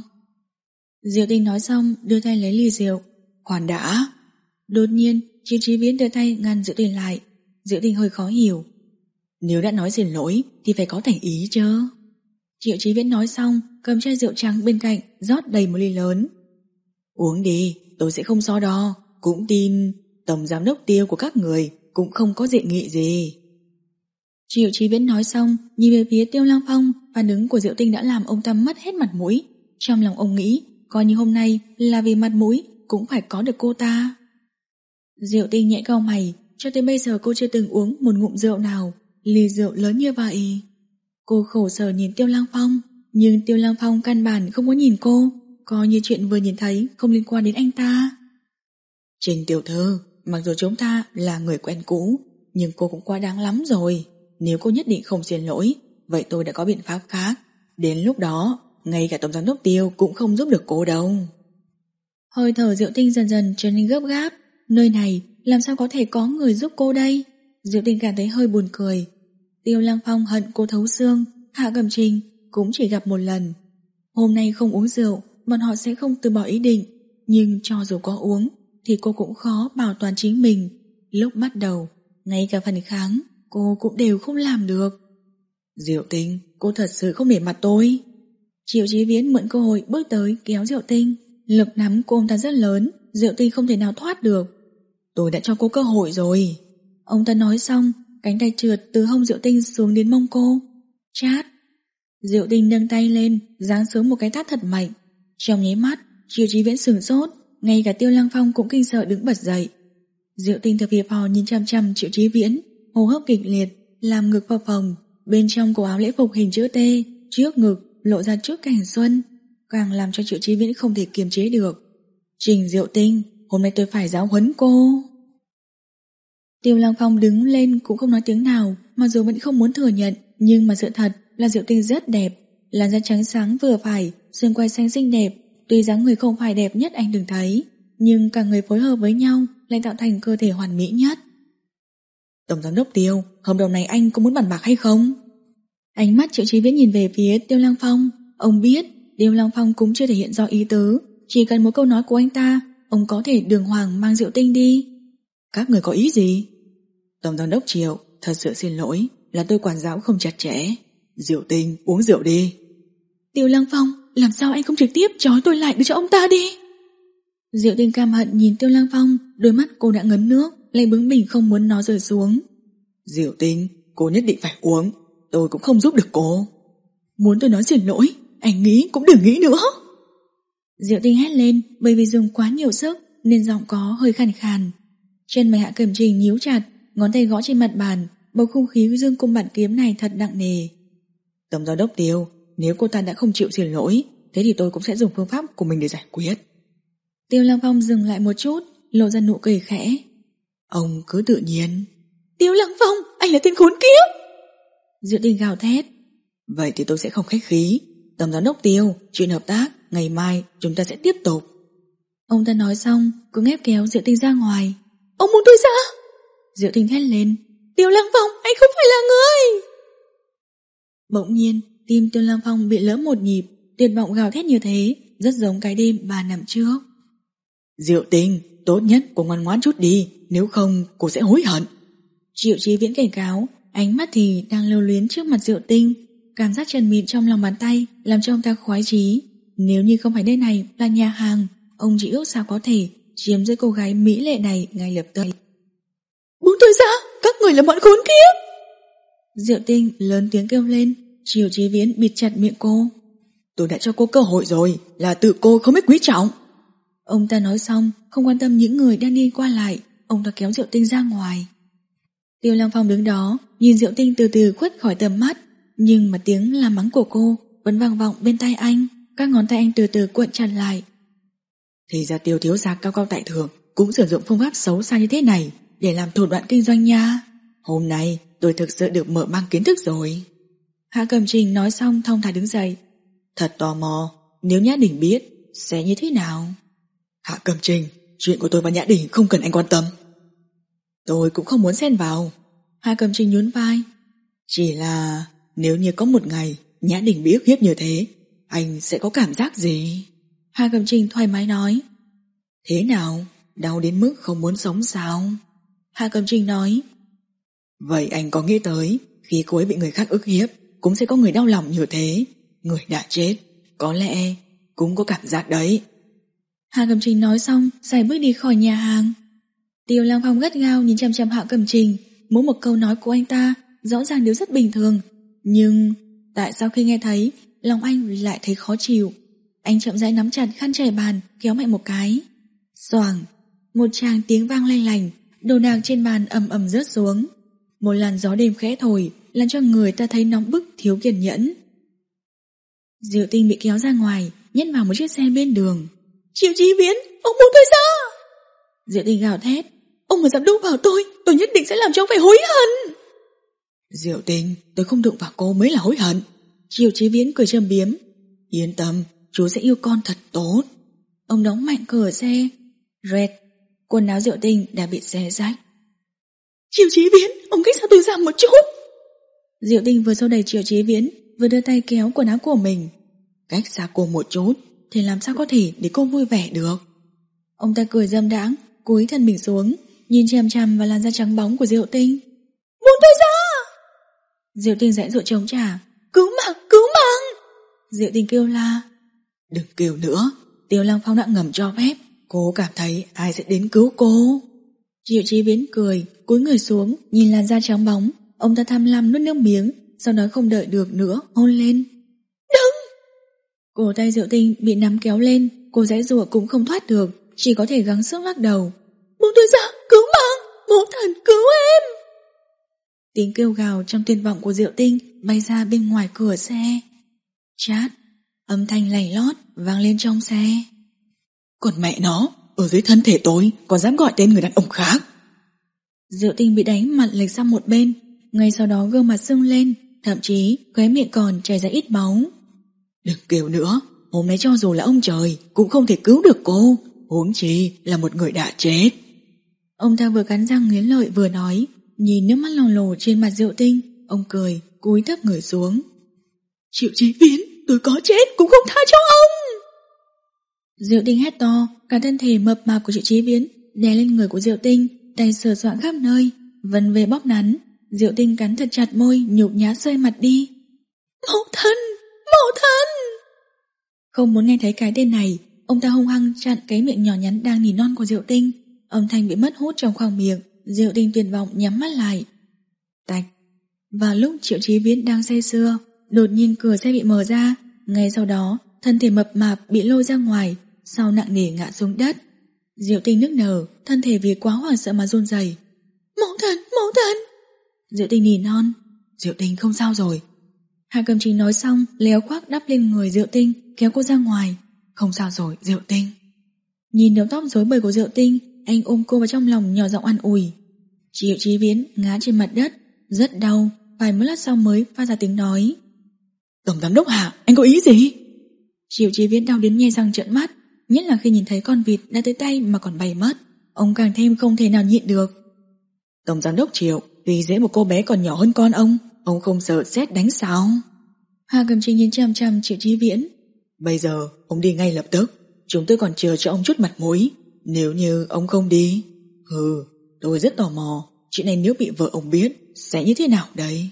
Diệu Tinh nói xong đưa tay lấy ly rượu. Khoan đã. Đột nhiên Triệu Chí Viễn đưa tay ngăn Diệu Tinh lại. Diệu Tinh hơi khó hiểu. Nếu đã nói xin lỗi thì phải có thành ý chứ. Triệu Chí Viễn nói xong, cầm chai rượu trắng bên cạnh rót đầy một ly lớn. Uống đi, tôi sẽ không so đo. Cũng tin tổng giám đốc Tiêu của các người cũng không có dị nghị gì. Triệu Chí Viễn nói xong, nhìn về phía Tiêu Lăng Phong. Phản ứng của Diệu Tinh đã làm ông ta mất hết mặt mũi. Trong lòng ông nghĩ, coi như hôm nay là vì mặt mũi cũng phải có được cô ta. Diệu Tinh nhẹ cau mày. Cho tới bây giờ cô chưa từng uống một ngụm rượu nào, ly rượu lớn như vậy. Cô khổ sở nhìn Tiêu Lăng Phong, nhưng Tiêu Lăng Phong căn bản không có nhìn cô, coi như chuyện vừa nhìn thấy không liên quan đến anh ta. Trình tiểu thư, mặc dù chúng ta là người quen cũ, nhưng cô cũng quá đáng lắm rồi. Nếu cô nhất định không xin lỗi, vậy tôi đã có biện pháp khác. Đến lúc đó, ngay cả tổng giám đốc Tiêu cũng không giúp được cô đâu. Hơi thở Diệu Tinh dần dần trở nên gấp gáp. Nơi này làm sao có thể có người giúp cô đây? Diệu Tinh cảm thấy hơi buồn cười. Tiêu Lăng Phong hận cô thấu xương. Hạ Cẩm Trình cũng chỉ gặp một lần. Hôm nay không uống rượu, bọn họ sẽ không từ bỏ ý định. Nhưng cho dù có uống thì cô cũng khó bảo toàn chính mình. Lúc bắt đầu, ngay cả phần kháng cô cũng đều không làm được. Diệu Tinh, cô thật sự không để mặt tôi. Triệu Chí Viễn mượn cơ hội bước tới kéo Diệu Tinh. Lực nắm của ông ta rất lớn, Diệu Tinh không thể nào thoát được. Tôi đã cho cô cơ hội rồi. Ông ta nói xong, cánh tay trượt từ hông Diệu Tinh xuống đến mông cô. Chát. Diệu Tinh nâng tay lên, giáng xuống một cái tát thật mạnh. Trong nháy mắt, Triệu Chí Viễn sửng sốt, ngay cả Tiêu Lăng Phong cũng kinh sợ đứng bật dậy. Diệu Tinh thở phì phò nhìn chăm chăm Triệu Chí Viễn, hô hấp kịch liệt, làm ngực phập phồng. Bên trong cổ áo lễ phục hình chữ T, trước ngực lộ ra trước cảnh xuân, càng làm cho Triệu Chí Viễn không thể kiềm chế được. Trình Diệu Tinh, hôm nay tôi phải giáo huấn cô. Tiêu Lăng Phong đứng lên cũng không nói tiếng nào, mặc dù vẫn không muốn thừa nhận, nhưng mà sự thật là Diệu Tinh rất đẹp, làn da trắng sáng vừa phải, xương quai xanh xinh đẹp, tuy dáng người không phải đẹp nhất anh từng thấy, nhưng cả người phối hợp với nhau lại tạo thành cơ thể hoàn mỹ nhất. Tổng giám đốc Tiêu, hợp đồng này anh có muốn bàn bạc hay không? Ánh mắt Triệu Chí Viễn nhìn về phía Tiêu Lăng Phong. Ông biết Tiêu Lăng Phong cũng chưa thể hiện rõ ý tứ, chỉ cần một câu nói của anh ta, ông có thể đường hoàng mang Diệu Tinh đi. Các người có ý gì? Tổng giám đốc Triệu, thật sự xin lỗi, là tôi quản giáo không chặt chẽ. Diệu Tinh, uống rượu đi. Tiêu Lăng Phong, làm sao anh không trực tiếp trói tôi lại đưa cho ông ta đi? Diệu Tinh cam hận nhìn Tiêu Lăng Phong, đôi mắt cô đã ngấn nước, lại bướng bỉnh không muốn nó rơi xuống. Diệu Tinh, cô nhất định phải uống, tôi cũng không giúp được cô. Muốn tôi nói xin lỗi, anh nghĩ cũng đừng nghĩ nữa. Diệu Tinh hét lên, bởi vì dùng quá nhiều sức nên giọng có hơi khàn khàn. Chân mày Hạ Cẩm Trình nhíu chặt, ngón tay gõ trên mặt bàn, bầu không khí dương cung bản kiếm này thật nặng nề. Tổng giám đốc Tiêu, nếu cô ta đã không chịu xin lỗi, thế thì tôi cũng sẽ dùng phương pháp của mình để giải quyết. Tiêu Lăng Phong dừng lại một chút, lộ ra nụ cười khẽ. Ông cứ tự nhiên. Tiêu Lăng Phong, anh là tên khốn kiếp. Diệu Tinh gào thét. Vậy thì tôi sẽ không khách khí. Tổng giám đốc Tiêu, chuyện hợp tác ngày mai chúng ta sẽ tiếp tục. Ông ta nói xong, cứ ép kéo Diệu Tinh ra ngoài. Ông muốn tôi ra? Diệu Tinh hét lên. Tiêu Lăng Phong, anh không phải là người. Bỗng nhiên, tim Tiêu Lăng Phong bị lỡ một nhịp, tuyệt vọng gào thét như thế, rất giống cái đêm ba năm trước. Diệu Tinh, tốt nhất cô ngoan ngoãn chút đi, nếu không cô sẽ hối hận. Triệu Chí Viễn cảnh cáo, ánh mắt thì đang lưu luyến trước mặt Diệu Tinh. Cảm giác trần mịn trong lòng bàn tay làm cho ông ta khoái chí. Nếu như không phải đây này là nhà hàng, ông chỉ ước sao có thể chiếm giữ cô gái mỹ lệ này ngay lập tức. Buông tôi ra, các người là bọn khốn kiếp. Diệu Tinh lớn tiếng kêu lên. Triệu Chí Viễn bịt chặt miệng cô. Tôi đã cho cô cơ hội rồi, là tự cô không biết quý trọng. Ông ta nói xong, không quan tâm những người đang đi qua lại, ông ta kéo Diệu Tinh ra ngoài. Tiêu Lăng Phong đứng đó, nhìn Diệu Tinh từ từ khuất khỏi tầm mắt, nhưng mà tiếng la mắng của cô vẫn vang vọng bên tai anh. Các ngón tay anh từ từ cuộn chặt lại. Thì ra Tiêu thiếu gia cao cao tại thượng cũng sử dụng phương pháp xấu xa như thế này để làm thủ đoạn kinh doanh nha. Hôm nay tôi thực sự được mở mang kiến thức rồi. Hạ Cẩm Trình nói xong thong thả đứng dậy. Thật tò mò, nếu Nhã Đình biết sẽ như thế nào? Hạ Cẩm Trình, chuyện của tôi và Nhã Đình không cần anh quan tâm. Tôi cũng không muốn xen vào. Hạ Cẩm Trình nhún vai. Chỉ là nếu như có một ngày Nhã Đình bị ức hiếp như thế, anh sẽ có cảm giác gì? Hạ Cẩm Trình thoải mái nói. Thế nào? Đau đến mức không muốn sống sao? Hạ Cẩm Trình nói. Vậy anh có nghĩ tới khi cô ấy bị người khác ức hiếp cũng sẽ có người đau lòng như thế? Người đã chết có lẽ cũng có cảm giác đấy. Hạ Cẩm Trình nói xong xài bước đi khỏi nhà hàng. Tiêu Lăng Phong gắt gao nhìn chằm chằm Hạ Cẩm Trình. Mỗi một câu nói của anh ta rõ ràng đều rất bình thường, nhưng tại sao khi nghe thấy lòng anh lại thấy khó chịu? Anh chậm rãi nắm chặt khăn trải bàn, kéo mạnh một cái. Xoàng, một tràng tiếng vang lanh lành, đồ đạc trên bàn ầm ầm rớt xuống. Một làn gió đêm khẽ thổi làm cho người ta thấy nóng bức thiếu kiên nhẫn. Diệu Tinh bị kéo ra ngoài, nhét vào một chiếc xe bên đường. Triệu Chí Viễn, ông buông tôi ra! Diệu Tinh gào thét. Ông mà dám đụng vào tôi, tôi nhất định sẽ làm cho ông phải hối hận. Diệu Tinh, tôi không đụng vào cô mới là hối hận. Triệu Chí Viễn cười châm biếm. Yên tâm, chú sẽ yêu con thật tốt. Ông đóng mạnh cửa xe. Rẹt, quần áo Diệu Tinh đã bị xé rách. Triệu Chí Viễn, ông cách xa tôi ra một chút. Diệu Tinh vừa xô đẩy Triệu Chí Viễn, vừa đưa tay kéo quần áo của mình. Cách xa cô một chút thì làm sao có thể để cô vui vẻ được? Ông ta cười dâm đãng, cúi thân mình xuống, nhìn chằm chằm vào làn da trắng bóng của Diệu Tinh. Buông tôi ra! Diệu Tinh giãy giụa chống trả. Cứu mạng, cứu mạng! Diệu Tinh kêu la. Đừng kêu nữa, Tiêu Lăng Phong đã ngầm cho phép. Cô cảm thấy ai sẽ đến cứu cô? Triệu Chí Viễn cười, cúi người xuống, nhìn làn da trắng bóng. Ông ta tham lam nuốt nước miếng, sau đó không đợi được nữa, hôn lên. Đừng! Cổ tay Diệu Tinh bị nắm kéo lên, cô giãy giụa cũng không thoát được, chỉ có thể gắng sức lắc đầu. Buông tôi ra, cứu mạng, bố thần cứu em! Tiếng kêu gào trong tuyệt vọng của Diệu Tinh bay ra bên ngoài cửa xe. Chát, âm thanh lành lót vang lên trong xe. Còn mẹ nó, ở dưới thân thể tôi còn dám gọi tên người đàn ông khác. Diệu Tinh bị đánh mặt lệch sang một bên, ngay sau đó gương mặt sưng lên, thậm chí khóe miệng còn chảy ra ít máu. Đừng kêu nữa, hôm nay cho dù là ông trời cũng không thể cứu được cô, huống chi là một người đã chết. Ông ta vừa cắn răng nghiến lợi vừa nói, nhìn nước mắt lò lồ trên mặt Diệu Tinh, ông cười, cúi thấp người xuống. Triệu Chí Viễn, tôi có chết cũng không tha cho ông. Diệu Tinh hét to, cả thân thể mập mạp của Triệu Chí Viễn đè lên người của Diệu Tinh, tay sờ soạng khắp nơi, vân về bóp nắn. Diệu Tinh cắn thật chặt môi, nhục nhã rơi mặt đi. Mẫu thân, mẫu thân. Không muốn nghe thấy cái tên này, ông ta hung hăng chặn cái miệng nhỏ nhắn đang nỉ non của Diệu Tinh. Âm thanh bị mất hút trong khoang miệng. Diệu Tinh tuyệt vọng nhắm mắt lại. Tạch. Vào lúc Triệu Chí Viễn đang say sưa, đột nhiên cửa xe bị mở ra. Ngay sau đó, thân thể mập mạp bị lôi ra ngoài, sau nặng nề ngã xuống đất. Diệu Tinh nức nở, thân thể vì quá hoảng sợ mà run rẩy. Mẫu thân, mẫu thân. Diệu Tinh nỉ non. Diệu Tinh không sao rồi. Hạ Cầm Trình nói xong, léo khoác đắp lên người Diệu Tinh, kéo cô ra ngoài. Không sao rồi, Diệu Tinh. Nhìn đầu tóc rối bời của Diệu Tinh, anh ôm cô vào trong lòng nhỏ giọng an ủi. Triệu Chí Viễn ngã trên mặt đất, rất đau, vài một lát sau mới phát ra tiếng nói. Tổng giám đốc Hạ, anh có ý gì? Triệu Chí Viễn đau đến nhe răng trợn mắt, nhất là khi nhìn thấy con vịt đã tới tay mà còn bay mất, ông càng thêm không thể nào nhịn được. Tổng giám đốc Triệu, vì dễ một cô bé còn nhỏ hơn con ông, ông không sợ sét đánh sao? Hà Cầm Trình nhìn chằm chằm Triệu Chí Viễn. Bây giờ ông đi ngay lập tức, chúng tôi còn chờ cho ông chút mặt mũi. Nếu như ông không đi, hừ, tôi rất tò mò, chuyện này nếu bị vợ ông biết sẽ như thế nào đấy?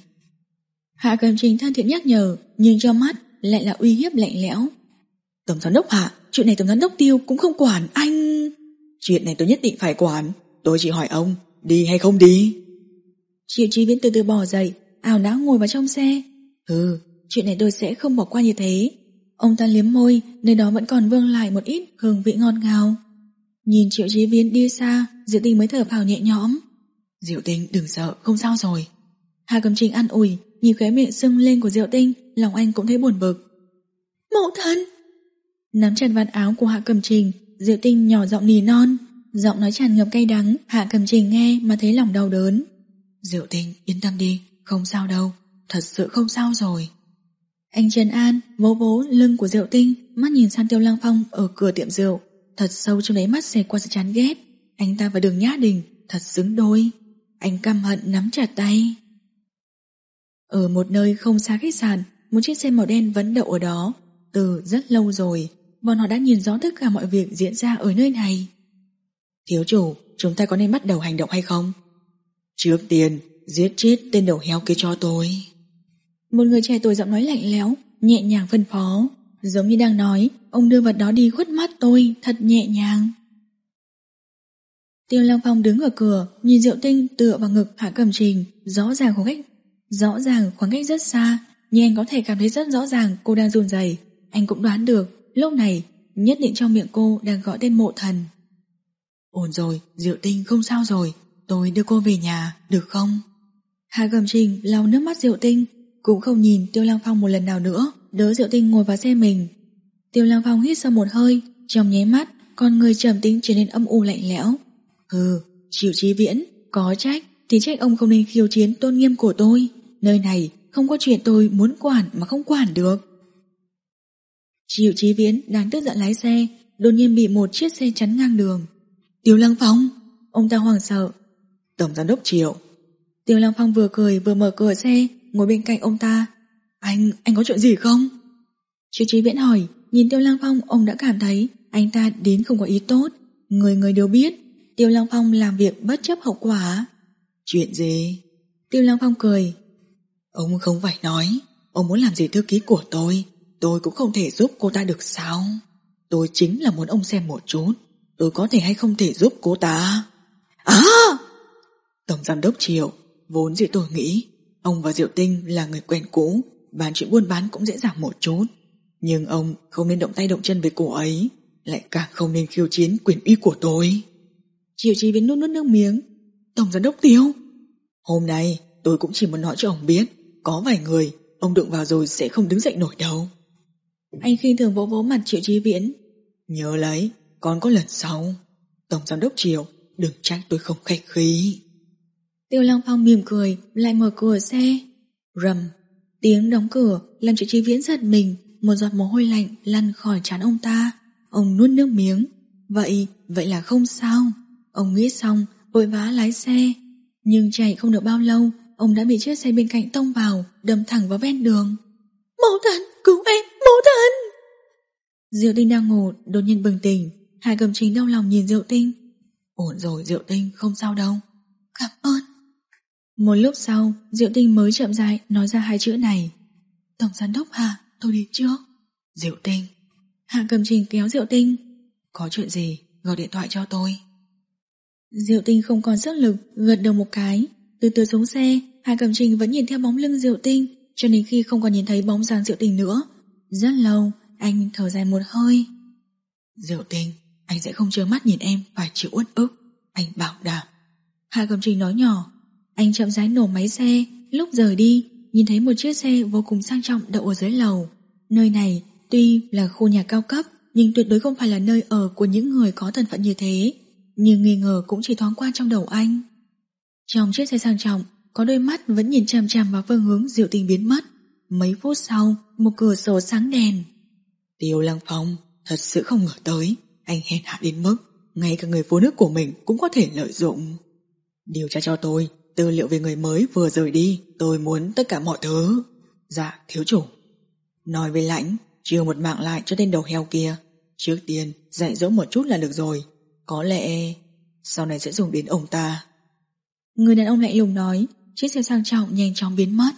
Hạ Cầm Trình thân thiện nhắc nhở, nhưng trong mắt lại là uy hiếp lạnh lẽo. Tổng giám đốc Hạ, chuyện này tổng giám đốc Tiêu cũng không quản anh. Chuyện này tôi nhất định phải quản, tôi chỉ hỏi ông đi hay không đi. Triệu Chí Viễn từ từ bò dậy, ảo não ngồi vào trong xe. Ừ, chuyện này tôi sẽ không bỏ qua như thế. Ông ta liếm môi, nơi đó vẫn còn vương lại một ít hương vị ngọt ngào. Nhìn Triệu Chí Viễn đi xa, Diệu Tinh mới thở phào nhẹ nhõm. Diệu Tinh đừng sợ, không sao rồi. Hà Cầm Trình an ủi, nhìn khóe miệng sưng lên của Diệu Tinh, lòng anh cũng thấy buồn bực. Mẫu thân. Nắm chặt vạt áo của Hạ Cầm Trình, Diệu Tinh nhỏ giọng nỉ non, giọng nói tràn ngập cay đắng. Hạ Cầm Trình nghe mà thấy lòng đau đớn. Diệu Tinh yên tâm đi, không sao đâu, thật sự không sao rồi. Anh trấn an, vỗ vỗ lưng của Diệu Tinh, mắt nhìn sang Tiêu Lăng Phong ở cửa tiệm rượu, thật sâu trong đáy mắt xẹt qua sự chán ghét. Anh ta và Đường Nhã Đình thật xứng đôi. Anh căm hận nắm chặt tay. Ở một nơi không xa khách sạn, một chiếc xe màu đen vẫn đậu ở đó. Từ rất lâu rồi, bọn họ đã nhìn rõ tất cả mọi việc diễn ra ở nơi này. Thiếu chủ, chúng ta có nên bắt đầu hành động hay không? Trước tiên, giết chết tên đầu heo kia cho tôi. Một người trẻ tuổi giọng nói lạnh lẽo, nhẹ nhàng phân phó, giống như đang nói, ông đưa vật đó đi khuất mắt tôi, thật nhẹ nhàng. Tiêu Lăng Phong đứng ở cửa, nhìn Diệu Tinh tựa vào ngực Hạ Cầm Trình, rõ ràng khoảng cách, rõ ràng khoảng cách rất xa, nhưng anh có thể cảm thấy rất rõ ràng cô đang run rẩy. Anh cũng đoán được, lúc này nhất định trong miệng cô đang gọi tên Mộ Thần. Ổn rồi, Diệu Tinh không sao rồi, tôi đưa cô về nhà, được không? Hạ Cầm Trình lau nước mắt Diệu Tinh, cũng không nhìn Tiêu Lăng Phong một lần nào nữa, đỡ Diệu Tinh ngồi vào xe mình. Tiêu Lăng Phong hít sâu một hơi, trong nháy mắt, con người trầm tĩnh trở nên âm u lạnh lẽo. Hừ, Triệu Chí Viễn, có trách thì trách ông không nên khiêu chiến tôn nghiêm của tôi. Nơi này không có chuyện tôi muốn quản mà không quản được. Triệu Chí Viễn đang tức giận lái xe, đột nhiên bị một chiếc xe chắn ngang đường. Tiêu Lăng Phong, ông ta hoảng sợ. Tổng giám đốc Triệu. Tiêu Lăng Phong vừa cười vừa mở cửa xe, ngồi bên cạnh ông ta. Anh, anh có chuyện gì không? Triệu Chí Viễn hỏi, nhìn Tiêu Lăng Phong ông đã cảm thấy anh ta đến không có ý tốt. Người người đều biết Tiêu Lăng Phong làm việc bất chấp hậu quả. Chuyện gì? Tiêu Lăng Phong cười. Ông không phải nói, ông muốn làm gì thư ký của tôi, tôi cũng không thể giúp cô ta được sao? Tôi chính là muốn ông xem một chút, tôi có thể hay không thể giúp cô ta. À! Tổng giám đốc Triệu, vốn dĩ tôi nghĩ ông và Diệu Tinh là người quen cũ, bàn chuyện buôn bán cũng dễ dàng một chút. Nhưng ông không nên động tay động chân với cô ấy, lại càng không nên khiêu chiến quyền uy của tôi. Triệu Chí Viễn nuốt nuốt nước miếng. Tổng giám đốc Tiêu, hôm nay tôi cũng chỉ muốn nói cho ông biết, có vài người ông đụng vào rồi sẽ không đứng dậy nổi đâu. Anh khinh thường vỗ vỗ mặt Triệu Chí Viễn. Nhớ lấy, còn có lần sau. Tổng giám đốc Triệu, đừng trách tôi không khách khí. Tiêu Lăng Phong mỉm cười, lại mở cửa xe. Rầm, tiếng đóng cửa làm Triệu Chí Viễn giật mình, một giọt mồ hôi lạnh lăn khỏi trán ông ta. Ông nuốt nước miếng. Vậy, vậy là không sao. Ông nghĩ xong, vội vã lái xe. Nhưng chạy không được bao lâu, ông đã bị chiếc xe bên cạnh tông vào, đâm thẳng vào ven đường. Mẫu thân, cứu em, mẫu thân! Diệu Tinh đang ngủ, đột nhiên bừng tỉnh. Hạ Cẩm Trình đau lòng nhìn Diệu Tinh. Ổn rồi Diệu Tinh, không sao đâu. Cảm ơn. Một lúc sau, Diệu Tinh mới chậm rãi nói ra hai chữ này. Tổng giám đốc Hạ, tôi đi trước. Diệu Tinh. Hạ Cẩm Trình kéo Diệu Tinh. Có chuyện gì, gọi điện thoại cho tôi. Diệu Tinh không còn sức lực, gật đầu một cái. Từ từ xuống xe, Hạ Cẩm Trình vẫn nhìn theo bóng lưng Diệu Tinh, cho đến khi không còn nhìn thấy bóng dáng Diệu Tinh nữa. Rất lâu, anh thở dài một hơi. Diệu Tinh, anh sẽ không trơ mắt nhìn em phải chịu uất ức, anh bảo đảm. Hạ Cẩm Trình nói nhỏ. Anh chậm rãi nổ máy xe. Lúc rời đi, nhìn thấy một chiếc xe vô cùng sang trọng đậu ở dưới lầu. Nơi này tuy là khu nhà cao cấp, nhưng tuyệt đối không phải là nơi ở của những người có thân phận như thế. Nhưng nghi ngờ cũng chỉ thoáng qua trong đầu anh. Trong chiếc xe sang trọng, có đôi mắt vẫn nhìn chằm chằm vào phương hướng Diệu Tinh biến mất. Mấy phút sau, một cửa sổ sáng đèn. Tiêu Lăng Phong, thật sự không ngờ tới, anh hèn hạ đến mức ngay cả người phụ nữ của mình cũng có thể lợi dụng. Điều tra cho tôi tư liệu về người mới vừa rời đi, tôi muốn tất cả mọi thứ. Dạ, thiếu chủ. Nói với Lãnh, chiêu một mạng lại cho tên đầu heo kia. Trước tiên, dạy dỗ một chút là được rồi. Có lẽ sau này sẽ dùng đến ông ta. Người đàn ông lạnh lùng nói. Chiếc xe sang trọng nhanh chóng biến mất.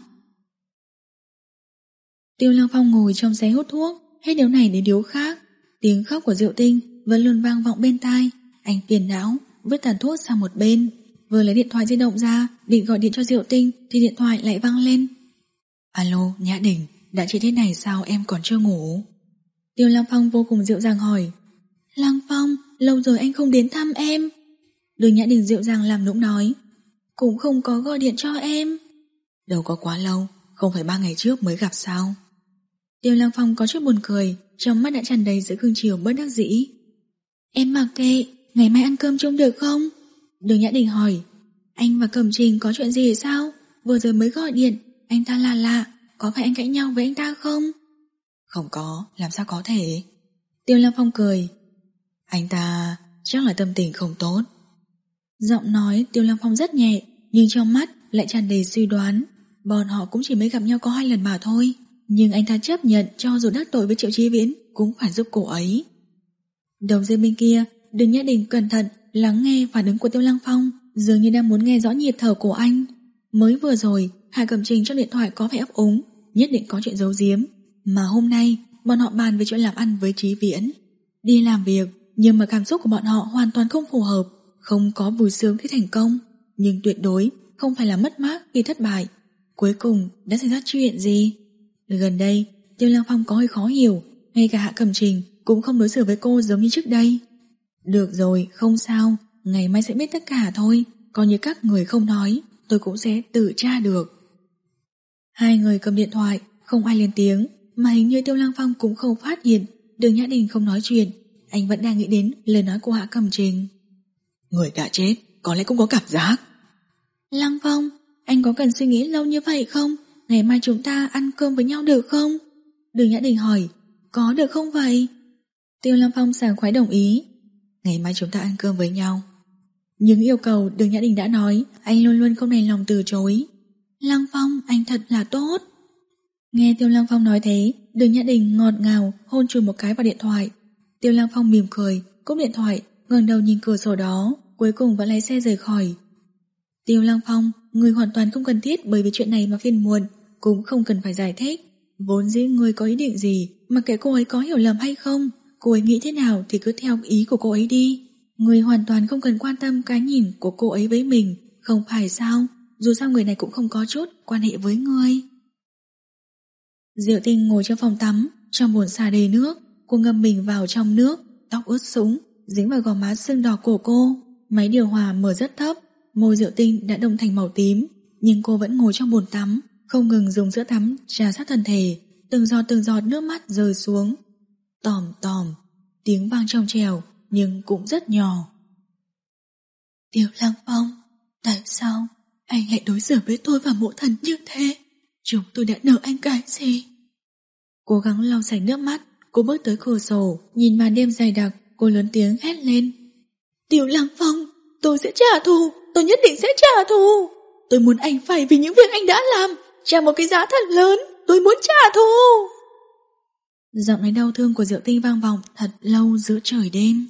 Tiêu Lăng Phong ngồi trong xe hút thuốc, hết điếu này đến điếu khác. Tiếng khóc của Diệu Tinh vẫn luôn vang vọng bên tai. Anh phiền não vứt tàn thuốc sang một bên, vừa lấy điện thoại di động ra định gọi điện cho Diệu Tinh thì điện thoại lại vang lên. Alo, Nhã Đình, đã trễ thế này sao em còn chưa ngủ? Tiêu Lăng Phong vô cùng dịu dàng hỏi. Lăng Phong, lâu rồi anh không đến thăm em. Đường Nhã Đình dịu dàng làm nũng nói. Cũng không có gọi điện cho em. Đâu có quá lâu, không phải ba ngày trước mới gặp sao? Tiêu Lăng Phong có chút buồn cười, trong mắt đã tràn đầy sự cương chiều bất đắc dĩ. Em mặc kệ, ngày mai ăn cơm chung được không? Đường Nhã Đình hỏi. Anh và Cẩm Trình có chuyện gì sao? Vừa rồi mới gọi điện, anh ta lạ lạ, có phải anh cãi nhau với anh ta không? Không có, làm sao có thể? Tiêu Lăng Phong cười. Anh ta chắc là tâm tình không tốt. Giọng nói Tiêu Lăng Phong rất nhẹ, nhưng trong mắt lại tràn đầy suy đoán. Bọn họ cũng chỉ mới gặp nhau có hai lần mà thôi, nhưng anh ta chấp nhận cho dù đắc tội với Triệu Chí Viễn cũng phải giúp cô ấy. Đầu dây bên kia, Đường Nhã Đình cẩn thận lắng nghe phản ứng của Tiêu Lăng Phong, dường như đang muốn nghe rõ nhịp thở của anh. Mới vừa rồi, Hạ Cẩm Trình trong điện thoại có vẻ ấp úng, nhất định có chuyện giấu giếm. Mà hôm nay, bọn họ bàn về chuyện làm ăn với Chí Viễn. Đi làm việc, nhưng mà cảm xúc của bọn họ hoàn toàn không phù hợp, không có vui sướng khi thành công, nhưng tuyệt đối không phải là mất mát khi thất bại. Cuối cùng đã xảy ra chuyện gì? Gần đây, Tiêu Lăng Phong có hơi khó hiểu, ngay cả Hạ Cẩm Trình cũng không đối xử với cô giống như trước đây. Được rồi, không sao, ngày mai sẽ biết tất cả thôi, coi như các người không nói, tôi cũng sẽ tự tra được. Hai người cầm điện thoại, không ai lên tiếng, mà hình như Tiêu Lăng Phong cũng không phát hiện. Đường Nhã Đình không nói chuyện, anh vẫn đang nghĩ đến lời nói của Hạ Cẩm Trình. Người đã chết, có lẽ cũng có cảm giác. Lăng Phong, anh có cần suy nghĩ lâu như vậy không? Ngày mai chúng ta ăn cơm với nhau được không? Đường Nhã Đình hỏi. Có được không vậy? Tiêu Lăng Phong sảng khoái đồng ý. Ngày mai chúng ta ăn cơm với nhau. Những yêu cầu Đường Nhã Đình đã nói, anh luôn luôn không đành lòng từ chối. Lăng Phong, anh thật là tốt. Nghe Tiêu Lăng Phong nói thế, Đường Nhã Đình ngọt ngào hôn chùi một cái vào điện thoại. Tiêu Lăng Phong mỉm cười, cúp điện thoại, ngẩng đầu nhìn cửa sổ đó, cuối cùng vẫn lái xe rời khỏi. Tiêu Lăng Phong, người hoàn toàn không cần thiết bởi vì chuyện này mà phiền muộn, cũng không cần phải giải thích. Vốn dĩ người có ý định gì, mà kể cô ấy có hiểu lầm hay không, cô ấy nghĩ thế nào thì cứ theo ý của cô ấy đi. Người hoàn toàn không cần quan tâm cái nhìn của cô ấy với mình, không phải sao? Dù sao người này cũng không có chút quan hệ với người. Diệu Tinh ngồi trong phòng tắm, trong bồn xà đầy nước, cô ngâm mình vào trong nước, tóc ướt sũng, dính vào gò má sưng đỏ của cô. Máy điều hòa mở rất thấp, môi Diệu Tinh đã đông thành màu tím, nhưng cô vẫn ngồi trong bồn tắm, không ngừng dùng sữa tắm trà sát thân thể, từng giọt từng giọt nước mắt rơi xuống. Tòm tòm, tiếng vang trong trèo nhưng cũng rất nhỏ. Tiêu Lăng Phong, tại sao anh lại đối xử với tôi và mộ thần như thế? Chúng tôi đã nợ anh cái gì? Cố gắng lau sạch nước mắt, cô bước tới cửa sổ, nhìn màn đêm dày đặc, cô lớn tiếng hét lên. Tiêu Lăng Phong, tôi sẽ trả thù, tôi nhất định sẽ trả thù. Tôi muốn anh phải vì những việc anh đã làm, trả một cái giá thật lớn, tôi muốn trả thù. Giọng nói đau thương của Diệu Tinh vang vọng thật lâu giữa trời đêm.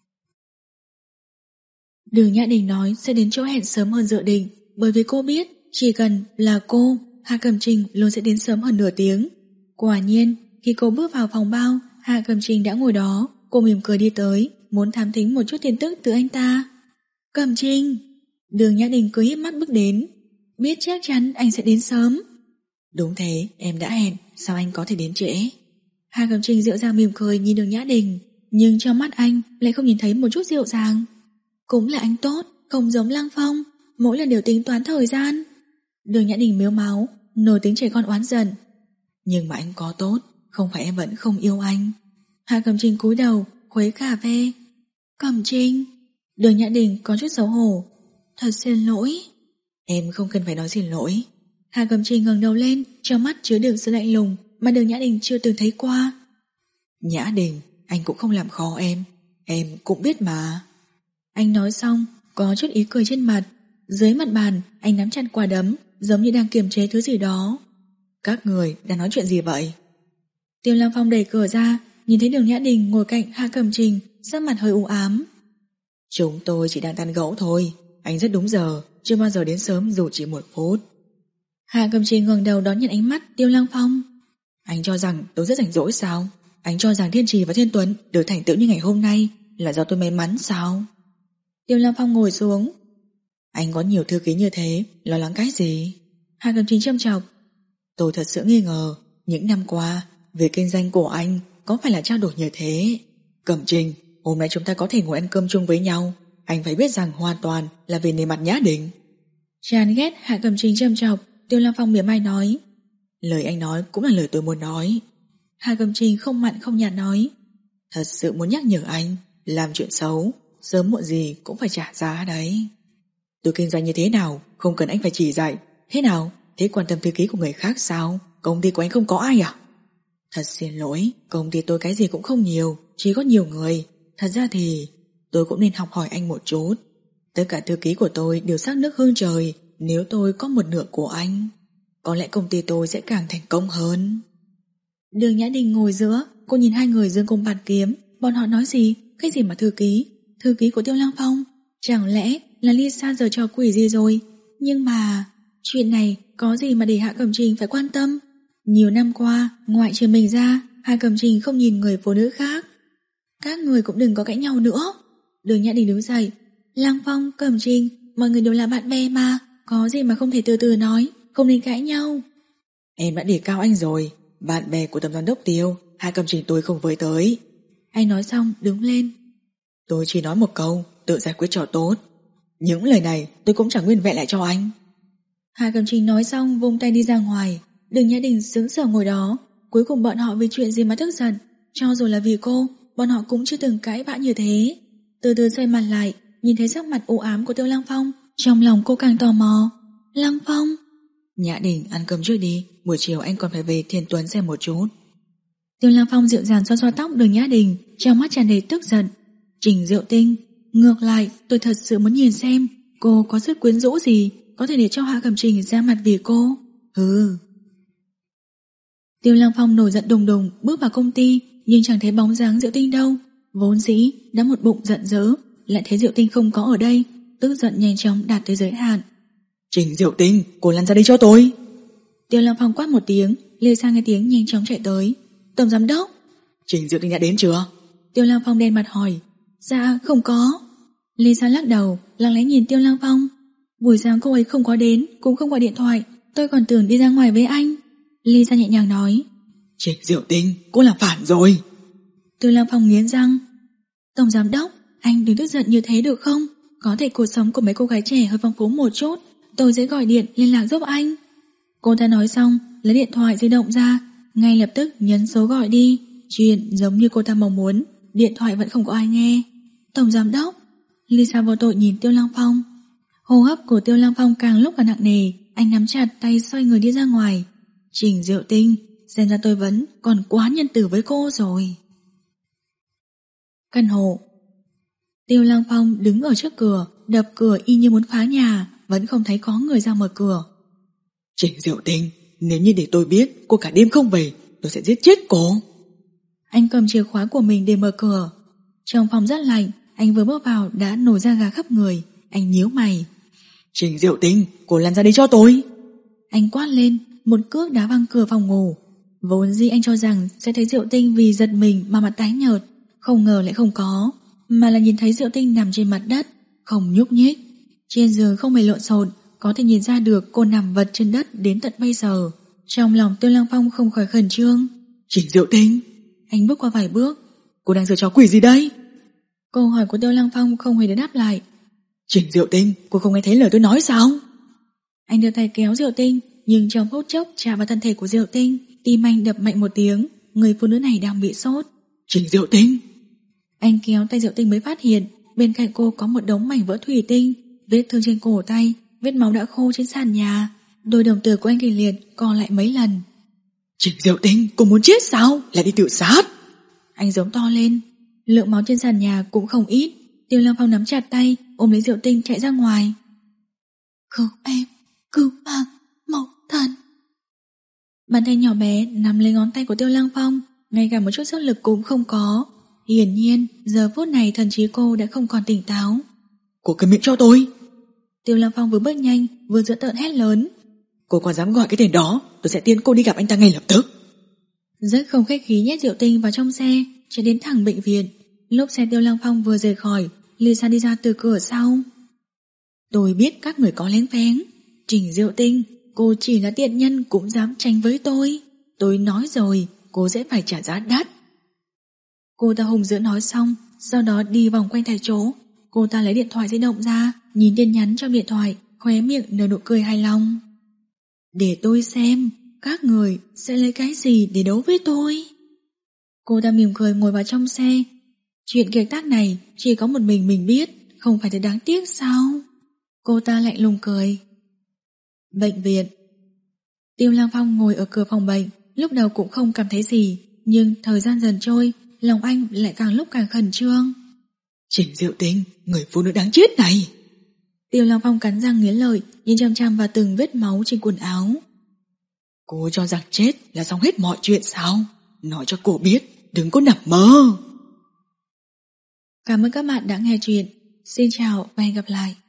Đường Nhã Đình nói sẽ đến chỗ hẹn sớm hơn dự định, bởi vì cô biết chỉ cần là cô, Hà Cẩm Trình luôn sẽ đến sớm hơn nửa tiếng. Quả nhiên, khi cô bước vào phòng bao, Hà Cẩm Trình đã ngồi đó. Cô mỉm cười đi tới, muốn thám thính một chút tin tức từ anh ta. Cẩm Trình. Đường Nhã Đình cười híp mắt bước đến. Biết chắc chắn anh sẽ đến sớm. Đúng thế, em đã hẹn, sao anh có thể đến trễ? Hà Cẩm Trình dịu dàng mỉm cười nhìn Đường Nhã Đình, nhưng trong mắt anh lại không nhìn thấy một chút dịu dàng. Cũng là anh tốt, không giống Lăng Phong, mỗi lần đều tính toán thời gian. Đường Nhã Đình mếu máu, nổi tính trẻ con oán giận. Nhưng mà anh có tốt, không phải em vẫn không yêu anh. Hà Cẩm Trình cúi đầu, khuấy cà phê. Cẩm Trình. Đường Nhã Đình có chút xấu hổ. Thật xin lỗi. Em không cần phải nói xin lỗi. Hà Cẩm Trình ngẩng đầu lên, trong mắt chứa đựng sự lạnh lùng mà Đường Nhã Đình chưa từng thấy qua. Nhã Đình, anh cũng không làm khó em, em cũng biết mà. Anh nói xong, có chút ý cười trên mặt. Dưới mặt bàn, anh nắm chặt quả đấm, giống như đang kiềm chế thứ gì đó. Các người đang nói chuyện gì vậy? Tiêu Lăng Phong đẩy cửa ra, nhìn thấy Đường Nhã Đình ngồi cạnh Hà Cẩm Trình, sắc mặt hơi u ám. Chúng tôi chỉ đang tán gẫu thôi, anh rất đúng giờ, chưa bao giờ đến sớm dù chỉ một phút. Hà Cẩm Trình ngẩng đầu đón nhận ánh mắt Tiêu Lăng Phong. Anh cho rằng tôi rất rảnh rỗi sao? Anh cho rằng Thiên Trì và Thiên Tuấn được thành tựu như ngày hôm nay là do tôi may mắn sao? Tiêu Lăng Phong ngồi xuống. Anh có nhiều thư ký như thế, lo lắng cái gì? Hà Cẩm Trình châm chọc. Tôi thật sự nghi ngờ, những năm qua, việc kinh doanh của anh có phải là trao đổi như thế? Cẩm Trình, hôm nay chúng ta có thể ngồi ăn cơm chung với nhau. Anh phải biết rằng hoàn toàn là vì nề mặt Nhã Đình. Chán ghét Hà Cẩm Trình châm chọc. Tiêu Lăng Phong mỉa mai nói. Lời anh nói cũng là lời tôi muốn nói. Hà Cẩm Trình không mặn không nhạt nói. Thật sự muốn nhắc nhở anh, làm chuyện xấu sớm muộn gì cũng phải trả giá đấy. Tôi kinh doanh như thế nào không cần anh phải chỉ dạy. Thế nào, thế quan tâm thư ký của người khác sao? Công ty của anh không có ai à? Thật xin lỗi, công ty tôi cái gì cũng không nhiều, chỉ có nhiều người. Thật ra thì tôi cũng nên học hỏi anh một chút. Tất cả thư ký của tôi đều sắc nước hương trời. Nếu tôi có một nửa của anh, có lẽ công ty tôi sẽ càng thành công hơn. Đường Nhã Đình ngồi giữa, cô nhìn hai người dương cung bạt kiếm. Bọn họ nói gì? Cái gì mà thư ký? Thư ký của Tiêu Lăng Phong? Chẳng lẽ là Lisa giờ trò quỷ gì rồi? Nhưng mà chuyện này có gì mà để Hạ Cẩm Trình phải quan tâm? Nhiều năm qua, ngoại trừ mình ra, Hạ Cẩm Trình không nhìn người phụ nữ khác. Các người cũng đừng có cãi nhau nữa. Đường Nhã Đình đứng dậy. Lăng Phong, Cẩm Trình, mọi người đều là bạn bè mà, có gì mà không thể từ từ nói, không nên cãi nhau. Em đã đề cao anh rồi, bạn bè của tổng giám đốc Tiêu, Hạ Cẩm Trình tôi không với tới. Anh nói xong đứng lên. Tôi chỉ nói một câu, tự giải quyết cho tốt. Những lời này tôi cũng chẳng nguyên vẹn lại cho anh. Hạ Cẩm Trình nói xong vung tay đi ra ngoài. Đường Nhã Đình sững sờ ngồi đó. Cuối cùng bọn họ vì chuyện gì mà tức giận? Cho dù là vì cô, bọn họ cũng chưa từng cãi vã như thế. Từ từ xoay mặt lại, nhìn thấy sắc mặt u ám của Tiêu Lăng Phong, trong lòng cô càng tò mò. Lăng Phong. Nhã Đình ăn cơm trước đi, buổi chiều anh còn phải về Thiên Tuấn xem một chút. Tiêu Lăng Phong dịu dàng xoa xoa tóc Đường Nhã Đình, trong mắt tràn đầy tức giận. Trình Diệu Tinh, ngược lại tôi thật sự muốn nhìn xem cô có sức quyến rũ gì có thể để cho Hạ Cẩm Trình ra mặt vì cô. Hừ. Tiêu Lăng Phong nổi giận đùng đùng bước vào công ty, nhưng chẳng thấy bóng dáng Diệu Tinh đâu. Vốn dĩ đã một bụng giận dữ, lại thấy Diệu Tinh không có ở đây, tức giận nhanh chóng đạt tới giới hạn. Trình Diệu Tinh, cô lăn ra đây cho tôi. Tiêu Lăng Phong quát một tiếng, Lê Sang nghe tiếng nhanh chóng chạy tới. Tổng giám đốc. Trình Diệu Tinh đã đến chưa? Tiêu Lăng Phong đen mặt hỏi. Dạ không có. Lê Sang lắc đầu, lặng lẽ nhìn Tiêu Lăng Phong. Buổi sáng cô ấy không có đến, cũng không gọi điện thoại, tôi còn tưởng đi ra ngoài với anh. Lê Sang nhẹ nhàng nói. Trình Diệu Tinh, cô làm phản rồi. Tiêu Lăng Phong nghiến răng. Tổng giám đốc, anh đừng tức giận như thế được không? Có thể cuộc sống của mấy cô gái trẻ hơi phong phú một chút, tôi sẽ gọi điện liên lạc giúp anh. Cô ta nói xong, lấy điện thoại di động ra, ngay lập tức nhấn số gọi đi. Chuyện giống như cô ta mong muốn, điện thoại vẫn không có ai nghe. Tổng giám đốc. Lisa vô tội nhìn Tiêu Lăng Phong. Hô hấp của Tiêu Lăng Phong càng lúc càng nặng nề. Anh nắm chặt tay xoay người đi ra ngoài. Trình Diệu Tinh, xem ra tôi vẫn còn quá nhân từ với cô rồi. Căn hộ. Tiêu Lăng Phong đứng ở trước cửa, đập cửa y như muốn phá nhà, vẫn không thấy có người ra mở cửa. Trình Diệu Tinh, nếu như để tôi biết cô cả đêm không về, tôi sẽ giết chết cô. Anh cầm chìa khóa của mình để mở cửa. Trong phòng rất lạnh, anh vừa bước vào đã nổi da gà khắp người. Anh nhíu mày. Trình Diệu Tinh, cô lăn ra đây cho tôi. Anh quát lên, một cước đá văng cửa phòng ngủ. Vốn dĩ anh cho rằng sẽ thấy Diệu Tinh vì giật mình mà mặt tái nhợt, không ngờ lại không có, mà là nhìn thấy Diệu Tinh nằm trên mặt đất, không nhúc nhích. Trên giường không hề lộn xộn, có thể nhìn ra được cô nằm vật trên đất đến tận bây giờ. Trong lòng Tiêu Lăng Phong không khỏi khẩn trương. Trình Diệu Tinh. Anh bước qua vài bước. Cô đang giở trò quỷ gì đây? Câu hỏi của Tiêu Lăng Phong không hề được đáp lại. Trình Diệu Tinh, cô không nghe thấy lời tôi nói sao? Anh đưa tay kéo Diệu Tinh, nhưng trong phút chốc chạm vào thân thể của Diệu Tinh, tim anh đập mạnh một tiếng. Người phụ nữ này đang bị sốt. Trình Diệu Tinh. Anh kéo tay Diệu Tinh mới phát hiện bên cạnh cô có một đống mảnh vỡ thủy tinh, vết thương trên cổ tay, vết máu đã khô trên sàn nhà. Đôi đồng tử của anh kịch liệt co lại mấy lần. Trình Diệu Tinh, cô muốn chết sao? Lại đi tự sát? Anh giống to lên. Lượng máu trên sàn nhà cũng không ít. Tiêu Lăng Phong nắm chặt tay, ôm lấy Diệu Tinh chạy ra ngoài. Cứu em, cứu mạng, mẫu thân. Bàn tay nhỏ bé nắm lấy ngón tay của Tiêu Lăng Phong, ngay cả một chút sức lực cũng không có. Hiển nhiên giờ phút này thần trí cô đã không còn tỉnh táo. Cô câm miệng cho tôi. Tiêu Lăng Phong vừa bước nhanh vừa dữ tợn hét lớn. Cô còn dám gọi cái tên đó, tôi sẽ tiến cô đi gặp anh ta ngay lập tức. Rất không khách khí nhét Diệu Tinh vào trong xe, chạy đến thẳng bệnh viện. Lúc xe Tiêu Lăng Phong vừa rời khỏi, Lisa đi ra từ cửa sau. Tôi biết các người có lén phén. Trình Diệu Tinh, cô chỉ là tiện nhân cũng dám tranh với tôi. Tôi nói rồi, cô sẽ phải trả giá đắt. Cô ta hùng dữ nói xong, sau đó đi vòng quanh tại chỗ. Cô ta lấy điện thoại di động ra, nhìn tin nhắn trong điện thoại, khóe miệng nở nụ cười hài lòng. Để tôi xem, các người sẽ lấy cái gì để đấu với tôi. Cô ta mỉm cười ngồi vào trong xe. Chuyện kiệt tác này chỉ có một mình mình biết, không phải thật đáng tiếc sao? Cô ta lạnh lùng cười. Bệnh viện. Tiêu Lăng Phong ngồi ở cửa phòng bệnh, lúc đầu cũng không cảm thấy gì, nhưng thời gian dần trôi, lòng anh lại càng lúc càng khẩn trương. Trình Diệu Tinh, người phụ nữ đáng chết này. Tiêu Lăng Phong cắn răng nghiến lợi, nhìn chăm chăm vào từng vết máu trên quần áo. Cô cho rằng chết là xong hết mọi chuyện sao? Nói cho cô biết, đừng có nằm mơ. Cảm ơn các bạn đã nghe chuyện. Xin chào và hẹn gặp lại.